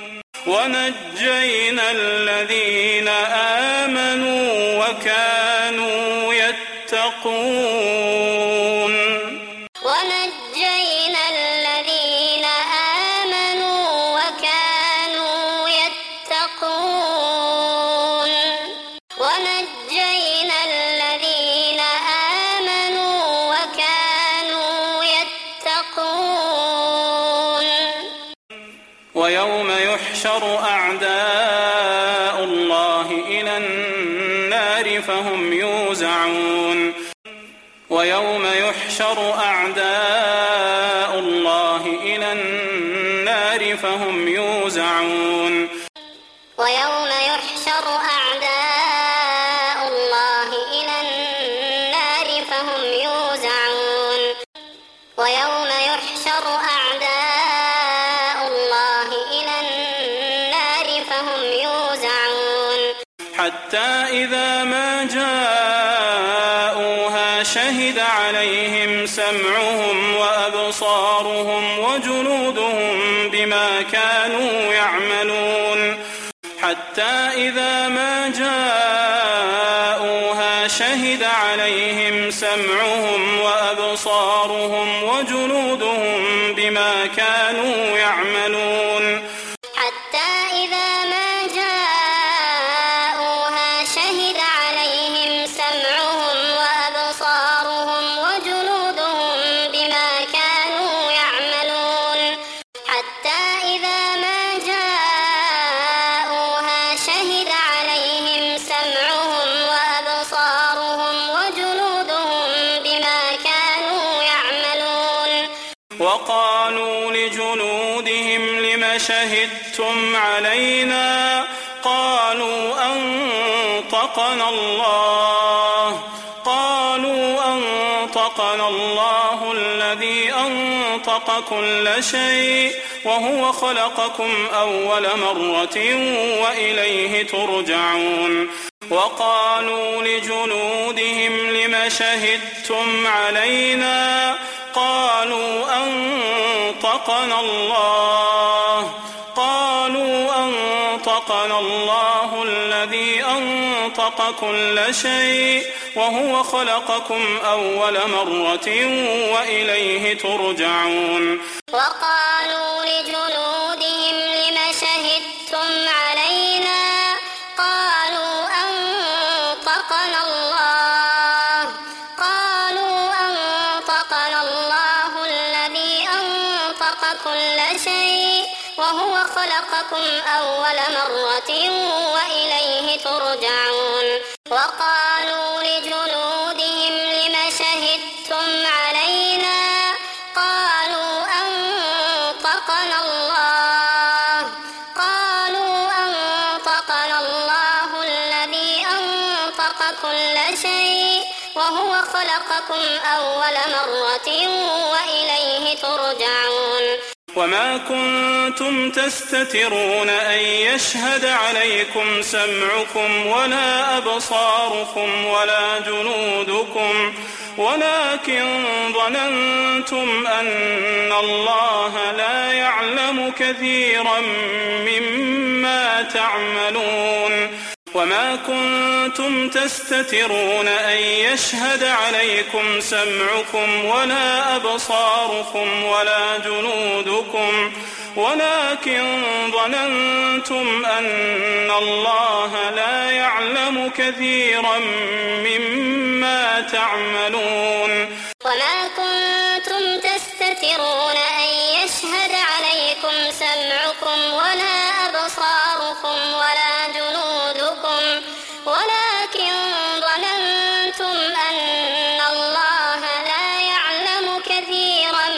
ونجينا الذين آمنوا وكانوا يتقون
ونجينا الذين آمنوا وكانوا يتقون ونجينا الذين آمنوا وكانوا يتقون
ويوم يحشر أعداء الله إلى النار فهم يوزعون ويوم يحشر أعداء الله إلى النار فهم يوزعون
ويوم يحشر أعداء الله إلى النار فهم يوزعون ويوم يحشر أعداء الله إلى النار فهم يوزعون
حتى إذا ما جاءوها شهد عليهم سمعهم وأبصارهم وجلودهم بما كانوا يعملون حتى إذا ما جاءوها شهد عليهم سمعهم وأبصارهم وجلودهم بما كانوا يعملون
حتى إذا ما جاءوها شهد عليهم سمعهم وأبصارهم وجلودهم بما كانوا يعملون حتى إذا ما جاءوها شهد عليهم سمعهم وأبصارهم وجلودهم بما كانوا يعملون
وقالوا لجلودهم لم شهدتم علينا قالوا أنطقنا الله قالوا أنطقنا الله الذي أنطق كل شيء وهو خلقكم أول مرة وإليه ترجعون وقالوا لجلودهم لم شهدتم علينا قالوا أنطقنا الله قالوا أنطقنا الله الذي أنطق كل شيء وهو خلقكم أول مرة وإليه ترجعون
وقالوا لجلودهم لم شهدتم علينا قالوا أنطقنا الله قالوا أنطقنا الله الذي أنطق كل شيء وهو خلقكم أول مرة وإليه ترجعون وقالوا لجلودهم لم شهدتم علينا قالوا أنطقنا الله قالوا أنطقنا الله الذي أنطق كل شيء وهو خلقكم أول مرة وإليه ترجعون
وما كنتم تستترون أن يشهد عليكم سمعكم ولا أبصاركم ولا جلودكم ولكن ظننتم أن الله لا يعلم كثيرا مما تعملون وما كنتم تستترون أن يشهد عليكم سمعكم ولا أبصاركم ولا جلودكم ولكن ظننتم أن الله لا يعلم كثيرا مما تعملون
وما كنتم تستترون أن يشهد عليكم سمعكم ولا أبصاركم ولا جلودكم ولكن ظننتم أن الله لا يعلم كثيرا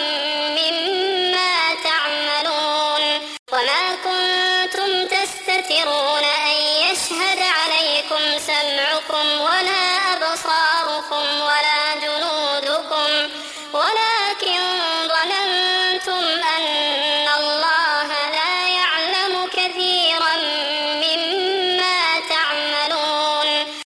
مما تعملون وما كنتم تستترون أن يشهد عليكم سمعكم ولا أبصاركم ولا جلودكم ولكن ظننتم أن الله لا يعلم كثيرا مما تعملون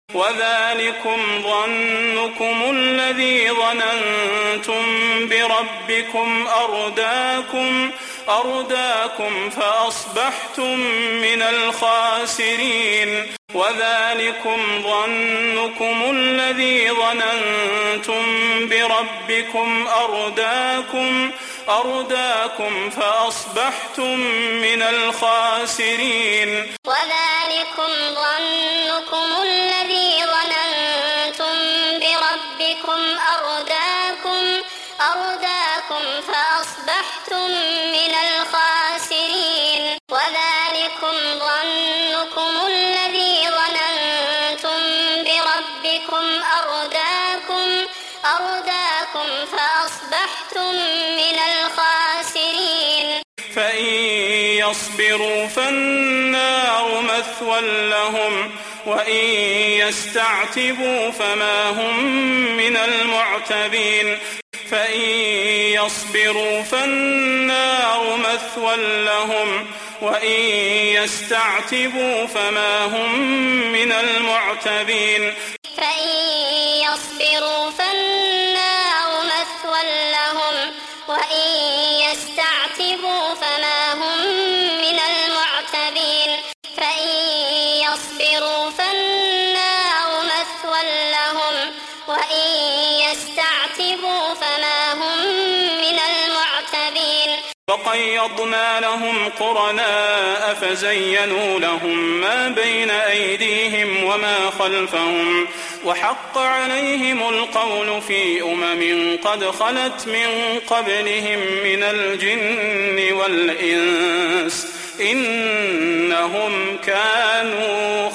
وذلكم ظنكم الذي ظننتم بربكم أرداكم أرداكم فأصبحتم من الخاسرين وذلكم ظنكم الذي ظننتم بربكم أرداكم أرداكم فأصبحتم من الخاسرين
وذلكم ظنكم الذي ظننتم بربكم أرداكم أرداكم فأصبحتم من الخاسرين وذلكم ظنكم الذي ظننتم بربكم أرداكم أرداكم فأصبحتم من الخاسرين
فإن يصبروا فالنار مثوى لهم وإن يستعتبوا فما هم من المعتبين فإن يصبروا فالنار مثوى لهم وإن يستعتبوا فما هم من المعتبين
فإن يصبروا فالنار مثوى لهم وإن يستعتبوا فما هم من المعتبين فإن يصبروا فالنار مثوى لهم وإن يستعتبوا فما هم من المعتبين
وقيضنا لهم قرناء فزينوا لهم ما بين أيديهم وما خلفهم وحق عليهم القول في أمم قد خلت من قبلهم من الجن والإنس إنهم كانوا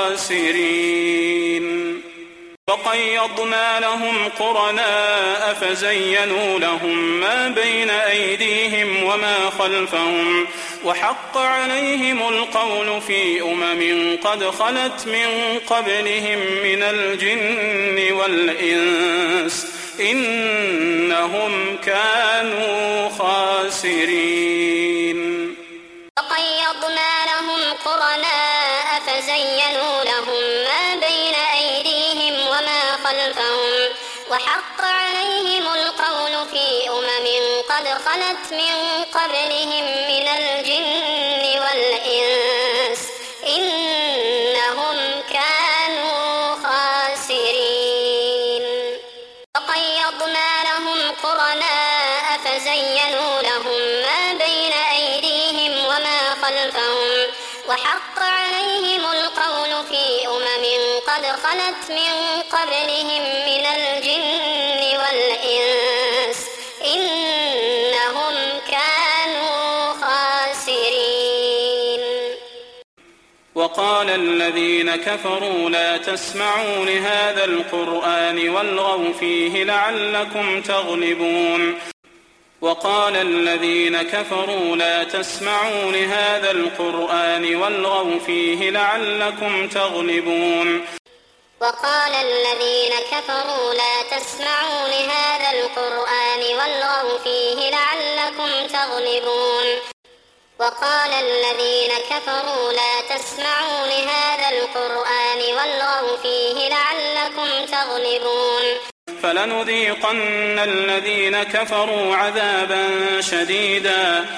خاسرين وقيضنا لهم قرناء فزينوا لهم ما بين أيديهم وما خلفهم وحق عليهم القول في أمم قد خلت من قبلهم من الجن والإنس إنهم كانوا خاسرين
وقيضنا لهم قرناء فزينوا لهم ما بين أيديهم وما خلفهم وحق عليهم القول في أمم قد خلت من قبلهم من الجن والإنس إنهم كانوا خاسرين وقيضنا لهم قرناء فزينوا لهم ما بين أيديهم وما خلفهم وحق عليهم القول في أمم قد خلت من قبلهم من الجن والإنس إنهم كانوا خاسرين
وقال الذين كفروا لا تسمعوا لهذا القرآن والغوا فيه لعلكم تغلبون وقال الذين كفروا لا تسمعوا لهذا القرآن والغوا فيه لعلكم تغلبون
وقال الذين كفروا لا تسمعوا لهذا القرآن والغوا فيه لعلكم تغلبون وقال الذين كفروا لا تسمعوا لهذا القرآن والغوا فيه لعلكم تغلبون
فلنذيقن الذين كفروا عذابا شديدا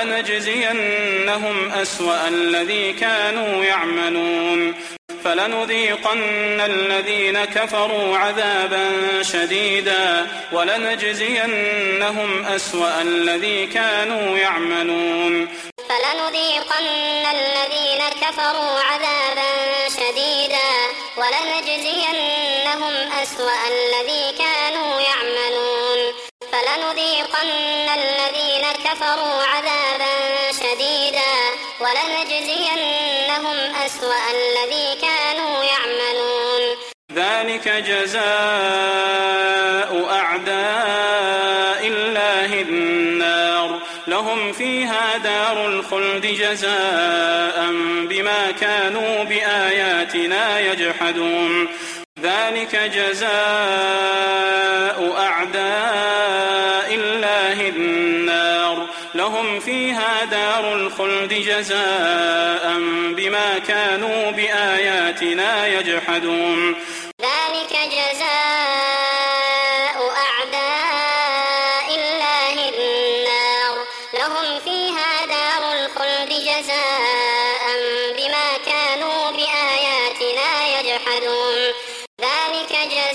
ولنجزينهم أسوأ الذي كانوا يعملون فلنذيقن الذين كفروا عذابا شديدا ولنجزينهم أسوأ الذي كانوا يعملون
فلنذيقن الذين كفروا عذابا شديدا ولنجزينهم أسوأ الذي كانوا يعملون فلنذيقن الذين كفروا عذابا شديدا ولنجزينهم أسوأ الذي كانوا يعملون
ذلك جزاء أعداء الله النار لهم فيها دار الخلد جزاء بما كانوا بآياتنا يجحدون ذلك جزاء أعداء الله النار لهم فيها دار الخلد جزاء بما كانوا بآياتنا يجحدون
ذلك جزاء أعداء الله النار لهم فيها دار الخلد جزاء بما كانوا بآياتنا يجحدون ذلك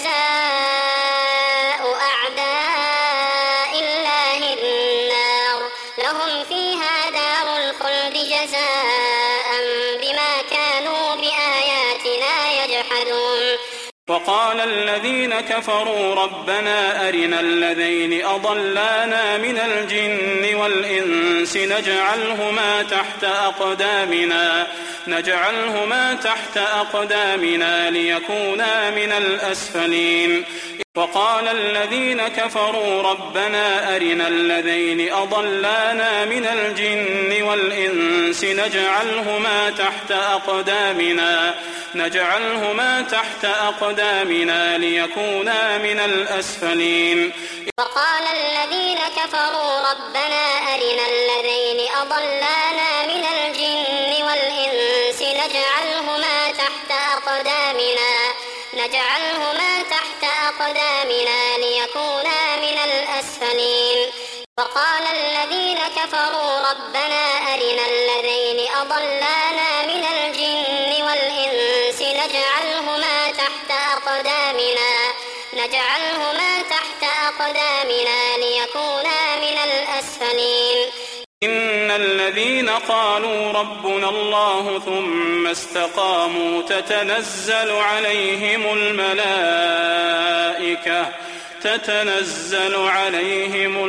جزاء أعداء الله النار لهم فيها دار الخلد جزاء بما كانوا بآياتنا يجحدون
وقال الذين كفروا ربنا أرنا الذين أضلانا من الجن والإنس نجعلهما تحت أقدامنا نجعلهما تحت أقدامنا ليكونا من الأسفلين وقال الذين كفروا ربنا أرنا الذين أضلانا من الجن والإنس نجعلهما تحت أقدامنا نجعلهما تحت أقدامنا ليكونا من الأسفلين
وقال الذين كفروا ربنا أرنا الذين أضلانا من الجن والإنس نجعلهما تحت أقدامنا نجعلهما تحت أقدامنا ليكونا من الأسفلين وقال الذين كفروا ربنا أرنا الذين أضلانا من الجن والإنس نجعلهما تحت أقدامنا نجعلهما تحت أقدامنا ليكونا من الأسفلين
إن الذين قالوا ربنا الله ثم استقاموا تتنزل عليهم الملائكة تتنزل عليهم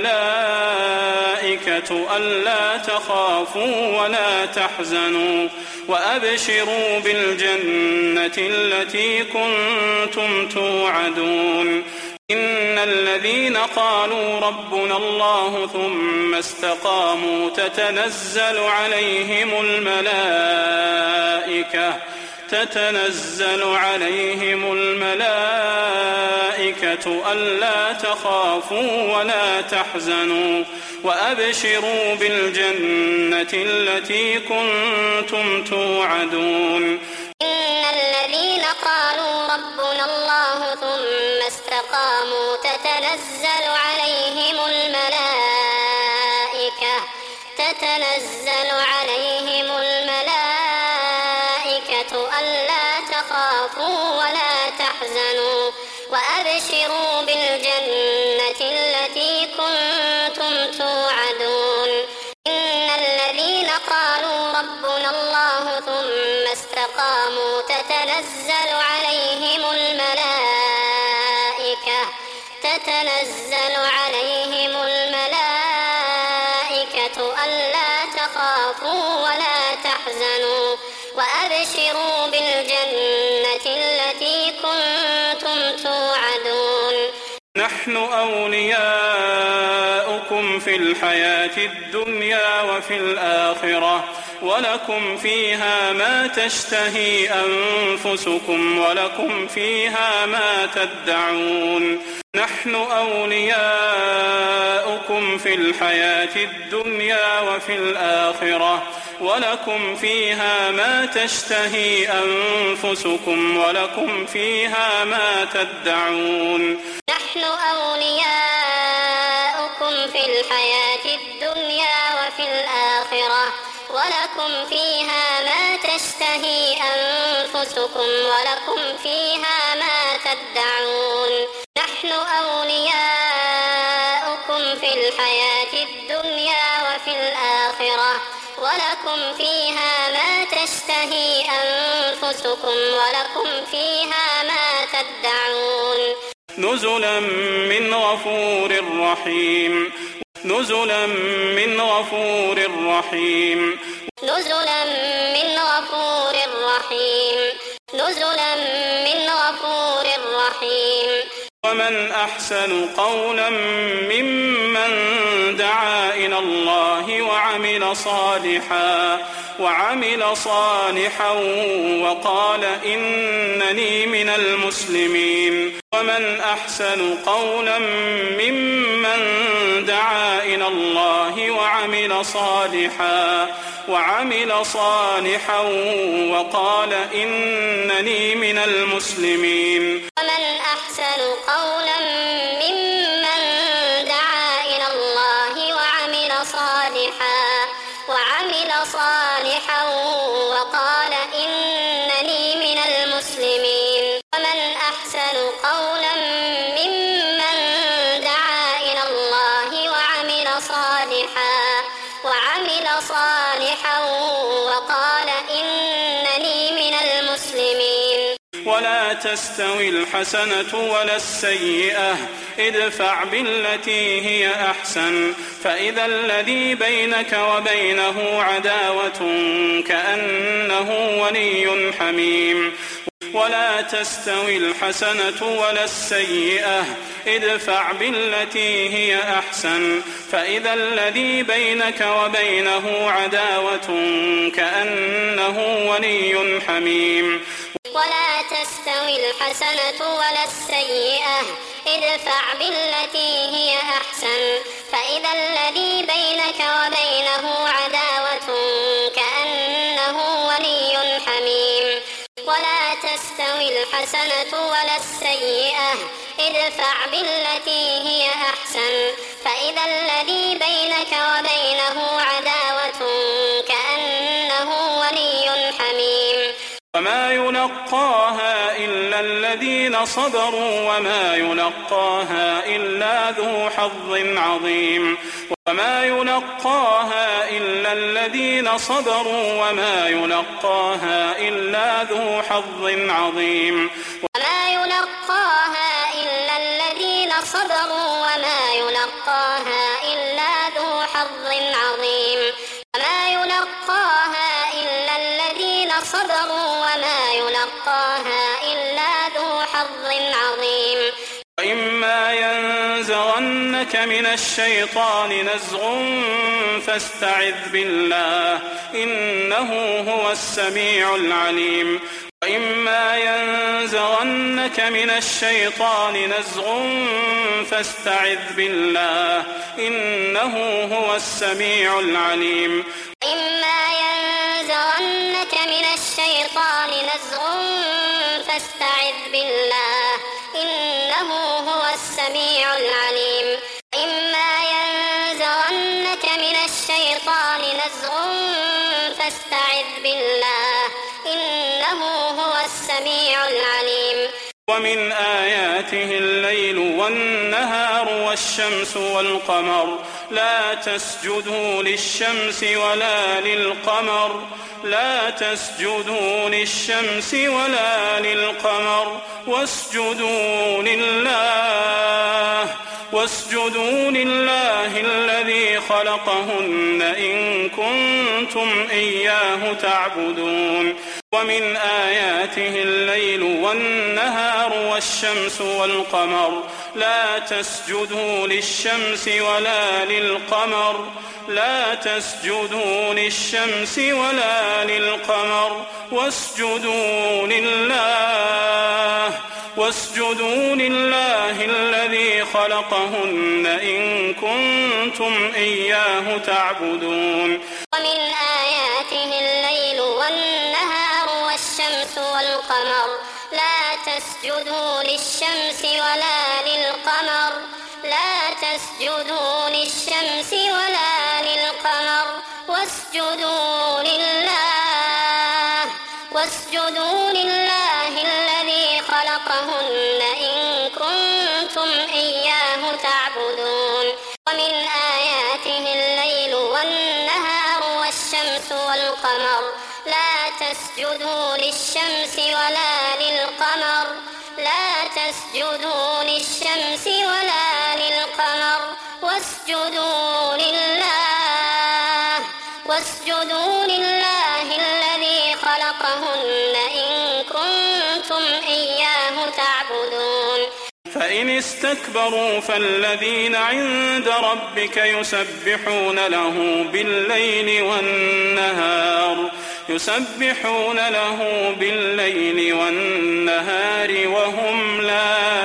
الملائكة ألا تخافوا ولا تحزنوا وأبشروا بالجنة التي كنتم توعدون إن الذين قالوا ربنا الله ثم استقاموا تتنزل عليهم الملائكة تتنزل عليهم الملائكة ألا تخافوا ولا تحزنوا وأبشروا بالجنة التي كنتم توعدون
إن الذين قالوا ربنا الله ثم استقاموا تتنزل عليهم الملائكة تتنزل عليهم الملائكة ألا تخافوا ولا تحزنوا وأبشروا بالجنة التي كنتم توعدون إن الذين قالوا ربنا الله ثم استقاموا تتنزل عليهم الملائكة تتنزل عليهم الملائكة ألا تخافوا ولا تحزنوا وأبشروا بالجنة التي كنتم توعدون
نحن أولياؤكم في الحياة الدنيا وفي الآخرة ولكم فيها ما تشتهي أنفسكم ولكم فيها ما تدعون نحن أولياؤكم في الحياة الدنيا وفي الآخرة ولكم فيها ما تشتهي أنفسكم ولكم فيها ما تدعون
نحن أولياؤكم في الحياة الدنيا وفي الآخرة ولكم فيها ما تشتهي أنفسكم ولكم فيها ما تدعون نحن أولياؤكم في الحياة الدنيا وفي الآخرة ولكم فيها ما تشتهي أنفسكم ولكم فيها ما تدعون
نزلا من غفور رحيم نزلا من غفور رحيم
نزلا من غفور رحيم نزلا من غفور رحيم
ومن أحسن قولا ممن دعا إلى الله وعمل صالحا وعمل صالحا وقال إنني من المسلمين ومن أحسن قولا ممن دعا إلى الله وعمل صالحا وعمل صالحا وقال إنني من المسلمين
ومن أحسن قولا ممن دعا إلى الله وعمل صالحا وعمل صالحا وقال إنني من المسلمين ومن أحسن قولا ممن دعا إلى الله وعمل صالحا وعمل صالحا وقال إنني من المسلمين
ولا تستوي الحسنة ولا السيئة ادفع بالتي هي أحسن فإذا الذي بينك وبينه عداوة كأنه ولي حميم ولا تستوي الحسنة ولا السيئة ادفع بالتي هي أحسن فإذا الذي بينك وبينه عداوة كأنه ولي حميم
ولا تستوي الحسنة ولا السيئة ادفع بالتي هي أحسن فإذا الذي بينك وبينه عداوة كأنه ولي حميم ولا تستوي الحسنة ولا السيئة ادفع بالتي هي أحسن فإذا الذي بينك وبينه عداوة كأنه ولي حميم
وما يلقاها إلا الذين صبروا وما يلقاها إلا ذو حظ عظيم وما يلقاها إلا الذين صبروا وما يلقاها إلا ذو حظ عظيم
وما يلقاها إلا الذين صبروا وما يلقاها إلا ذو حظ عظيم وما يلقاها إلا الذين صبروا وما يلقاها إلا ذو حظ عظيم
وإما ينزغنك من الشيطان نزغ فاستعذ بالله إنه هو السميع العليم وإما ينزغنك من الشيطان نزغ فاستعذ بالله إنه هو السميع العليم
وإما ينزغنك من الشيطان نزغ فاستعذ بالله إنه هو السميع العليم وإما ينزغنك من الشيطان نزغ فاستعذ بالله إنه هو السميع العليم
ومن آياته الليل والنهار والشمس والقمر لا تسجدوا للشمس ولا للقمر لا تسجدوا للشمس ولا للقمر واسجدوا لله واسجدوا لله الذي خلقهن إن كنتم إياه تعبدون ومن آياته الليل والنهار والشمس والقمر لا تسجدوا للشمس ولا للقمر لا تسجدوا للشمس ولا للقمر واسجدوا لله واسجدوا لله الذي خلقهن إن كنتم إياه تعبدون
ومن آياته الليل والنهار والشمس والقمر لا تسجدوا للشمس ولا للقمر لا تسجدوا للشمس ولا للقمر واسجدوا لله واسجدوا لله الذي خلقهن إن كنتم إياه تعبدون ومن آياته الليل والنهار والشمس والقمر لا تسجدوا للشمس ولا للقمر لا تسجدوا للشمس ولا للقمر واسجدوا لله واسجدوا لله الذي خلقهن إن كنتم إياه تعبدون
فإن استكبروا فالذين عند ربك يسبحون له بالليل والنهار يسبحون له بالليل والنهار وهم لا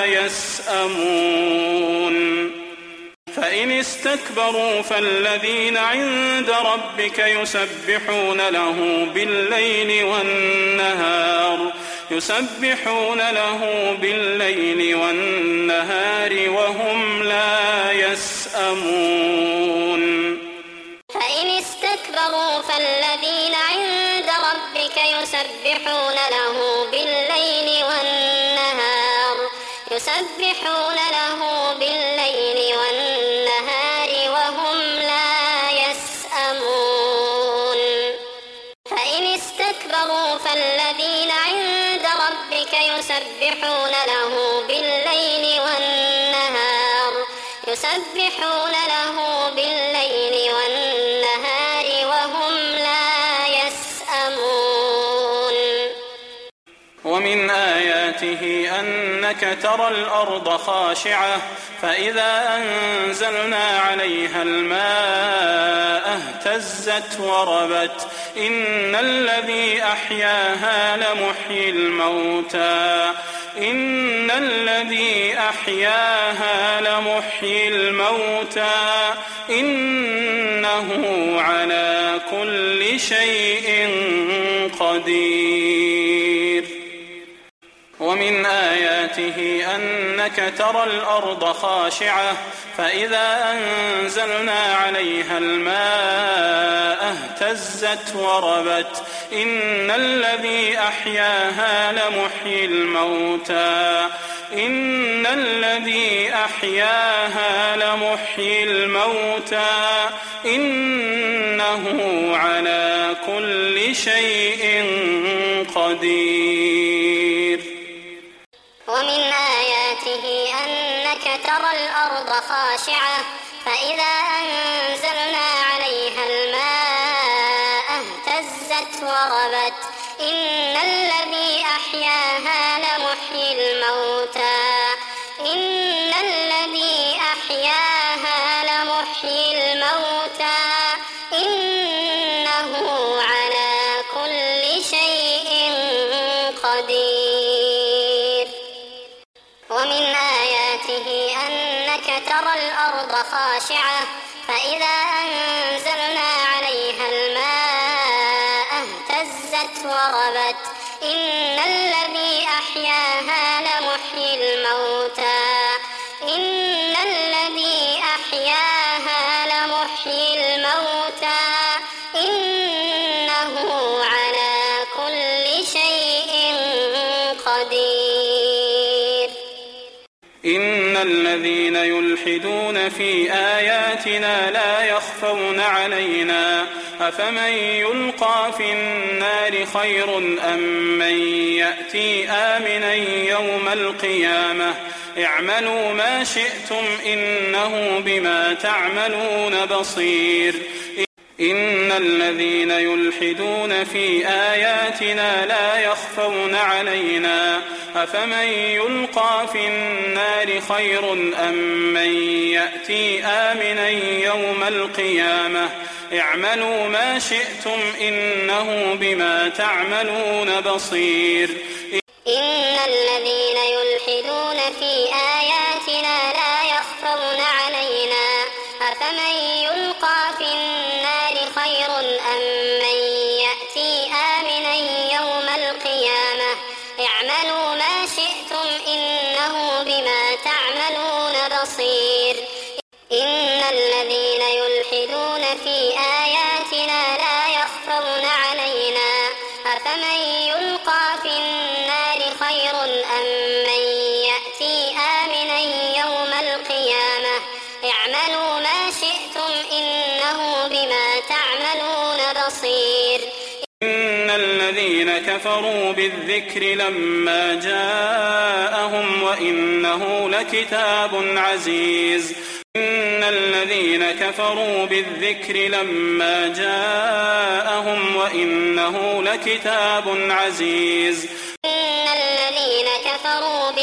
يسأمون فإن استكبروا فالذين عند ربك يسبحون له بالليل والنهار يسبحون له بالليل والنهار وهم لا يسأمون
فإن استكبروا فالذين عند ربك يسبحون له بالليل والنهار يسبحون له بالليل والنهار وهم لا يسأمون فإن استكبروا فالذين عند ربك يسبحون له بالليل والنهار يسبحون له بالليل والنهار وهم لا يسأمون
ومن آياته أنك ترى الأرض خاشعة فإذا أنزلنا عليها الماء اهتزت وربت إن الذي أحياها لمحيي الموتى إن الذي أحياها لمحيي الموتى إنه على كل شيء قدير ومن آياته أنك ترى الأرض خاشعة فإذا أنزلنا عليها الماء اهتزت وربت إن الذي أحياها لمحيي الموتى إن الذي أحياها لمحيي الموتى إنه على كل شيء قدير
ومن آياته أنك ترى الأرض خاشعة فإذا أنزلنا عليها الماء اهتزت وربت إن الذي أحياها لمحيي الموتى إن الذي أحياها لمحيي الموتى إنه على كل شيء قدير ومن آياته أنك ترى الأرض خاشعة فإذا أنزلنا عليها الماء اهتزت وربت إن الذي أحياها لمحيي الموتى إن الذي أحياها لمحيي الموتى إنه على كل شيء قدير
إن الذين يلحدون في آياتنا لا يخفون علينا أفمن يلقى في النار خير أم من يأتي آمنا يوم القيامة اعملوا ما شئتم إنه بما تعملون بصير إن الذين يلحدون في آياتنا لا يخفون علينا أفمن يلقى في النار خير أم من يأتي آمنا يوم القيامة اعملوا ما شئتم إنه بما تعملون بصير
إن الذين يلحدون في آياتنا لا يخفون علينا أفمن يلقى في النار خير أم من يأتي آمنا يوم القيامة اعملوا ما شئتم إنه بما تعملون بصير إن الذين يلحدون في آياتنا لا يخفون علينا أفمن يلقى في النار خير أم من يأتي آمنا يوم القيامة اعملوا ما شئتم إنه بما تعملون بصير
إن الذين كفروا بالذكر لما جاءهم وإنه لكتاب عزيز إن الذين كفروا بالذكر لما جاءهم وإنه لكتاب عزيز
إن الذين كفروا بالذكر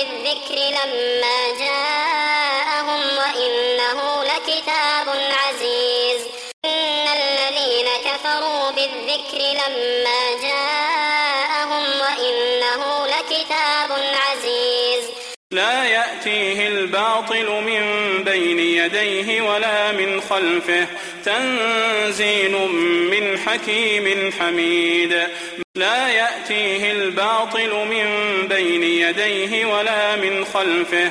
بالذكر لما جاءهم وإنه لكتاب عزيز إن الذين كفروا بالذكر لما جاءهم وإنه لكتاب عزيز
لا يأتيه الباطل من بين يديه ولا من خلفه تنزيل من حكيم حميد لا يأتيه الباطل من بين يديه ولا من خلفه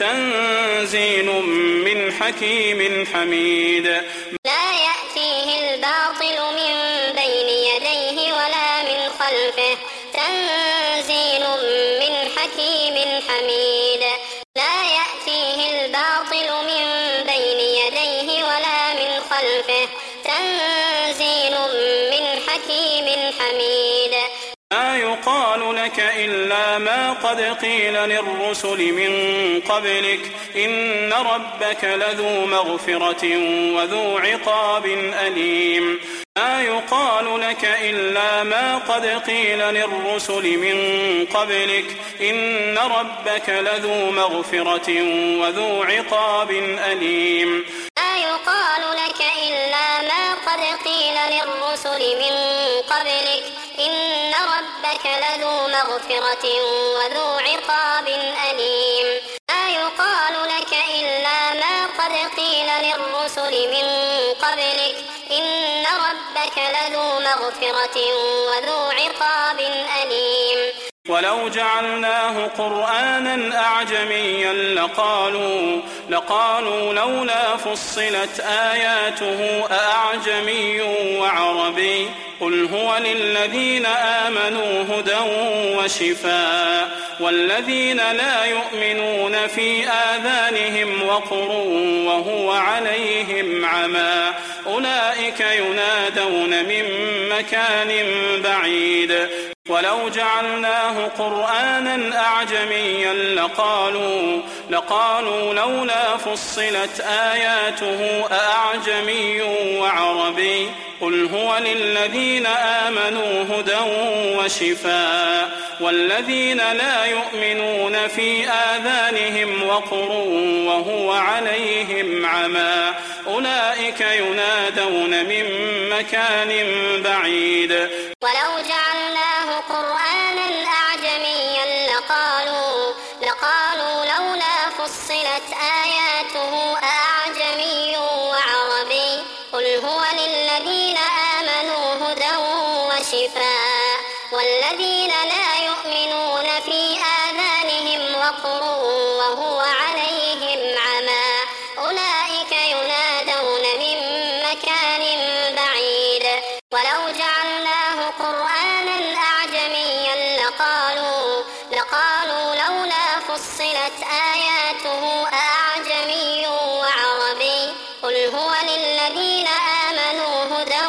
تنزيل من حكيم حميد
لا يأتيه الباطل من بين يديه ولا من خلفه تنزيل من حكيم حميد لا يأتيه الباطل من بين يديه ولا من خلفه تنزيل من حكيم حميد
ما يقال لك إلا ما قد قيل للرسل من قبلك إن ربك لذو مغفرة وذو عقاب أليم ما يقال لك إلا ما قد قيل للرسل من قبلك إن ربك لذو مغفرة وذو عقاب أليم
ما يقال لك إلا ما قد قيل للرسل من قبلك إن ربك لذو مغفرة وذو عقاب أليم ما يقال لك إلا ما قد قيل للرسل من قبلك إن ربك لذو مغفرة وذو عقاب أليم
ولو جعلناه قرآنا أعجميا لقالوا لقالوا لولا فصلت آياته أأعجمي وعربي قل هو للذين آمنوا هدى وشفاء والذين لا يؤمنون في آذانهم وقر وهو عليهم عمى أولئك ينادون من مكان بعيد ولو جعلناه قرآنا أعجميا لقالوا لقالوا لولا فصلت آياته أأعجمي وعربي قل هو للذين آمنوا هدى وشفاء والذين لا يؤمنون في آذانهم وقر وهو عليهم عمى أولئك ينادون من مكان بعيد
ولو جعلناه قرآنا أعجميا لقالوا لقالوا لولا فصلت آياته أأعجمي وعربي قل هو للذين آمنوا هدى وشفاء والذين لا يؤمنون في آذانهم وقر وهو عليهم عمى أولئك ينادون من مكان بعيد ولو جعلناه قرآنا أعجميا لقالوا لقالوا لولا فصلت آياته أأعجمي وعربي قل هو للذين آمنوا هدى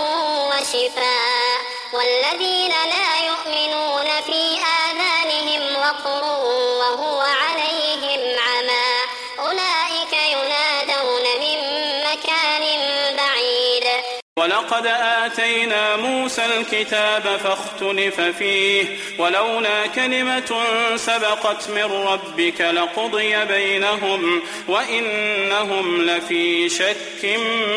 وشفاء والذين لا يؤمنون في آذانهم وقر وهو عليهم عمى أولئك ينادون من مكان بعيد
ولقد آتينا موسى الكتاب فاختلف فيه ولولا كلمة سبقت من ربك لقضي بينهم وإنهم لفي شك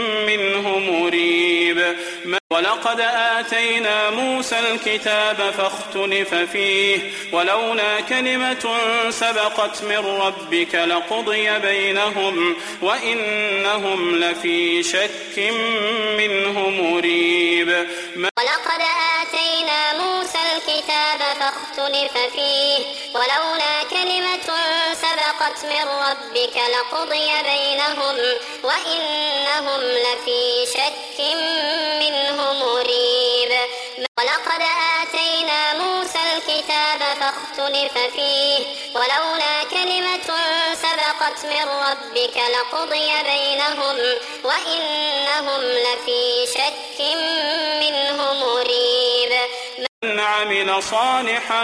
منه مريب ولقد آتينا موسى الكتاب فاختلف فيه ولولا كلمة سبقت من ربك لقضي بينهم وإنهم لفي شك منه مريب
ولقد آتينا موسى الكتاب فاختلف فيه ولولا كلمة سبقت من ربك لقضي بينهم وإنهم لفي شك منه مريب ولقد آتينا موسى الكتاب فاختلف فيه ولولا كلمة سبقت من ربك لقضي بينهم وإنهم لفي شك منه مريب
من عمل صالحا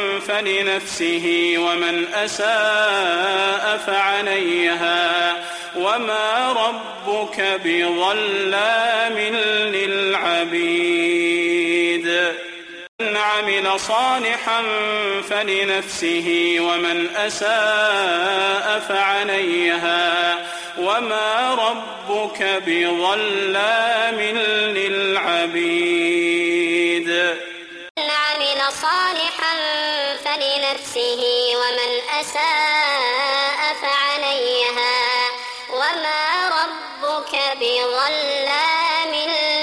فلنفسه ومن أساء فعليها وما ربك بظلام للعبيد من عمل صالحا فلنفسه ومن أساء فعليها وما ربك بظلام للعبيد.
من عمل صالحا فلنفسه ومن أساء فعليها وما ربك بظلام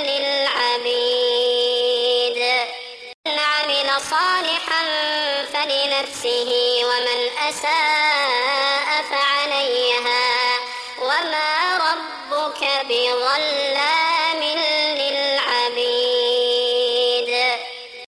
للعبيد. من عمل صالحا فلنفسه ومن أساء فعليها وما ربك بظلام